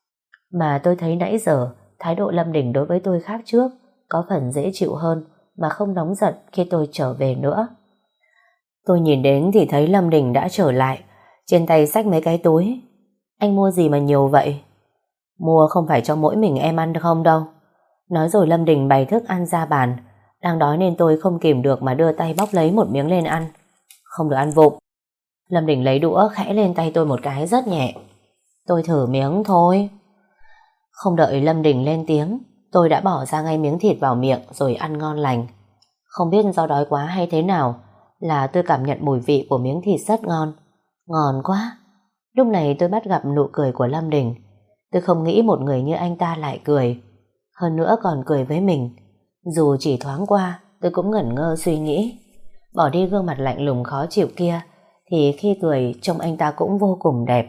Mà tôi thấy nãy giờ thái độ Lâm Đình đối với tôi khác trước, có phần dễ chịu hơn, mà không nóng giận khi tôi trở về nữa. Tôi nhìn đến thì thấy Lâm Đình đã trở lại, trên tay xách mấy cái túi. Anh mua gì mà nhiều vậy? Mua không phải cho mỗi mình em ăn không đâu. Nói rồi Lâm Đình bày thức ăn ra bàn. Đang đói nên tôi không kìm được mà đưa tay bóc lấy một miếng lên ăn. Không được ăn vụng. Lâm Đình lấy đũa khẽ lên tay tôi một cái rất nhẹ. Tôi thử miếng thôi. Không đợi Lâm Đình lên tiếng, tôi đã bỏ ra ngay miếng thịt vào miệng rồi ăn ngon lành. Không biết do đói quá hay thế nào, là tôi cảm nhận mùi vị của miếng thịt rất ngon. Ngon quá. Lúc này tôi bắt gặp nụ cười của Lâm Đình. Tôi không nghĩ một người như anh ta lại cười. Hơn nữa còn cười với mình. Dù chỉ thoáng qua, tôi cũng ngẩn ngơ suy nghĩ. Bỏ đi gương mặt lạnh lùng khó chịu kia, thì khi cười trông anh ta cũng vô cùng đẹp.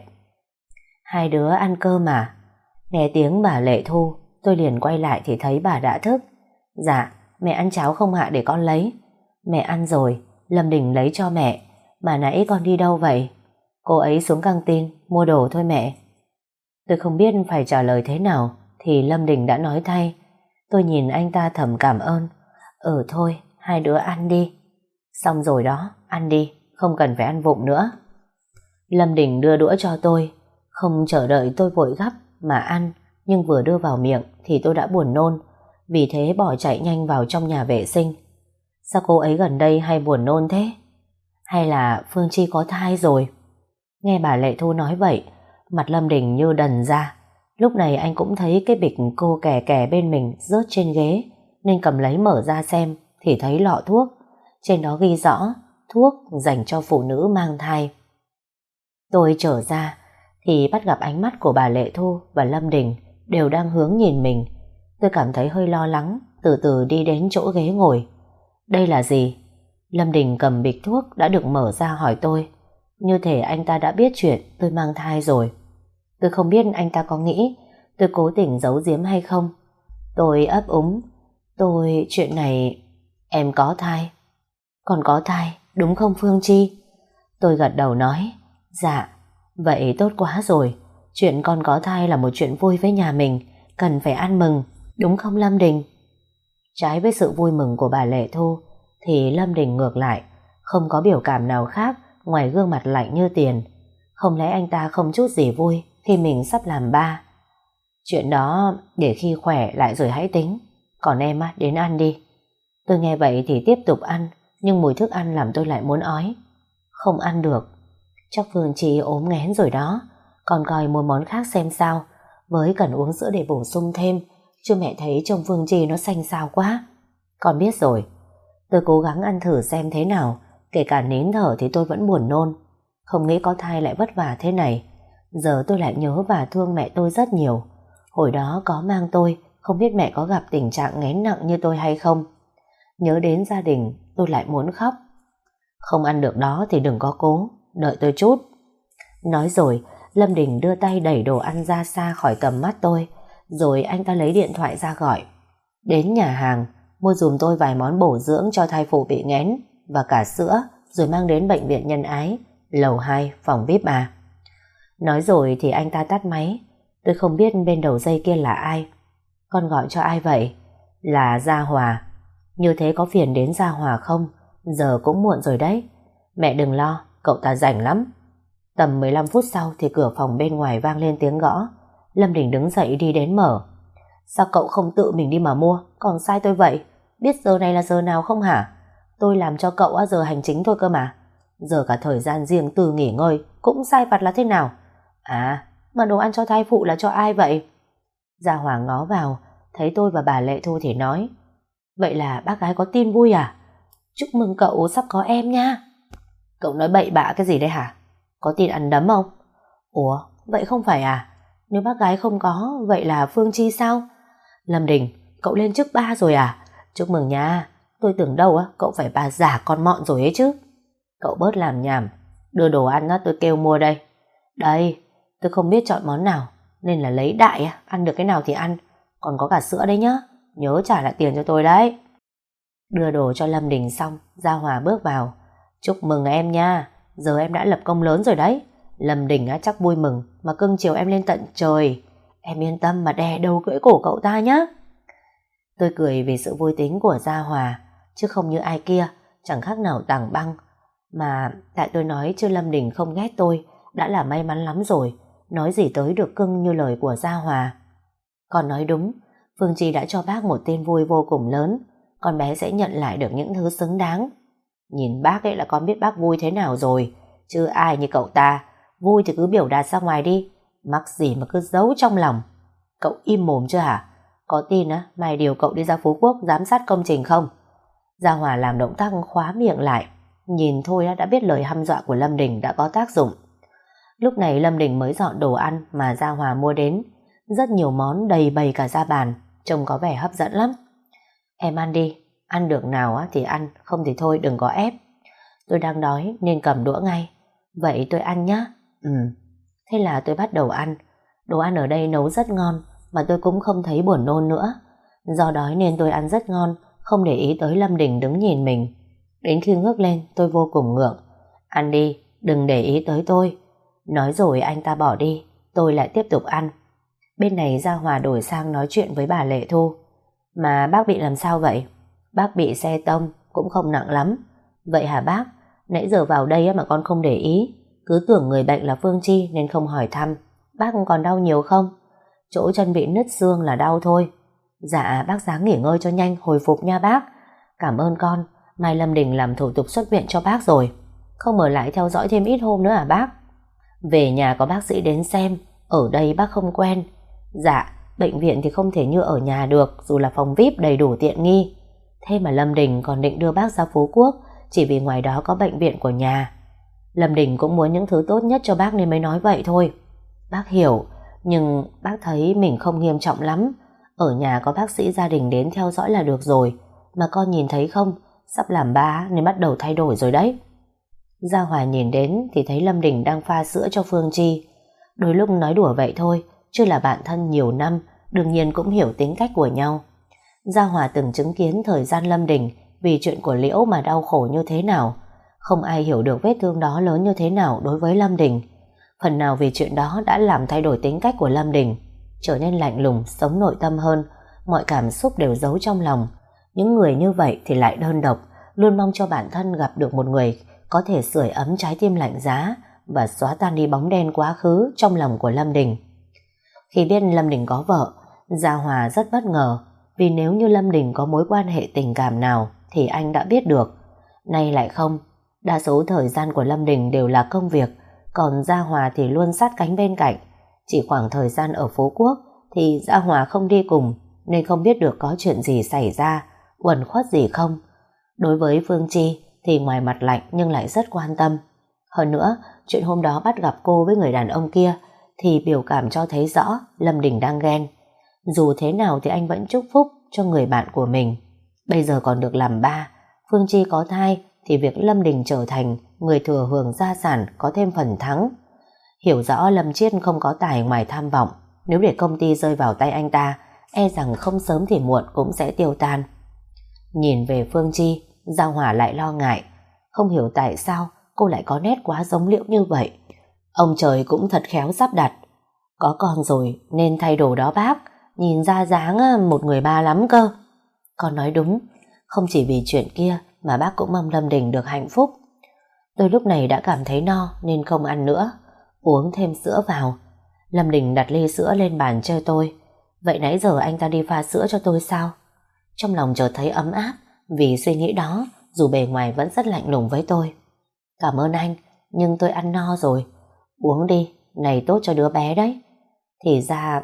Hai đứa ăn cơm mà. Nghe tiếng bà Lệ Thu, tôi liền quay lại thì thấy bà đã thức. Dạ, mẹ ăn cháo không ạ, để con lấy. Mẹ ăn rồi, Lâm Đình lấy cho mẹ. Mà nãy con đi đâu vậy? Cô ấy xuống căng tin mua đồ thôi mẹ. Tôi không biết phải trả lời thế nào thì Lâm Đình đã nói thay. Tôi nhìn anh ta thầm cảm ơn. Ừ thôi, hai đứa ăn đi. Xong rồi đó, ăn đi, không cần phải ăn vụng nữa. Lâm Đình đưa đũa cho tôi, không chờ đợi tôi vội gắp mà ăn, nhưng vừa đưa vào miệng thì tôi đã buồn nôn, vì thế bỏ chạy nhanh vào trong nhà vệ sinh. Sao cô ấy gần đây hay buồn nôn thế? Hay là Phương Chi có thai rồi? Nghe bà Lệ Thu nói vậy, mặt Lâm Đình như đần ra. Lúc này anh cũng thấy cái bịch cô kè kè bên mình rớt trên ghế, nên cầm lấy mở ra xem thì thấy lọ thuốc. Trên đó ghi rõ thuốc dành cho phụ nữ mang thai. Tôi trở ra thì bắt gặp ánh mắt của bà Lệ Thu và Lâm Đình đều đang hướng nhìn mình. Tôi cảm thấy hơi lo lắng, từ từ đi đến chỗ ghế ngồi. Đây là gì? Lâm Đình cầm bịch thuốc đã được mở ra hỏi tôi. Như thể anh ta đã biết chuyện tôi mang thai rồi. Tôi không biết anh ta có nghĩ tôi cố tình giấu giếm hay không. Tôi ấp úng. Tôi, chuyện này, em có thai. Còn có thai, đúng không Phương Chi? Tôi gật đầu nói, dạ, vậy tốt quá rồi. Chuyện con có thai là một chuyện vui với nhà mình, cần phải ăn mừng, đúng không Lâm Đình? Trái với sự vui mừng của bà Lệ Thu, thì Lâm Đình ngược lại, không có biểu cảm nào khác ngoài gương mặt lạnh như tiền. Không lẽ anh ta không chút gì vui khi mình sắp làm ba? Chuyện đó để khi khỏe lại rồi hãy tính. Còn em á, đến ăn đi. Tôi nghe vậy thì tiếp tục ăn, nhưng mùi thức ăn làm tôi lại muốn ói. Không ăn được. Chắc Phương Chi ốm nghén rồi đó. Còn coi mua món khác xem sao. Với cần uống sữa để bổ sung thêm, chứ mẹ thấy trông Phương Chi nó xanh xao quá. Con biết rồi. Tôi cố gắng ăn thử xem thế nào. Kể cả nín thở thì tôi vẫn buồn nôn. Không nghĩ có thai lại vất vả thế này. Giờ tôi lại nhớ và thương mẹ tôi rất nhiều. Hồi đó có mang tôi, không biết mẹ có gặp tình trạng nghén nặng như tôi hay không. Nhớ đến gia đình, tôi lại muốn khóc. Không ăn được đó thì đừng có cố, đợi tôi chút. Nói rồi, Lâm Đình đưa tay đẩy đồ ăn ra xa khỏi tầm mắt tôi, rồi anh ta lấy điện thoại ra gọi. Đến nhà hàng, mua dùm tôi vài món bổ dưỡng cho thai phụ bị nghén và cả sữa, rồi mang đến bệnh viện Nhân Ái, lầu hai, phòng vi ai pi ba. Nói rồi thì anh ta tắt máy. Tôi không biết bên đầu dây kia là ai. Con gọi cho ai vậy? Là Gia Hòa. Như thế có phiền đến Gia Hòa không? Giờ cũng muộn rồi đấy. Mẹ đừng lo, cậu ta rảnh lắm. Tầm mười lăm phút sau thì cửa phòng bên ngoài vang lên tiếng gõ. Lâm Đình đứng dậy đi đến mở. Sao cậu không tự mình đi mà mua, còn sai tôi vậy? Biết giờ này là giờ nào không hả? Tôi làm cho cậu giờ hành chính thôi cơ mà. Giờ cả thời gian riêng tư nghỉ ngơi cũng sai vặt là thế nào? À, mà đồ ăn cho thai phụ là cho ai vậy? Gia Hòa ngó vào, thấy tôi và bà Lệ Thu thì nói, vậy là bác gái có tin vui à? Chúc mừng cậu sắp có em nha. Cậu nói bậy bạ cái gì đấy hả? Có tin ăn đấm không? Ủa, vậy không phải à? Nếu bác gái không có, vậy là Phương Chi sao? Lâm Đình, cậu lên chức ba rồi à? Chúc mừng nha. Tôi tưởng đâu á, cậu phải bà già con mọn rồi ấy chứ. Cậu bớt làm nhảm. Đưa đồ ăn á, tôi kêu mua đây. Đây, tôi không biết chọn món nào, nên là lấy đại á, ăn được cái nào thì ăn. Còn có cả sữa đấy nhá. Nhớ trả lại tiền cho tôi đấy. Đưa đồ cho Lâm Đình xong, Gia Hòa bước vào. Chúc mừng em nha. Giờ em đã lập công lớn rồi đấy. Lâm Đình á, chắc vui mừng mà cưng chiều em lên tận trời. Em yên tâm mà đè đầu cưỡi cổ cậu ta nhá. Tôi cười vì sự vui tính của Gia Hòa, chứ không như ai kia, chẳng khác nào tảng băng. Mà tại tôi nói chứ Lâm Đình không ghét tôi đã là may mắn lắm rồi. Nói gì tới được cưng như lời của Gia Hòa. Con nói đúng, Phương Chi đã cho bác một tin vui vô cùng lớn. Con bé sẽ nhận lại được những thứ xứng đáng. Nhìn bác ấy là con biết bác vui thế nào rồi. Chứ ai như cậu ta, vui thì cứ biểu đạt ra ngoài đi, mắc gì mà cứ giấu trong lòng. Cậu im mồm chưa hả? Có tin á, mày điều cậu đi ra Phú Quốc giám sát công trình không? Gia Hòa làm động tác khóa miệng lại. Nhìn thôi đã biết lời hăm dọa của Lâm Đình đã có tác dụng. Lúc này Lâm Đình mới dọn đồ ăn mà Gia Hòa mua đến. Rất nhiều món đầy bày cả ra bàn, trông có vẻ hấp dẫn lắm. Em ăn đi, ăn được nào á thì ăn, không thì thôi đừng có ép. Tôi đang đói nên cầm đũa ngay. Vậy tôi ăn nhá. Ừ. Thế là tôi bắt đầu ăn. Đồ ăn ở đây nấu rất ngon, mà tôi cũng không thấy buồn nôn nữa. Do đói nên tôi ăn rất ngon, không để ý tới Lâm Đình đứng nhìn mình. Đến khi ngước lên tôi vô cùng ngượng. Ăn đi, đừng để ý tới tôi. Nói rồi anh ta bỏ đi, tôi lại tiếp tục ăn. Bên này Gia Hòa đổi sang nói chuyện với bà Lệ Thu. Mà bác bị làm sao vậy? Bác bị xe tông, cũng không nặng lắm. Vậy hả bác? Nãy giờ vào đây mà con không để ý, cứ tưởng người bệnh là Phương Chi nên không hỏi thăm. Bác còn đau nhiều không? Chỗ chân bị nứt xương là đau thôi. Dạ bác dáng nghỉ ngơi cho nhanh, hồi phục nha bác. Cảm ơn con, mai Lâm Đình làm thủ tục xuất viện cho bác rồi. Không ở lại theo dõi thêm ít hôm nữa à bác? Về nhà có bác sĩ đến xem, ở đây bác không quen. Dạ, bệnh viện thì không thể như ở nhà được, dù là phòng vi ai pi đầy đủ tiện nghi. Thế mà Lâm Đình còn định đưa bác ra Phú Quốc chỉ vì ngoài đó có bệnh viện của nhà. Lâm Đình cũng muốn những thứ tốt nhất cho bác nên mới nói vậy thôi. Bác hiểu, nhưng bác thấy mình không nghiêm trọng lắm. Ở nhà có bác sĩ gia đình đến theo dõi là được rồi. Mà con nhìn thấy không, sắp làm ba nên bắt đầu thay đổi rồi đấy. Gia Hòa nhìn đến thì thấy Lâm Đình đang pha sữa cho Phương Chi. Đôi lúc nói đùa vậy thôi, chứ là bạn thân nhiều năm, đương nhiên cũng hiểu tính cách của nhau. Gia Hòa từng chứng kiến thời gian Lâm Đình vì chuyện của Liễu mà đau khổ như thế nào. Không ai hiểu được vết thương đó lớn như thế nào đối với Lâm Đình. Phần nào vì chuyện đó đã làm thay đổi tính cách của Lâm Đình, trở nên lạnh lùng, sống nội tâm hơn, mọi cảm xúc đều giấu trong lòng. Những người như vậy thì lại đơn độc, luôn mong cho bản thân gặp được một người có thể sưởi ấm trái tim lạnh giá và xóa tan đi bóng đen quá khứ trong lòng của Lâm Đình. Khi biết Lâm Đình có vợ, Gia Hòa rất bất ngờ, vì nếu như Lâm Đình có mối quan hệ tình cảm nào thì anh đã biết được. Nay lại không, đa số thời gian của Lâm Đình đều là công việc, còn Gia Hòa thì luôn sát cánh bên cạnh. Chỉ khoảng thời gian ở Phú Quốc thì Gia Hòa không đi cùng, nên không biết được có chuyện gì xảy ra, uẩn khuất gì không. Đối với Phương Chi thì ngoài mặt lạnh nhưng lại rất quan tâm. Hơn nữa, chuyện hôm đó bắt gặp cô với người đàn ông kia thì biểu cảm cho thấy rõ Lâm Đình đang ghen. Dù thế nào thì anh vẫn chúc phúc cho người bạn của mình. Bây giờ còn được làm ba, Phương Chi có thai thì việc Lâm Đình trở thành người thừa hưởng gia sản có thêm phần thắng. Hiểu rõ Lâm Chiết không có tài ngoài tham vọng, nếu để công ty rơi vào tay anh ta, e rằng không sớm thì muộn cũng sẽ tiêu tan. Nhìn về Phương Chi, Gia Hòa lại lo ngại. Không hiểu tại sao cô lại có nét quá giống Liễu như vậy. Ông trời cũng thật khéo sắp đặt. Có con rồi nên thay đồ đó bác, nhìn ra dáng một người ba lắm cơ. Con nói đúng, không chỉ vì chuyện kia mà bác cũng mong Lâm Đình được hạnh phúc. Tôi lúc này đã cảm thấy no nên không ăn nữa, uống thêm sữa vào. Lâm Đình đặt ly sữa lên bàn chơi tôi. Vậy nãy giờ anh ta đi pha sữa cho tôi sao? Trong lòng chợt thấy ấm áp vì suy nghĩ đó, dù bề ngoài vẫn rất lạnh lùng với tôi. Cảm ơn anh, nhưng tôi ăn no rồi. Uống đi, này tốt cho đứa bé đấy. Thì ra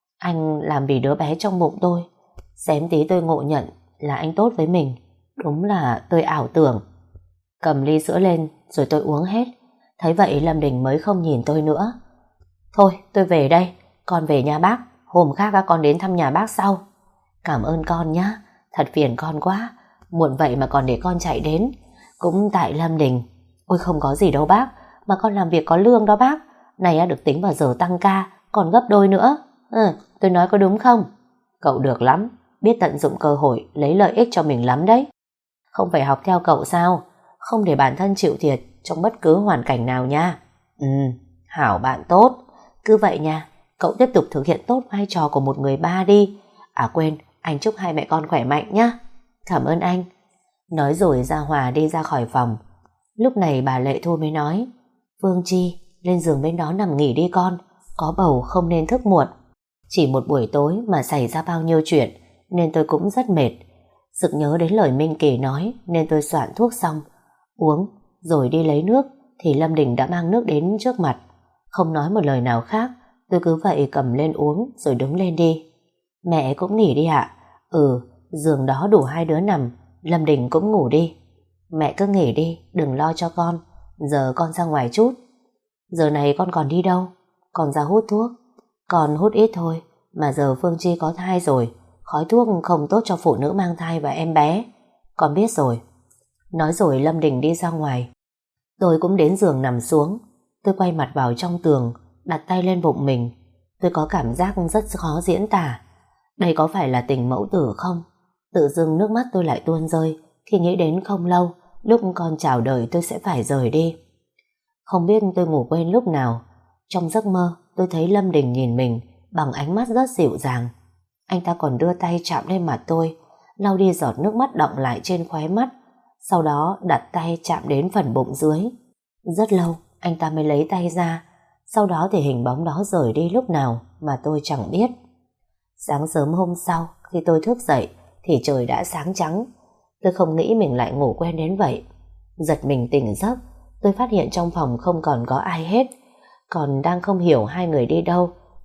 anh làm vì đứa bé trong bụng tôi. Xém tí tôi ngộ nhận là anh tốt với mình. Đúng là tôi ảo tưởng. Cầm ly sữa lên rồi tôi uống hết. Thấy vậy Lâm Đình mới không nhìn tôi nữa. Thôi tôi về đây, con về nhà bác. Hôm khác các con đến thăm nhà bác sau. Cảm ơn con nhá, thật phiền con quá. Muộn vậy mà còn để con chạy đến. Cũng tại Lâm Đình. Ôi không có gì đâu bác, mà con làm việc có lương đó bác. Này được tính vào giờ tăng ca, còn gấp đôi nữa. Ừ, tôi nói có đúng không? Cậu được lắm, biết tận dụng cơ hội, lấy lợi ích cho mình lắm đấy. Không phải học theo cậu sao? Không để bản thân chịu thiệt trong bất cứ hoàn cảnh nào nha. Ừ, hảo bạn tốt. Cứ vậy nha, cậu tiếp tục thực hiện tốt vai trò của một người ba đi. À quên, anh chúc hai mẹ con khỏe mạnh nhá. Cảm ơn anh. Nói rồi Gia Hòa đi ra khỏi phòng. Lúc này bà Lệ Thu mới nói, Phương Chi, lên giường bên đó nằm nghỉ đi con, có bầu không nên thức muộn. Chỉ một buổi tối mà xảy ra bao nhiêu chuyện, nên tôi cũng rất mệt. Sực nhớ đến lời Minh Kỳ nói nên tôi soạn thuốc xong, uống, rồi đi lấy nước thì Lâm Đình đã mang nước đến trước mặt. Không nói một lời nào khác, tôi cứ vậy cầm lên uống rồi đứng lên đi. Mẹ cũng nghỉ đi ạ. Ừ, giường đó đủ hai đứa nằm, Lâm Đình cũng ngủ đi. Mẹ cứ nghỉ đi, đừng lo cho con. Giờ con ra ngoài chút. Giờ này con còn đi đâu? Con ra hút thuốc. Con hút ít thôi, mà giờ Phương Chi có thai rồi, khói thuốc không tốt cho phụ nữ mang thai và em bé. Con biết rồi. Nói rồi Lâm Đình đi ra ngoài. Tôi cũng đến giường nằm xuống. Tôi quay mặt vào trong tường, đặt tay lên bụng mình. Tôi có cảm giác rất khó diễn tả. Đây có phải là tình mẫu tử không? Tự dưng nước mắt tôi lại tuôn rơi khi nghĩ đến không lâu, lúc con chào đời tôi sẽ phải rời đi. Không biết tôi ngủ quên lúc nào. Trong giấc mơ tôi thấy Lâm Đình nhìn mình bằng ánh mắt rất dịu dàng. Anh ta còn đưa tay chạm lên mặt tôi, lau đi giọt nước mắt đọng lại trên khóe mắt, sau đó đặt tay chạm đến phần bụng dưới. Rất lâu anh ta mới lấy tay ra, sau đó thì hình bóng đó rời đi lúc nào mà tôi chẳng biết. Sáng sớm hôm sau khi tôi thức dậy thì trời đã sáng trắng. Tôi không nghĩ mình lại ngủ quen đến vậy. Giật mình tỉnh giấc, tôi phát hiện trong phòng không còn có ai hết. Còn đang không hiểu hai người đi đâu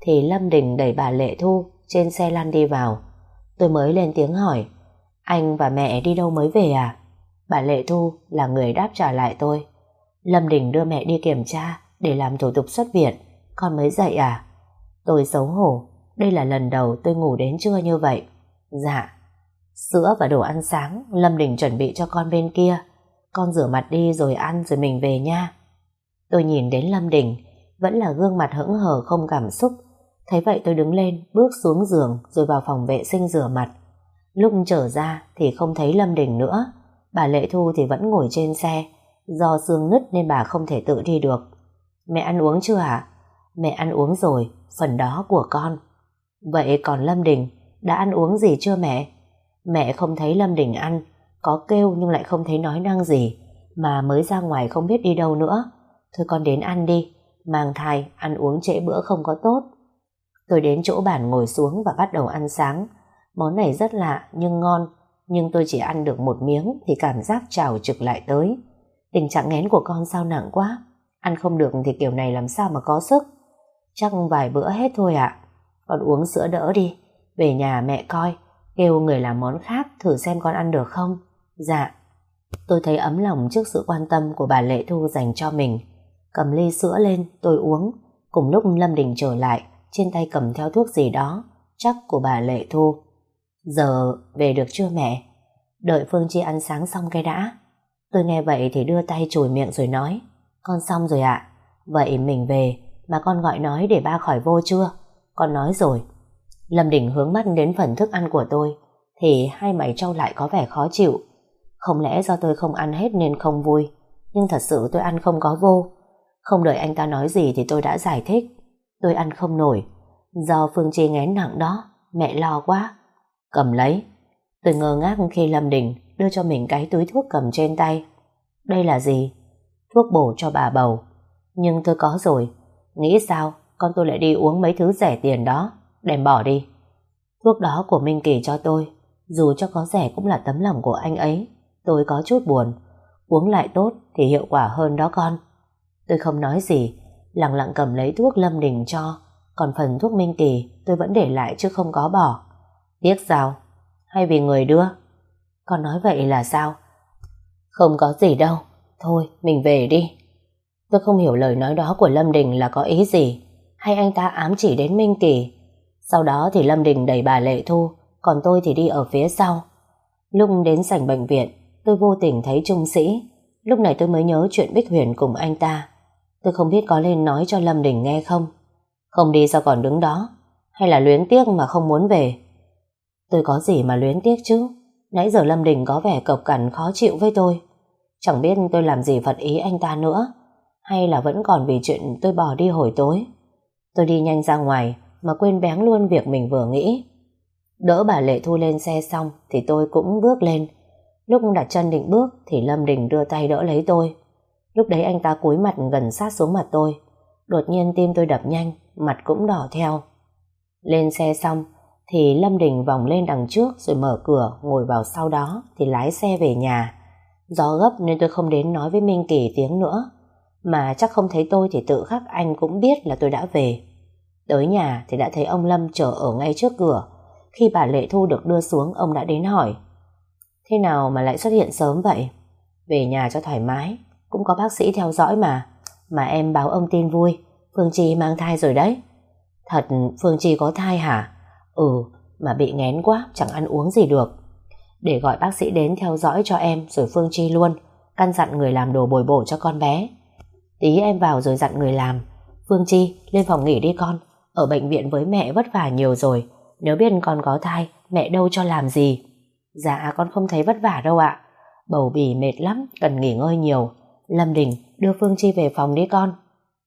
thì Lâm Đình đẩy bà Lệ Thu trên xe lăn đi vào. Tôi mới lên tiếng hỏi: anh và mẹ đi đâu mới về à? Bà Lệ Thu là người đáp trả lại tôi: Lâm Đình đưa mẹ đi kiểm tra để làm thủ tục xuất viện, con mới dậy à? Tôi xấu hổ, đây là lần đầu tôi ngủ đến trưa như vậy. Dạ. Sữa và đồ ăn sáng Lâm Đình chuẩn bị cho con bên kia, con rửa mặt đi rồi ăn rồi mình về nha. Tôi nhìn đến Lâm Đình vẫn là gương mặt hững hờ không cảm xúc. Thấy vậy tôi đứng lên bước xuống giường rồi vào phòng vệ sinh rửa mặt. Lúc trở ra thì không thấy Lâm Đình nữa. Bà Lệ Thu thì vẫn ngồi trên xe. Do xương nứt nên bà không thể tự đi được. Mẹ ăn uống chưa ạ? Mẹ ăn uống rồi, phần đó của con. Vậy còn Lâm Đình đã ăn uống gì chưa mẹ? Mẹ không thấy Lâm Đình ăn, có kêu nhưng lại không thấy nói năng gì, mà mới ra ngoài không biết đi đâu nữa. Thôi con đến ăn đi, mang thai ăn uống trễ bữa không có tốt. Tôi đến chỗ bàn ngồi xuống và bắt đầu ăn sáng. Món này rất lạ nhưng ngon, nhưng tôi chỉ ăn được một miếng thì cảm giác trào trực lại tới. Tình trạng nghén của con sao nặng quá, ăn không được thì kiểu này làm sao mà có sức. Chắc vài bữa hết thôi ạ. Con uống sữa đỡ đi, về nhà mẹ coi, kêu người làm món khác thử xem con ăn được không. Dạ. Tôi thấy ấm lòng trước sự quan tâm của bà Lệ Thu dành cho mình. Cầm ly sữa lên tôi uống. Cùng lúc Lâm Đình trở lại, trên tay cầm theo thuốc gì đó, chắc của bà Lệ Thu. Giờ về được chưa mẹ? Đợi Phương Chi ăn sáng xong cái đã. Tôi nghe vậy thì đưa tay chùi miệng rồi nói: con xong rồi ạ. Vậy mình về, mà con gọi nói để ba khỏi vô chưa? Con nói rồi. Lâm Đình hướng mắt đến phần thức ăn của tôi thì hai mày trâu lại có vẻ khó chịu. Không lẽ do tôi không ăn hết nên không vui, nhưng thật sự tôi ăn không có vô. Không đợi anh ta nói gì thì tôi đã giải thích: tôi ăn không nổi, do Phương Chi nghén nặng đó, mẹ lo quá. Cầm lấy. Tôi ngơ ngác khi Lâm Đình đưa cho mình cái túi thuốc cầm trên tay. Đây là gì? Thuốc bổ cho bà bầu. Nhưng tôi có rồi. Nghĩ sao con tôi lại đi uống mấy thứ rẻ tiền đó? Đem bỏ đi. Thuốc đó của Minh Kỳ cho tôi, dù cho có rẻ cũng là tấm lòng của anh ấy. Tôi có chút buồn. Uống lại tốt thì hiệu quả hơn đó con. Tôi không nói gì, lặng lặng cầm lấy thuốc Lâm Đình cho. Còn phần thuốc Minh Kỳ tôi vẫn để lại chứ không có bỏ. Tiếc sao? Hay vì người đưa? Con nói vậy là sao? Không có gì đâu. Thôi mình về đi. Tôi không hiểu lời nói đó của Lâm Đình là có ý gì. Hay anh ta ám chỉ đến Minh Kỳ? Sau đó thì Lâm Đình đẩy bà Lệ Thu, còn tôi thì đi ở phía sau. Lúc đến sảnh bệnh viện, tôi vô tình thấy Trung Sĩ. Lúc này tôi mới nhớ chuyện Bích Huyền cùng anh ta. Tôi không biết có lên nói cho Lâm Đình nghe không. Không đi sao còn đứng đó? Hay là luyến tiếc mà không muốn về? Tôi có gì mà luyến tiếc chứ? Nãy giờ Lâm Đình có vẻ cộc cằn khó chịu với tôi. Chẳng biết tôi làm gì phật ý anh ta nữa, hay là vẫn còn vì chuyện tôi bỏ đi hồi tối. Tôi đi nhanh ra ngoài mà quên béng luôn việc mình vừa nghĩ. Đỡ bà Lệ Thu lên xe xong thì tôi cũng bước lên. Lúc đặt chân định bước thì Lâm Đình đưa tay đỡ lấy tôi. Lúc đấy anh ta cúi mặt gần sát xuống mặt tôi. Đột nhiên tim tôi đập nhanh, mặt cũng đỏ theo. Lên xe xong thì Lâm Đình vòng lên đằng trước rồi mở cửa ngồi vào sau đó thì lái xe về nhà. Do gấp nên tôi không đến nói với Minh Kỳ tiếng nữa, mà chắc không thấy tôi thì tự khắc anh cũng biết là tôi đã về. Tới nhà thì đã thấy ông Lâm chờ ở ngay trước cửa. Khi bà Lệ Thu được đưa xuống, ông đã đến hỏi: thế nào mà lại xuất hiện sớm vậy? Về nhà cho thoải mái, cũng có bác sĩ theo dõi mà. Mà em báo ông tin vui, Phương Chi mang thai rồi đấy. Thật Phương Chi có thai hả? Ừ, mà bị nghén quá, chẳng ăn uống gì được. Để gọi bác sĩ đến theo dõi cho em rồi Phương Chi luôn, căn dặn người làm đồ bồi bổ cho con bé. Tí em vào rồi dặn người làm. Phương Chi, lên phòng nghỉ đi con. Ở bệnh viện với mẹ vất vả nhiều rồi. Nếu biết con có thai, mẹ đâu cho làm gì. Dạ con không thấy vất vả đâu ạ. Bầu bì mệt lắm, cần nghỉ ngơi nhiều. Lâm Đình, đưa Phương Chi về phòng đi con.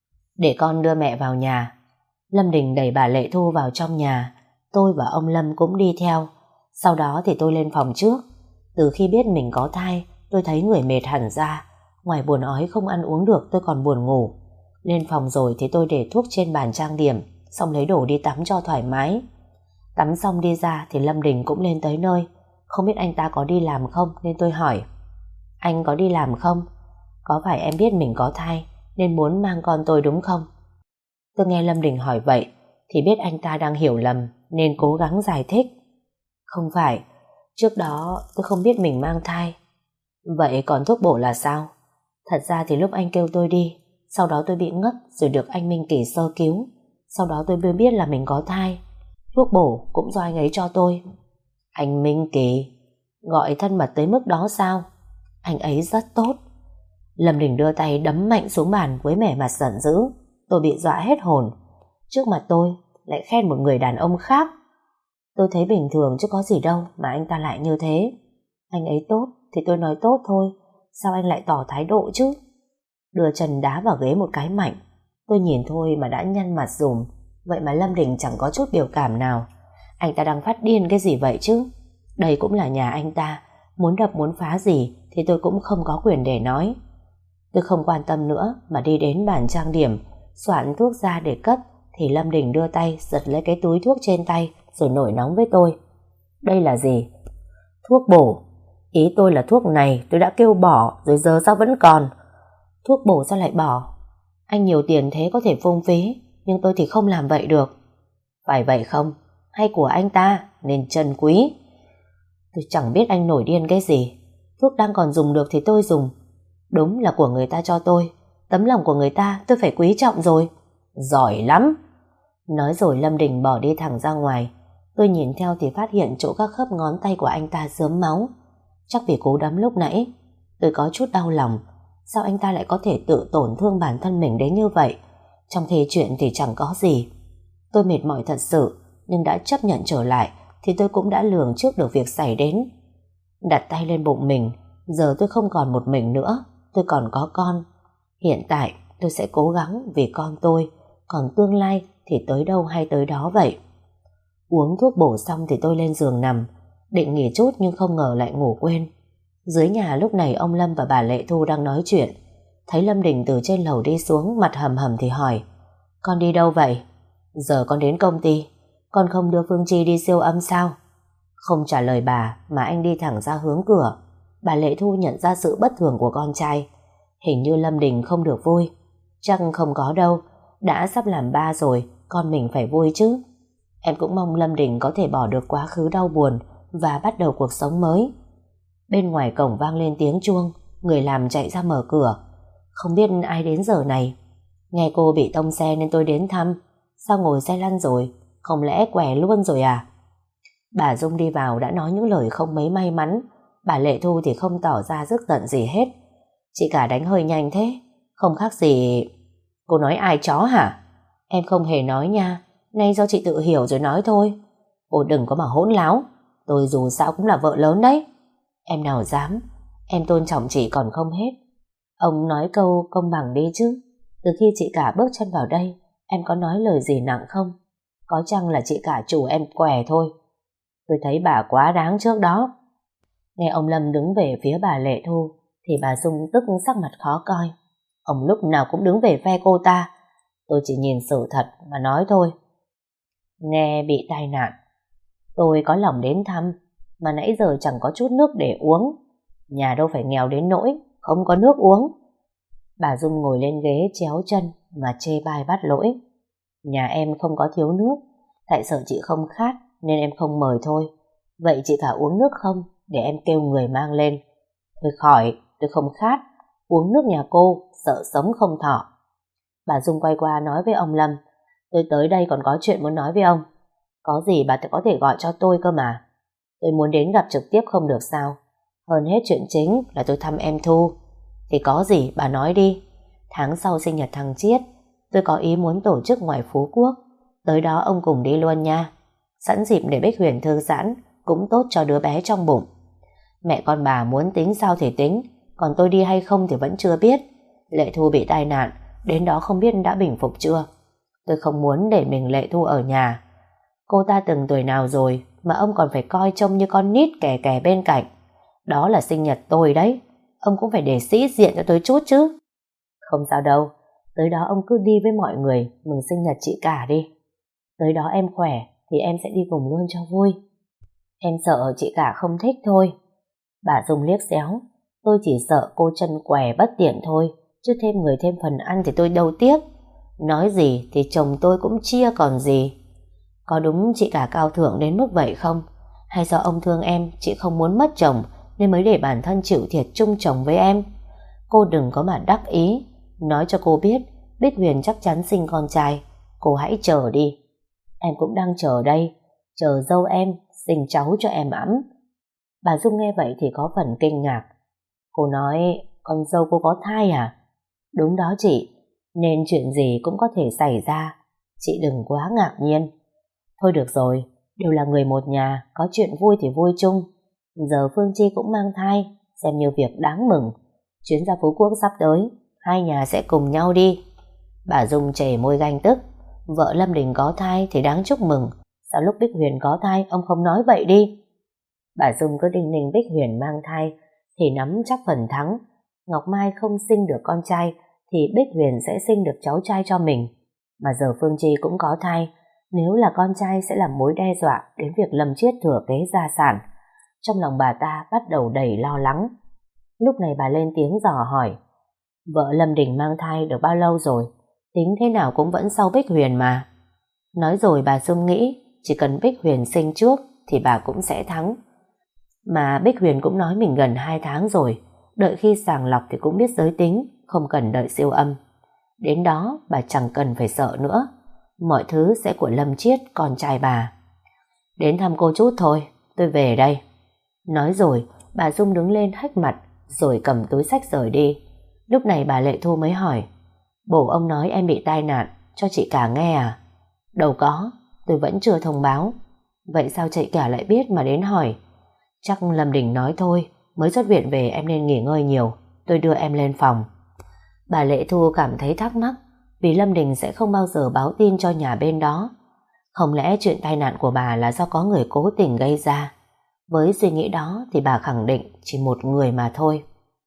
Để con đưa mẹ vào nhà. Lâm Đình đẩy bà Lệ Thu vào trong nhà. Tôi và ông Lâm cũng đi theo. Sau đó thì tôi lên phòng trước. Từ khi biết mình có thai, tôi thấy người mệt hẳn ra. Ngoài buồn ói không ăn uống được, tôi còn buồn ngủ. Lên phòng rồi thì tôi để thuốc trên bàn trang điểm, xong lấy đồ đi tắm cho thoải mái. Tắm xong đi ra thì Lâm Đình cũng lên tới nơi. Không biết anh ta có đi làm không nên tôi hỏi: anh có đi làm không? Có phải em biết mình có thai nên muốn mang con tôi đúng không? Tôi nghe Lâm Đình hỏi vậy thì biết anh ta đang hiểu lầm nên cố gắng giải thích. Không phải, trước đó tôi không biết mình mang thai. Vậy còn thuốc bổ là sao? Thật ra thì lúc anh kêu tôi đi, sau đó tôi bị ngất rồi được anh Minh Kỳ sơ cứu. Sau đó tôi mới biết là mình có thai. Thuốc bổ cũng do anh ấy cho tôi. Anh Minh Kỳ gọi thân mật tới mức đó sao? Anh ấy rất tốt. Lâm Đình đưa tay đấm mạnh xuống bàn với vẻ mặt giận dữ. Tôi bị dọa hết hồn. Trước mặt tôi lại khen một người đàn ông khác. Tôi thấy bình thường chứ có gì đâu mà anh ta lại như thế. Anh ấy tốt thì tôi nói tốt thôi, sao anh lại tỏ thái độ chứ? Đưa chân đá vào ghế một cái mạnh. Tôi nhìn thôi mà đã nhăn mặt rùm. Vậy mà Lâm Đình chẳng có chút biểu cảm nào. Anh ta đang phát điên cái gì vậy chứ? Đây cũng là nhà anh ta, muốn đập muốn phá gì thì tôi cũng không có quyền để nói. Tôi không quan tâm nữa mà đi đến bàn trang điểm, soạn thuốc ra để cất, thì Lâm Đình đưa tay giật lấy cái túi thuốc trên tay rồi nổi nóng với tôi. Đây là gì? Thuốc bổ. Ý tôi là thuốc này tôi đã kêu bỏ rồi giờ sao vẫn còn? Thuốc bổ sao lại bỏ? Anh nhiều tiền thế có thể phung phí, nhưng tôi thì không làm vậy được. Phải vậy không? Hay của anh ta nên trân quý? Tôi chẳng biết anh nổi điên cái gì. Thuốc đang còn dùng được thì tôi dùng. Đúng là của người ta cho tôi, tấm lòng của người ta tôi phải quý trọng rồi. Giỏi lắm. Nói rồi Lâm Đình bỏ đi thẳng ra ngoài. Tôi nhìn theo thì phát hiện chỗ các khớp ngón tay của anh ta rớm máu. Chắc vì cú đấm lúc nãy. Tôi có chút đau lòng. Sao anh ta lại có thể tự tổn thương bản thân mình đến như vậy? Trong khi chuyện thì chẳng có gì. Tôi mệt mỏi thật sự, nhưng đã chấp nhận trở lại thì tôi cũng đã lường trước được việc xảy đến. Đặt tay lên bụng mình. Giờ tôi không còn một mình nữa, tôi còn có con. Hiện tại tôi sẽ cố gắng vì con tôi, còn tương lai thì tới đâu hay tới đó vậy. Uống thuốc bổ xong thì tôi lên giường nằm, định nghỉ chút nhưng không ngờ lại ngủ quên. Dưới nhà lúc này ông Lâm và bà Lệ Thu đang nói chuyện. Thấy Lâm Đình từ trên lầu đi xuống, mặt hầm hầm thì hỏi: Con đi đâu vậy? Giờ con đến công ty. Con không đưa Phương Chi đi siêu âm sao? Không trả lời bà mà anh đi thẳng ra hướng cửa. Bà Lệ Thu nhận ra sự bất thường của con trai. Hình như Lâm Đình không được vui. Chắc không có đâu, đã sắp làm ba rồi, con mình phải vui chứ. Em cũng mong Lâm Đình có thể bỏ được quá khứ đau buồn và bắt đầu cuộc sống mới. Bên ngoài cổng vang lên tiếng chuông, người làm chạy ra mở cửa. Không biết ai đến giờ này. Nghe cô bị tông xe nên tôi đến thăm. Sao ngồi xe lăn rồi? Không lẽ què luôn rồi à? Bà Dung đi vào đã nói những lời không mấy may mắn. Bà Lệ Thu thì không tỏ ra tức giận gì hết. Chị cả đánh hơi nhanh thế, không khác gì. Cô nói ai chó hả? Em không hề nói nha, nay do chị tự hiểu rồi nói thôi. Cô đừng có mà hỗn láo, tôi dù sao cũng là vợ lớn đấy. Em nào dám, em tôn trọng chị còn không hết. Ông nói câu công bằng đi chứ. Từ khi chị cả bước chân vào đây, em có nói lời gì nặng không? Có chăng là chị cả chủ em què thôi. Tôi thấy bà quá đáng trước đó. Nghe ông Lâm đứng về phía bà Lệ Thu thì bà Dung tức sắc mặt khó coi. Ông lúc nào cũng đứng về phe cô ta. Tôi chỉ nhìn sự thật mà nói thôi. Nghe bị tai nạn, tôi có lòng đến thăm, mà nãy giờ chẳng có chút nước để uống. Nhà đâu phải nghèo đến nỗi không có nước uống. Bà Dung ngồi lên ghế chéo chân mà chê bai bắt lỗi. Nhà em không có thiếu nước, tại sợ chị không khát nên em không mời thôi. Vậy chị cả uống nước không, để em kêu người mang lên. Thôi khỏi, tôi không khát. Uống nước nhà cô, sợ sống không thọ. Bà Dung quay qua nói với ông Lâm: Tôi tới đây còn có chuyện muốn nói với ông. Có gì bà có thể gọi cho tôi cơ mà. Tôi muốn đến gặp trực tiếp không được sao? Hơn hết chuyện chính là tôi thăm em Thu. Thì có gì bà nói đi. Tháng sau sinh nhật thằng Chiết, tôi có ý muốn tổ chức ngoài Phú Quốc. Tới đó ông cùng đi luôn nha. Sẵn dịp để Bích Huyền thư giãn, cũng tốt cho đứa bé trong bụng. Mẹ con bà muốn tính sao thì tính, còn tôi đi hay không thì vẫn chưa biết. Lệ Thu bị tai nạn, đến đó không biết đã bình phục chưa. Tôi không muốn để mình Lệ Thu ở nhà. Cô ta từng tuổi nào rồi mà ông còn phải coi trông như con nít kè kè bên cạnh. Đó là sinh nhật tôi đấy, ông cũng phải để sĩ diện cho tôi chút chứ. Không sao đâu, tới đó ông cứ đi với mọi người mừng sinh nhật chị cả đi. Tới đó em khỏe thì em sẽ đi cùng luôn cho vui. Em sợ chị cả không thích thôi. Bà Dung liếc xéo. Tôi chỉ sợ cô chân què bất tiện thôi, chứ thêm người thêm phần ăn thì tôi đâu tiếc. Nói gì thì chồng tôi cũng chia còn gì. Có đúng chị cả cao thượng đến mức vậy không? Hay do ông thương em, chị không muốn mất chồng nên mới để bản thân chịu thiệt chung chồng với em? Cô đừng có mà đắc ý. Nói cho cô biết, Bích Huyền chắc chắn sinh con trai. Cô hãy chờ đi. Em cũng đang chờ đây. Chờ dâu em sinh cháu cho em ẵm. Bà Dung nghe vậy thì có phần kinh ngạc. Cô nói con dâu cô có thai à? Đúng đó chị. Nên chuyện gì cũng có thể xảy ra. Chị đừng quá ngạc nhiên. Thôi được rồi, đều là người một nhà, có chuyện vui thì vui chung. Giờ Phương Chi cũng mang thai, xem như việc đáng mừng. Chuyến ra Phú Quốc sắp tới, hai nhà sẽ cùng nhau đi. Bà Dung chảy môi ganh tức. Vợ Lâm Đình có thai thì đáng chúc mừng. Sao lúc Bích Huyền có thai ông không nói vậy đi? Bà Dung cứ đinh ninh Bích Huyền mang thai thì nắm chắc phần thắng. Ngọc Mai không sinh được con trai thì Bích Huyền sẽ sinh được cháu trai cho mình. Mà giờ Phương Chi cũng có thai, nếu là con trai sẽ là mối đe dọa đến việc Lâm Chiết thừa kế gia sản. Trong lòng bà ta bắt đầu đầy lo lắng. Lúc này bà lên tiếng dò hỏi. Vợ Lâm Đình mang thai được bao lâu rồi? Tính thế nào cũng vẫn sau Bích Huyền mà. Nói rồi bà Dung nghĩ chỉ cần Bích Huyền sinh trước thì bà cũng sẽ thắng. Mà Bích Huyền cũng nói mình gần hai tháng rồi, đợi khi sàng lọc thì cũng biết giới tính, không cần đợi siêu âm. Đến đó bà chẳng cần phải sợ nữa. Mọi thứ sẽ của Lâm Chiết, con trai bà. Đến thăm cô chút thôi, tôi về đây. Nói rồi bà Dung đứng lên hách mặt rồi cầm túi xách rời đi. Lúc này bà Lệ Thu mới hỏi. Bố ông nói em bị tai nạn cho chị cả nghe à? Đâu có, tôi vẫn chưa thông báo. Vậy sao chị cả lại biết mà đến hỏi? Chắc Lâm Đình nói thôi, mới xuất viện về em nên nghỉ ngơi nhiều, tôi đưa em lên phòng. Bà Lệ Thu cảm thấy thắc mắc vì Lâm Đình sẽ không bao giờ báo tin cho nhà bên đó. Không lẽ chuyện tai nạn của bà là do có người cố tình gây ra? Với suy nghĩ đó thì bà khẳng định chỉ một người mà thôi.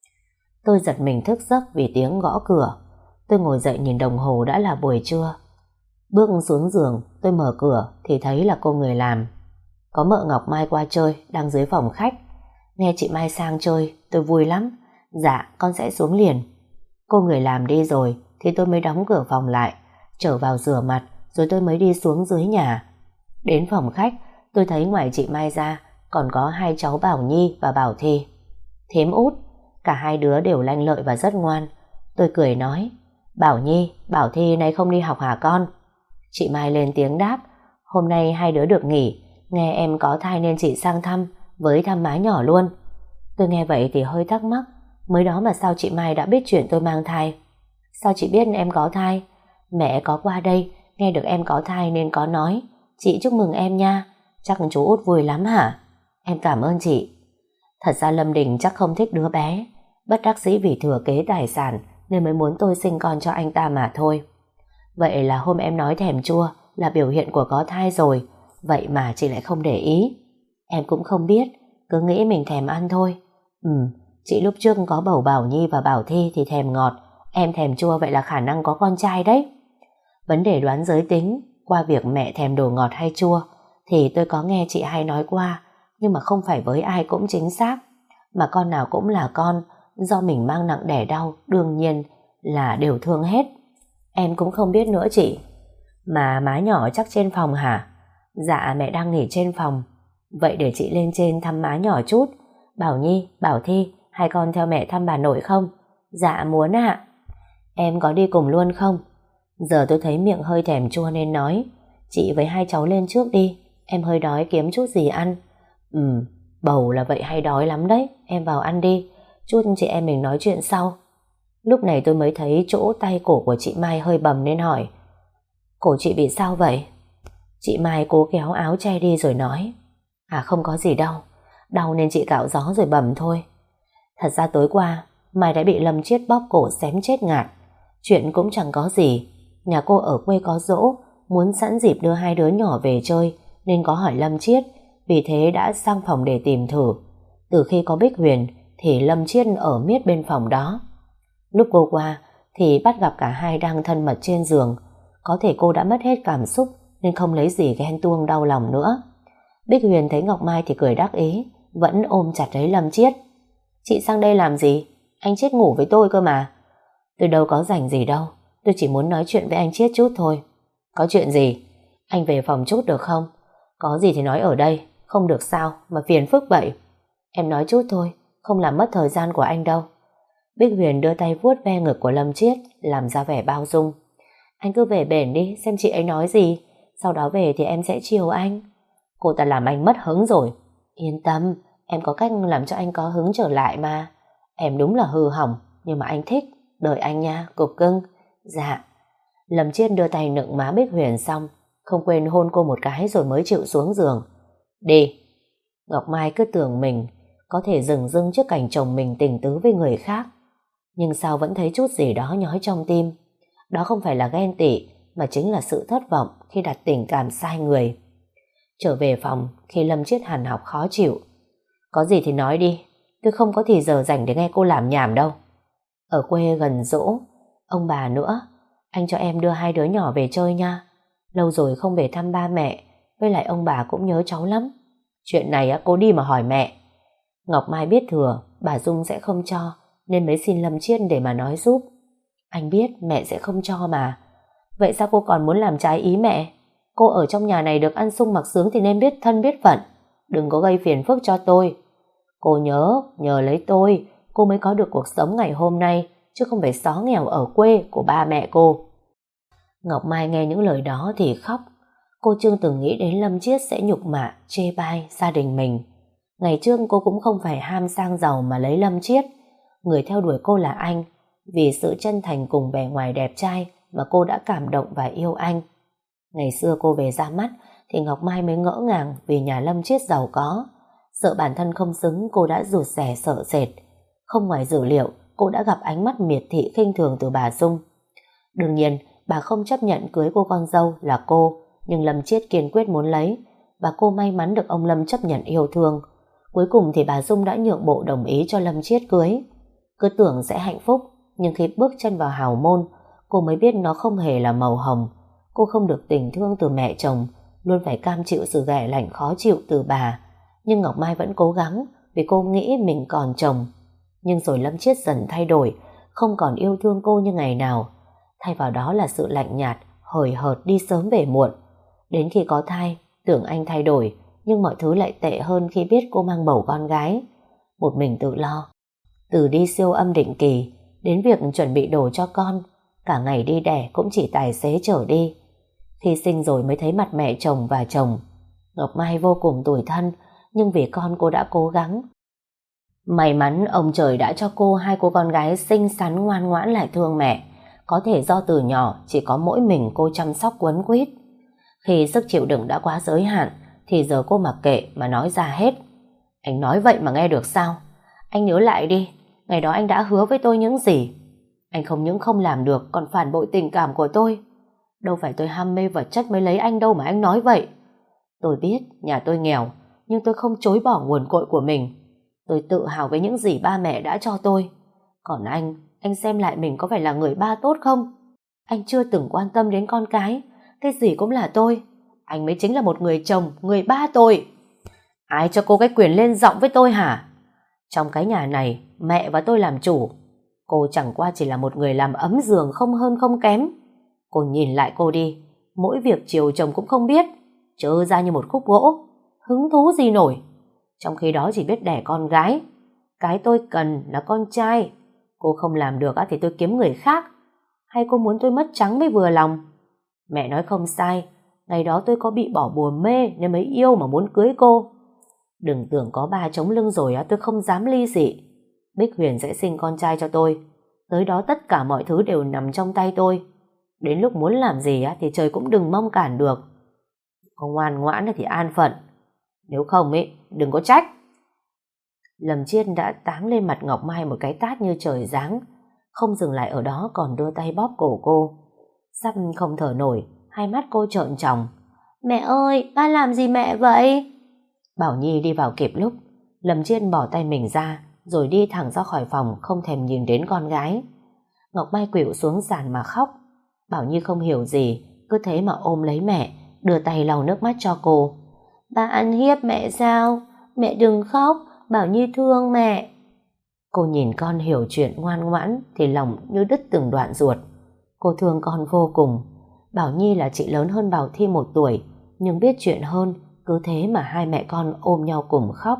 Tôi giật mình thức giấc vì tiếng gõ cửa. Tôi ngồi dậy nhìn đồng hồ đã là buổi trưa. Bước xuống giường, tôi mở cửa thì thấy là cô người làm. Có mợ Ngọc Mai qua chơi, đang dưới phòng khách. Nghe chị Mai sang chơi, tôi vui lắm. Dạ, con sẽ xuống liền. Cô người làm đi rồi thì tôi mới đóng cửa phòng lại, trở vào rửa mặt, rồi tôi mới đi xuống dưới nhà. Đến phòng khách, tôi thấy ngoài chị Mai ra còn có hai cháu Bảo Nhi và Bảo Thi. Thím út, cả hai đứa đều lanh lợi và rất ngoan. Tôi cười nói, Bảo Nhi, Bảo Thi nay không đi học hả con? Chị Mai lên tiếng đáp, hôm nay hai đứa được nghỉ, nghe em có thai nên chị sang thăm, với thăm má nhỏ luôn. Tôi nghe vậy thì hơi thắc mắc, mới đó mà sao chị Mai đã biết chuyện tôi mang thai? Sao chị biết em có thai? Mẹ có qua đây, nghe được em có thai nên có nói, chị chúc mừng em nha, chắc chú út vui lắm hả? Em cảm ơn chị. Thật ra Lâm Đình chắc không thích đứa bé, bất đắc dĩ vì thừa kế tài sản nên mới muốn tôi sinh con cho anh ta mà thôi. Vậy là hôm em nói thèm chua là biểu hiện của có thai rồi, vậy mà chị lại không để ý. Em cũng không biết, cứ nghĩ mình thèm ăn thôi. Ừ, chị lúc trước có bầu Bảo Nhi và Bảo Thi thì thèm ngọt, em thèm chua vậy là khả năng có con trai đấy. Vấn đề đoán giới tính qua việc mẹ thèm đồ ngọt hay chua thì tôi có nghe chị hay nói qua, nhưng mà không phải với ai cũng chính xác. Mà con nào cũng là con, do mình mang nặng đẻ đau, đương nhiên là đều thương hết. Em cũng không biết nữa chị. Mà má nhỏ chắc trên phòng hả? Dạ mẹ đang nghỉ trên phòng. Vậy để chị lên trên thăm má nhỏ chút. Bảo Nhi, Bảo Thi, hai con theo mẹ thăm bà nội không? Dạ muốn ạ. Em có đi cùng luôn không? Giờ tôi thấy miệng hơi thèm chua nên nói, chị với hai cháu lên trước đi, em hơi đói kiếm chút gì ăn. Ừ, bầu là vậy hay đói lắm đấy, em vào ăn đi, chút chị em mình nói chuyện sau. Lúc này tôi mới thấy chỗ tay cổ của chị Mai hơi bầm nên hỏi, cổ chị bị sao vậy? Chị Mai cố kéo áo che đi rồi nói, à không có gì đâu, đau nên chị cạo gió rồi bầm thôi. Thật ra tối qua Mai đã bị Lâm Chiết bóp cổ xém chết ngạt. Chuyện cũng chẳng có gì, nhà cô ở quê có giỗ, muốn sẵn dịp đưa hai đứa nhỏ về chơi nên có hỏi Lâm Chiết, vì thế đã sang phòng để tìm thử. Từ khi có Bích Huyền thì Lâm Chiết ở miết bên phòng đó. Lúc cô qua thì bắt gặp cả hai đang thân mật trên giường. Có thể cô đã mất hết cảm xúc nên không lấy gì ghen tuông đau lòng nữa. Bích Huyền thấy Ngọc Mai thì cười đắc ý, vẫn ôm chặt lấy Lâm Chiết. Chị sang đây làm gì? Anh Chiết ngủ với tôi cơ mà. Tôi đâu có rảnh gì đâu, tôi chỉ muốn nói chuyện với anh Chiết chút thôi. Có chuyện gì? Anh về phòng chút được không? Có gì thì nói ở đây, không được sao mà phiền phức vậy. Em nói chút thôi, không làm mất thời gian của anh đâu. Bích Huyền đưa tay vuốt ve ngực của Lâm Chiết, làm ra vẻ bao dung. Anh cứ về bển đi, xem chị ấy nói gì. Sau đó về thì em sẽ chiều anh. Cô ta làm anh mất hứng rồi. Yên tâm, em có cách làm cho anh có hứng trở lại mà. Em đúng là hư hỏng, nhưng mà anh thích. Đợi anh nha, cục cưng. Dạ. Lâm Chiết đưa tay nựng má Bích Huyền xong, không quên hôn cô một cái rồi mới chịu xuống giường. Đi. Ngọc Mai cứ tưởng mình có thể dừng dưng trước cảnh chồng mình tình tứ với người khác, nhưng sao vẫn thấy chút gì đó nhói trong tim. Đó không phải là ghen tị, mà chính là sự thất vọng khi đặt tình cảm sai người. Trở về phòng khi Lâm Chiết hằn học khó chịu. Có gì thì nói đi, tôi không có thì giờ rảnh để nghe cô làm nhảm đâu. Ở quê gần giỗ ông bà nữa, anh cho em đưa hai đứa nhỏ về chơi nha. Lâu rồi không về thăm ba mẹ, với lại ông bà cũng nhớ cháu lắm. Chuyện này á, cô đi mà hỏi mẹ. Ngọc Mai biết thừa bà Dung sẽ không cho, nên mới xin Lâm Chiết để mà nói giúp. Anh biết mẹ sẽ không cho mà. Vậy sao cô còn muốn làm trái ý mẹ? Cô ở trong nhà này được ăn sung mặc sướng thì nên biết thân biết phận. Đừng có gây phiền phức cho tôi. Cô nhớ, nhờ lấy tôi, cô mới có được cuộc sống ngày hôm nay, chứ không phải xó nghèo ở quê của ba mẹ cô. Ngọc Mai nghe những lời đó thì khóc. Cô chưa từng nghĩ đến Lâm Chiết sẽ nhục mạ, chê bai gia đình mình. Ngày trước cô cũng không phải ham sang giàu mà lấy Lâm Chiết. Người theo đuổi cô là anh. Vì sự chân thành cùng vẻ ngoài đẹp trai mà cô đã cảm động và yêu anh. Ngày xưa cô về ra mắt thì Ngọc Mai mới ngỡ ngàng vì nhà Lâm Chiết giàu có. Sợ bản thân không xứng, cô đã rụt rè sợ sệt. Không ngoài dữ liệu, cô đã gặp ánh mắt miệt thị khinh thường từ bà Dung. Đương nhiên, bà không chấp nhận cưới cô con dâu là cô, nhưng Lâm Chiết kiên quyết muốn lấy, và cô may mắn được ông Lâm chấp nhận yêu thương. Cuối cùng thì bà Dung đã nhượng bộ đồng ý cho Lâm Chiết cưới. Cứ tưởng sẽ hạnh phúc, nhưng khi bước chân vào hào môn, cô mới biết nó không hề là màu hồng. Cô không được tình thương từ mẹ chồng, luôn phải cam chịu sự ghẻ lạnh khó chịu từ bà. Nhưng Ngọc Mai vẫn cố gắng vì cô nghĩ mình còn chồng. Nhưng rồi Lâm Chiết dần thay đổi, không còn yêu thương cô như ngày nào. Thay vào đó là sự lạnh nhạt, hời hợt đi sớm về muộn. Đến khi có thai, tưởng anh thay đổi, nhưng mọi thứ lại tệ hơn khi biết cô mang bầu con gái. Một mình tự lo. Từ đi siêu âm định kỳ đến việc chuẩn bị đồ cho con, cả ngày đi đẻ cũng chỉ tài xế chở đi. Khi sinh rồi mới thấy mặt mẹ chồng và chồng. Ngọc Mai vô cùng tủi thân, nhưng vì con cô đã cố gắng. May mắn ông trời đã cho cô hai cô con gái xinh xắn ngoan ngoãn lại thương mẹ. Có thể do từ nhỏ chỉ có mỗi mình cô chăm sóc quấn quýt. Khi sức chịu đựng đã quá giới hạn thì giờ cô mặc kệ mà nói ra hết. Anh nói vậy mà nghe được sao? Anh nhớ lại đi, ngày đó anh đã hứa với tôi những gì. Anh không những không làm được, còn phản bội tình cảm của tôi. Đâu phải tôi ham mê vật chất mới lấy anh đâu mà anh nói vậy. Tôi biết nhà tôi nghèo, nhưng tôi không chối bỏ nguồn cội của mình. Tôi tự hào với những gì ba mẹ đã cho tôi. Còn anh, anh xem lại mình có phải là người ba tốt không? Anh chưa từng quan tâm đến con cái, cái gì cũng là tôi. Anh mới chính là một người chồng, người ba tôi. Ai cho cô cái quyền lên giọng với tôi hả? Trong cái nhà này, mẹ và tôi làm chủ. Cô chẳng qua chỉ là một người làm ấm giường không hơn không kém. Cô nhìn lại cô đi, mỗi việc chiều chồng cũng không biết, trơ ra như một khúc gỗ, hứng thú gì nổi. Trong khi đó chỉ biết đẻ con gái. Cái tôi cần là con trai. Cô không làm được thì tôi kiếm người khác. Hay cô muốn tôi mất trắng mới vừa lòng? Mẹ nói không sai, ngày đó tôi có bị bỏ bùa mê nên mới yêu mà muốn cưới cô. Đừng tưởng có ba chống lưng rồi tôi không dám ly dị. Bích Huyền sẽ sinh con trai cho tôi. Tới đó tất cả mọi thứ đều nằm trong tay tôi. Đến lúc muốn làm gì thì trời cũng đừng mong cản được. Không ngoan ngoãn thì an phận. Nếu không ấy, đừng có trách. Lâm Chiết đã táng lên mặt Ngọc Mai một cái tát như trời giáng. Không dừng lại ở đó còn đưa tay bóp cổ cô. Sắp không thở nổi, hai mắt cô trợn tròng. Mẹ ơi, ba làm gì mẹ vậy? Bảo Nhi đi vào kịp lúc. Lâm Chiết bỏ tay mình ra rồi đi thẳng ra khỏi phòng, không thèm nhìn đến con gái. Ngọc Mai khuỵu xuống sàn mà khóc. Bảo Nhi không hiểu gì, cứ thế mà ôm lấy mẹ, đưa tay lau nước mắt cho cô. Ba ăn hiếp mẹ sao? Mẹ đừng khóc, Bảo Nhi thương mẹ. Cô nhìn con hiểu chuyện ngoan ngoãn thì lòng như đứt từng đoạn ruột. Cô thương con vô cùng. Bảo Nhi là chị lớn hơn Bảo Thi một tuổi, nhưng biết chuyện hơn, cứ thế mà hai mẹ con ôm nhau cùng khóc.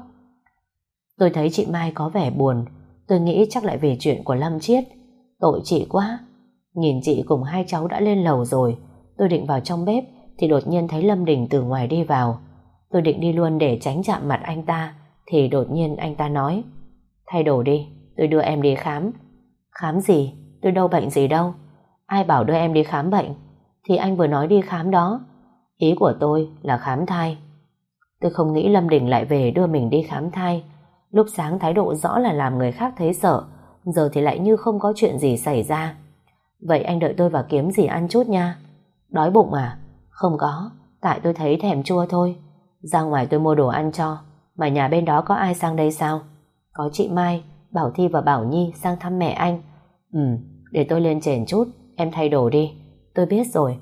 Tôi thấy chị Mai có vẻ buồn, tôi nghĩ chắc lại về chuyện của Lâm Chiết. Tội chị quá. Nhìn chị cùng hai cháu đã lên lầu rồi, tôi định vào trong bếp thì đột nhiên thấy Lâm Đình từ ngoài đi vào. Tôi định đi luôn để tránh chạm mặt anh ta, thì đột nhiên anh ta nói: thay đồ đi, tôi đưa em đi khám. Khám gì? Tôi đâu bệnh gì đâu. Ai bảo đưa em đi khám bệnh? Thì anh vừa nói đi khám đó. Ý của tôi là khám thai. Tôi không nghĩ Lâm Đình lại về đưa mình đi khám thai. Lúc sáng thái độ rõ là làm người khác thấy sợ, giờ thì lại như không có chuyện gì xảy ra. Vậy anh đợi tôi vào kiếm gì ăn chút nha. Đói bụng à? Không có, tại tôi thấy thèm chua thôi. Ra ngoài tôi mua đồ ăn cho. Mà nhà bên đó có ai sang đây sao? Có chị Mai, Bảo Thi và Bảo Nhi sang thăm mẹ anh. Ừ, để tôi lên chền chút, em thay đồ đi. Tôi biết rồi.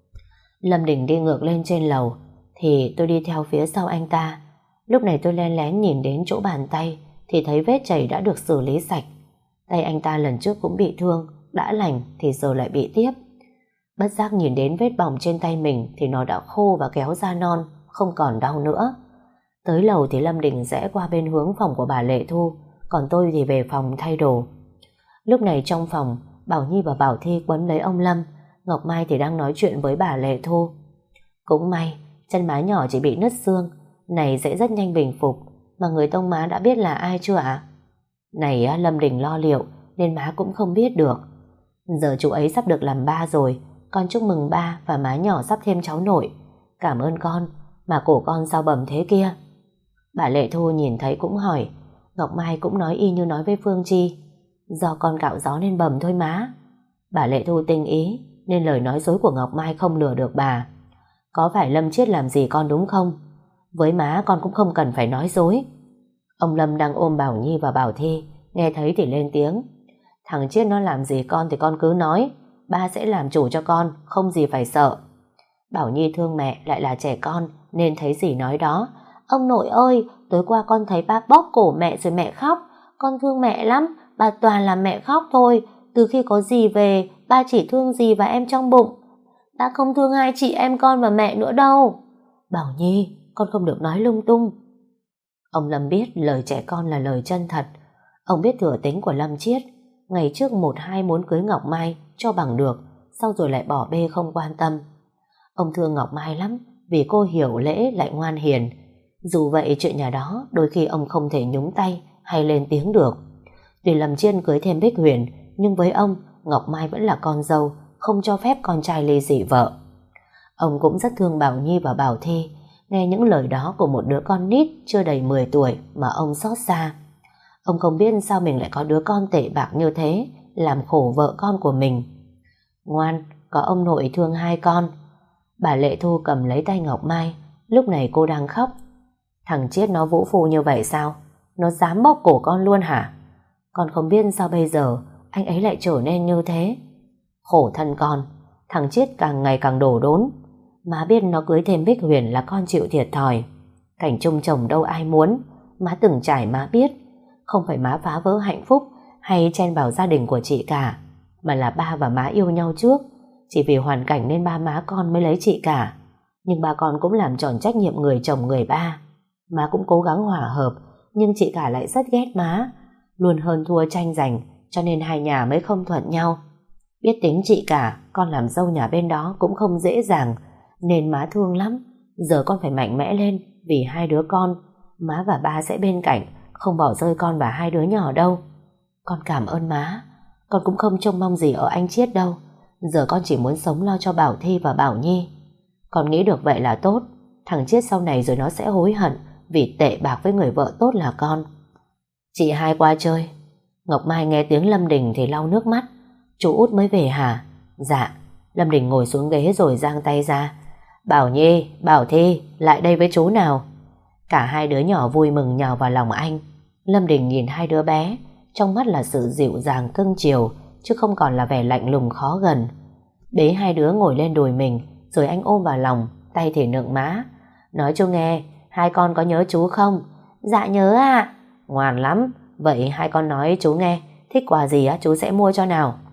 Lâm Đình đi ngược lên trên lầu, thì tôi đi theo phía sau anh ta. Lúc này tôi len lén nhìn đến chỗ bàn tay, thì thấy vết chảy đã được xử lý sạch. Tay anh ta lần trước cũng bị thương, đã lành thì giờ lại bị tiếp. Bất giác nhìn đến vết bỏng trên tay mình thì nó đã khô và kéo ra non, không còn đau nữa. Tới lầu thì Lâm Đình rẽ qua bên hướng phòng của bà Lệ Thu, còn tôi thì về phòng thay đồ. Lúc này trong phòng, Bảo Nhi và Bảo Thi quấn lấy ông Lâm, Ngọc Mai thì đang nói chuyện với bà Lệ Thu. Cũng may, chân má nhỏ chỉ bị nứt xương, này sẽ rất nhanh bình phục. Mà người tông má đã biết là ai chưa ạ? Này Lâm Đình lo liệu nên má cũng không biết được. Giờ chú ấy sắp được làm ba rồi, con chúc mừng ba và má nhỏ sắp thêm cháu nội. Cảm ơn con, mà cổ con sao bầm thế kia? Bà Lệ Thu nhìn thấy cũng hỏi. Ngọc Mai cũng nói y như nói với Phương Chi: do con cạo gió nên bầm thôi má. Bà Lệ Thu tinh ý nên lời nói dối của Ngọc Mai không lừa được bà. Có phải Lâm Chiết làm gì con đúng không? Với má con cũng không cần phải nói dối. Ông Lâm đang ôm Bảo Nhi và Bảo Thi, nghe thấy thì lên tiếng: thằng Chiết nó làm gì con thì con cứ nói, ba sẽ làm chủ cho con, không gì phải sợ. Bảo Nhi thương mẹ, lại là trẻ con nên thấy gì nói đó. Ông nội ơi, tối qua con thấy ba bóp cổ mẹ rồi mẹ khóc. Con thương mẹ lắm, bà toàn làm mẹ khóc thôi. Từ khi có dì về, ba chỉ thương dì và em trong bụng. Ba không thương hai chị em con và mẹ nữa đâu. Bảo Nhi, con không được nói lung tung. Ông Lâm biết lời trẻ con là lời chân thật. Ông biết thừa tính của Lâm Chiết. Ngày trước một hai muốn cưới Ngọc Mai cho bằng được, sau rồi lại bỏ bê không quan tâm. Ông thương Ngọc Mai lắm, vì cô hiểu lễ lại ngoan hiền. Dù vậy chuyện nhà đó đôi khi ông không thể nhúng tay hay lên tiếng được. Tuy Lâm Chiên cưới thêm Bích Huyền, nhưng với ông, Ngọc Mai vẫn là con dâu, không cho phép con trai ly dị vợ. Ông cũng rất thương Bảo Nhi và Bảo Thi. Nghe những lời đó của một đứa con nít chưa đầy mười tuổi mà ông xót xa. Ông không biết sao mình lại có đứa con tệ bạc như thế, làm khổ vợ con của mình. Ngoan, có ông nội thương hai con. Bà Lệ Thu cầm lấy tay Ngọc Mai. Lúc này cô đang khóc. Thằng Chiết nó vũ phu như vậy sao? Nó dám bóp cổ con luôn hả? Con không biết sao bây giờ anh ấy lại trở nên như thế. Khổ thân con. Thằng Chiết càng ngày càng đổ đốn. Má biết nó cưới thêm Bích Huyền là con chịu thiệt thòi. Cảnh chung chồng đâu ai muốn. Má từng trải má biết. Không phải má phá vỡ hạnh phúc hay chen vào gia đình của chị cả, mà là ba và má yêu nhau trước. Chỉ vì hoàn cảnh nên ba má con mới lấy chị cả. Nhưng ba con cũng làm tròn trách nhiệm người chồng người ba. Má cũng cố gắng hòa hợp, nhưng chị cả lại rất ghét má, luôn hơn thua tranh giành, cho nên hai nhà mới không thuận nhau. Biết tính chị cả, con làm dâu nhà bên đó cũng không dễ dàng, nên má thương lắm. Giờ con phải mạnh mẽ lên, vì hai đứa con. Má và ba sẽ bên cạnh, không bỏ rơi con và hai đứa nhỏ đâu. Con cảm ơn má. Con cũng không trông mong gì ở anh Chiết đâu. Giờ con chỉ muốn sống lo cho Bảo Thi và Bảo Nhi. Con nghĩ được vậy là tốt. Thằng Chiết sau này rồi nó sẽ hối hận vì tệ bạc với người vợ tốt là con. Chị hai qua chơi. Ngọc Mai nghe tiếng Lâm Đình thì lau nước mắt. Chú út mới về hả? Dạ. Lâm Đình ngồi xuống ghế rồi giang tay ra. Bảo Nhi, Bảo Thi, lại đây với chú nào. Cả hai đứa nhỏ vui mừng nhào vào lòng anh. Lâm Đình nhìn hai đứa bé, trong mắt là sự dịu dàng cưng chiều, chứ không còn là vẻ lạnh lùng khó gần. Bế hai đứa ngồi lên đùi mình, rồi anh ôm vào lòng, tay thì nựng má. Nói chú nghe, hai con có nhớ chú không? Dạ nhớ ạ. Ngoan lắm. Vậy hai con nói chú nghe, thích quà gì á chú sẽ mua cho nào.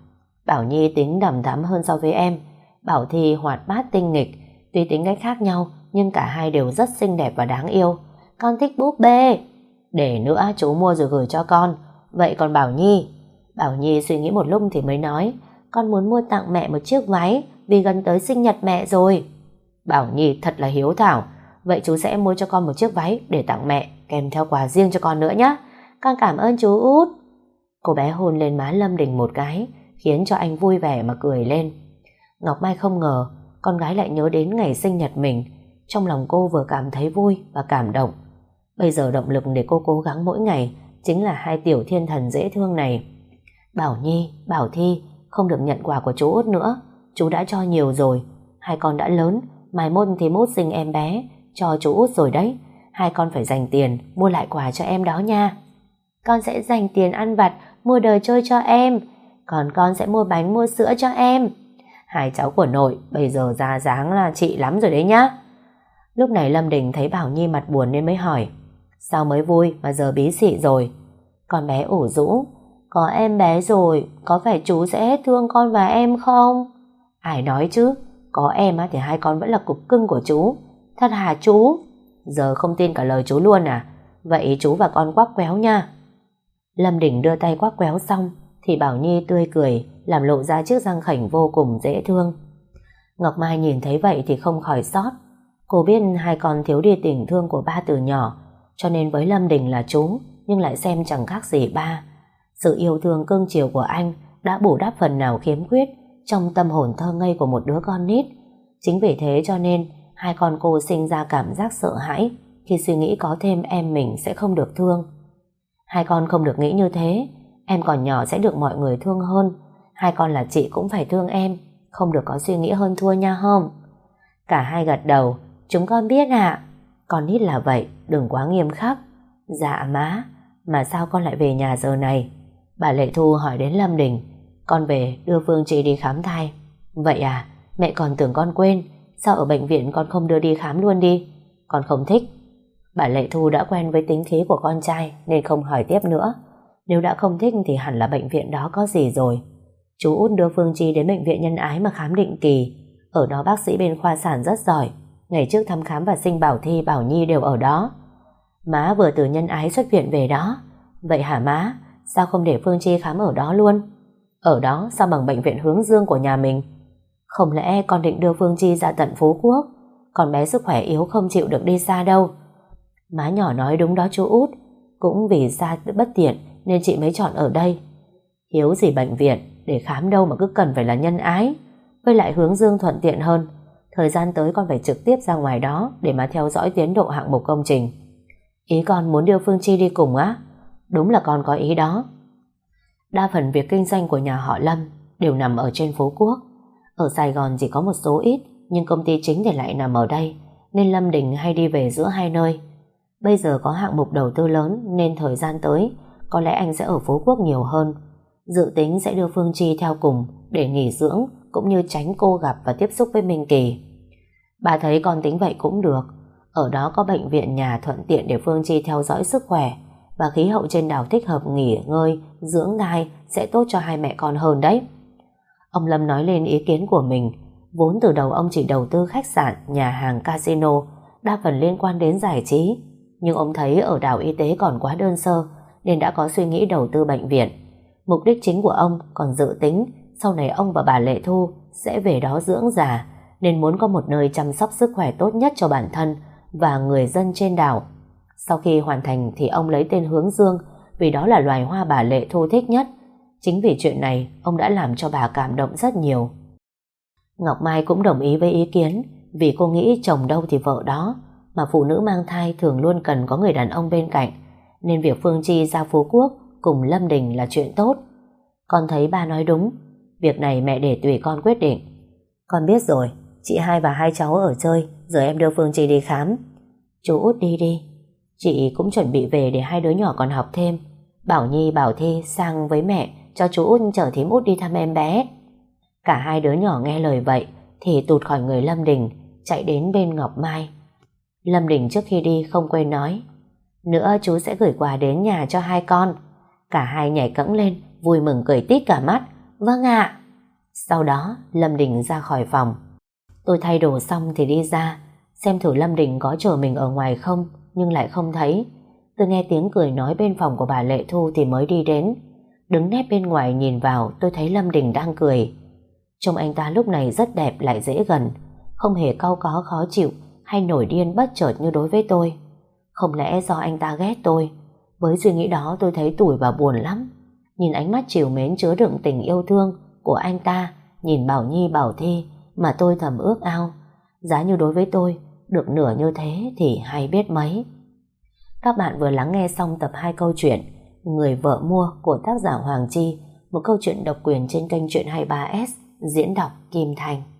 Bảo Nhi tính đằm thắm hơn so với em. Bảo Thi hoạt bát tinh nghịch. Tuy tính cách khác nhau, nhưng cả hai đều rất xinh đẹp và đáng yêu. Con thích búp bê. Để nữa, chú mua rồi gửi cho con. Vậy còn Bảo Nhi? Bảo Nhi suy nghĩ một lúc thì mới nói, con muốn mua tặng mẹ một chiếc váy, vì gần tới sinh nhật mẹ rồi. Bảo Nhi thật là hiếu thảo. Vậy chú sẽ mua cho con một chiếc váy để tặng mẹ, kèm theo quà riêng cho con nữa nhé. Con cảm ơn chú út. Cô bé hôn lên má Lâm Đình một cái, khiến cho anh vui vẻ mà cười lên. Ngọc Mai không ngờ con gái lại nhớ đến ngày sinh nhật mình. Trong lòng cô vừa cảm thấy vui và cảm động. Bây giờ động lực để cô cố gắng mỗi ngày chính là hai tiểu thiên thần dễ thương này. Bảo Nhi, Bảo Thi không được nhận quà của chú út nữa. Chú đã cho nhiều rồi. Hai con đã lớn, mai mốt thì mốt sinh em bé cho chú út rồi đấy. Hai con phải dành tiền mua lại quà cho em đó nha. Con sẽ dành tiền ăn vặt mua đồ chơi cho em. Còn con sẽ mua bánh mua sữa cho em. Hai cháu của nội bây giờ ra dáng là chị lắm rồi đấy nhá. Lúc này Lâm Đình thấy Bảo Nhi mặt buồn nên mới hỏi, sao mới vui mà giờ bí xị rồi? Con bé ủ rũ, có em bé rồi, có phải chú sẽ hết thương con và em không? Ai nói chứ, có em thì hai con vẫn là cục cưng của chú. Thật hả chú? Giờ không tin cả lời chú luôn à? Vậy chú và con quắc quéo nha. Lâm Đình đưa tay quắc quéo xong thì Bảo Nhi tươi cười, làm lộ ra chiếc răng khểnh vô cùng dễ thương. Ngọc Mai nhìn thấy vậy thì không khỏi xót. Cô biết hai con thiếu đi tình thương của ba từ nhỏ, cho nên với Lâm Đình là chú nhưng lại xem chẳng khác gì ba. Sự yêu thương cưng chiều của anh đã bù đắp phần nào khiếm khuyết trong tâm hồn thơ ngây của một đứa con nít. Chính vì thế cho nên hai con cô sinh ra cảm giác sợ hãi khi suy nghĩ có thêm em mình sẽ không được thương. Hai con không được nghĩ như thế. Em còn nhỏ sẽ được mọi người thương hơn. Hai con là chị cũng phải thương em, không được có suy nghĩ hơn thua nha không? Cả hai gật đầu. Chúng con biết ạ. Con nít là vậy, đừng quá nghiêm khắc. Dạ má, mà sao con lại về nhà giờ này? Bà Lệ Thu hỏi đến Lâm Đình. Con về đưa Phương Trì đi khám thai. Vậy à, mẹ còn tưởng con quên. Sao ở bệnh viện con không đưa đi khám luôn đi? Con không thích. Bà Lệ Thu đã quen với tính khí của con trai nên không hỏi tiếp nữa. Nếu đã không thích thì hẳn là bệnh viện đó có gì rồi. Chú út đưa Phương Chi đến bệnh viện Nhân Ái mà khám định kỳ. Ở đó bác sĩ bên khoa sản rất giỏi. Ngày trước thăm khám và sinh Bảo Thi, Bảo Nhi đều ở đó. Má vừa từ Nhân Ái xuất viện về đó. Vậy hả má? Sao không để Phương Chi khám ở đó luôn? Ở đó sao bằng bệnh viện Hướng Dương của nhà mình? Không lẽ con định đưa Phương Chi ra tận Phú Quốc? Còn bé sức khỏe yếu không chịu được đi xa đâu. Má nhỏ nói đúng đó chú út. Cũng vì xa bất tiện nên chị mới chọn ở đây. Hiếu gì bệnh viện để khám đâu mà cứ cần phải là Nhân Ái. Với lại Hướng Dương thuận tiện hơn. Thời gian tới con phải trực tiếp ra ngoài đó để mà theo dõi tiến độ hạng mục công trình. Ý con muốn đưa Phương Chi đi cùng á? Đúng là con có ý đó. Đa phần việc kinh doanh của nhà họ Lâm đều nằm ở trên Phú Quốc. Ở Sài Gòn chỉ có một số ít, nhưng công ty chính thì lại nằm ở đây, nên Lâm Đình hay đi về giữa hai nơi. Bây giờ có hạng mục đầu tư lớn nên thời gian tới có lẽ anh sẽ ở Phú Quốc nhiều hơn. Dự tính sẽ đưa Phương Chi theo cùng để nghỉ dưỡng cũng như tránh cô gặp và tiếp xúc với Minh Kỳ. Bà thấy con tính vậy cũng được. Ở đó có bệnh viện nhà thuận tiện để Phương Chi theo dõi sức khỏe, và khí hậu trên đảo thích hợp nghỉ ngơi, dưỡng thai sẽ tốt cho hai mẹ con hơn đấy. Ông Lâm nói lên ý kiến của mình. Vốn từ đầu ông chỉ đầu tư khách sạn, nhà hàng, casino, đa phần liên quan đến giải trí. Nhưng ông thấy ở đảo y tế còn quá đơn sơ nên đã có suy nghĩ đầu tư bệnh viện. Mục đích chính của ông còn dự tính sau này ông và bà Lệ Thu sẽ về đó dưỡng già, nên muốn có một nơi chăm sóc sức khỏe tốt nhất cho bản thân và người dân trên đảo. Sau khi hoàn thành thì ông lấy tên Hướng Dương vì đó là loài hoa bà Lệ Thu thích nhất. Chính vì chuyện này ông đã làm cho bà cảm động rất nhiều. Ngọc Mai cũng đồng ý với ý kiến, vì cô nghĩ chồng đâu thì vợ đó, mà phụ nữ mang thai thường luôn cần có người đàn ông bên cạnh, nên việc Phương Chi ra Phú Quốc cùng Lâm Đình là chuyện tốt. Con thấy ba nói đúng, việc này mẹ để tùy con quyết định. Con biết rồi, chị hai và hai cháu ở chơi, giờ em đưa Phương Chi đi khám. Chú út đi đi. Chị cũng chuẩn bị về để hai đứa nhỏ còn học thêm. Bảo Nhi, Bảo Thi sang với mẹ cho chú út chở thím út đi thăm em bé. Cả hai đứa nhỏ nghe lời vậy thì tụt khỏi người Lâm Đình, chạy đến bên Ngọc Mai. Lâm Đình trước khi đi không quên nói, nữa chú sẽ gửi quà đến nhà cho hai con. Cả hai nhảy cẫng lên, vui mừng cười tít cả mắt. Vâng ạ. Sau đó Lâm Đình ra khỏi phòng. Tôi thay đồ xong thì đi ra, xem thử Lâm Đình có chờ mình ở ngoài không, nhưng lại không thấy. Tôi nghe tiếng cười nói bên phòng của bà Lệ Thu thì mới đi đến. Đứng nép bên ngoài nhìn vào, tôi thấy Lâm Đình đang cười. Trông anh ta lúc này rất đẹp lại dễ gần, không hề cau có khó chịu hay nổi điên bất chợt như đối với tôi. Không lẽ do anh ta ghét tôi? Với suy nghĩ đó tôi thấy tủi và buồn lắm. Nhìn ánh mắt trìu mến chứa đựng tình yêu thương của anh ta, nhìn Bảo Nhi Bảo Thi mà tôi thầm ước ao. Giá như đối với tôi được nửa như thế thì hay biết mấy. Các bạn vừa lắng nghe xong tập hai câu chuyện Người vợ mua của tác giả Hoàng Chi, một câu chuyện độc quyền trên kênh Truyện hai mươi ba ét, diễn đọc Kim Thành.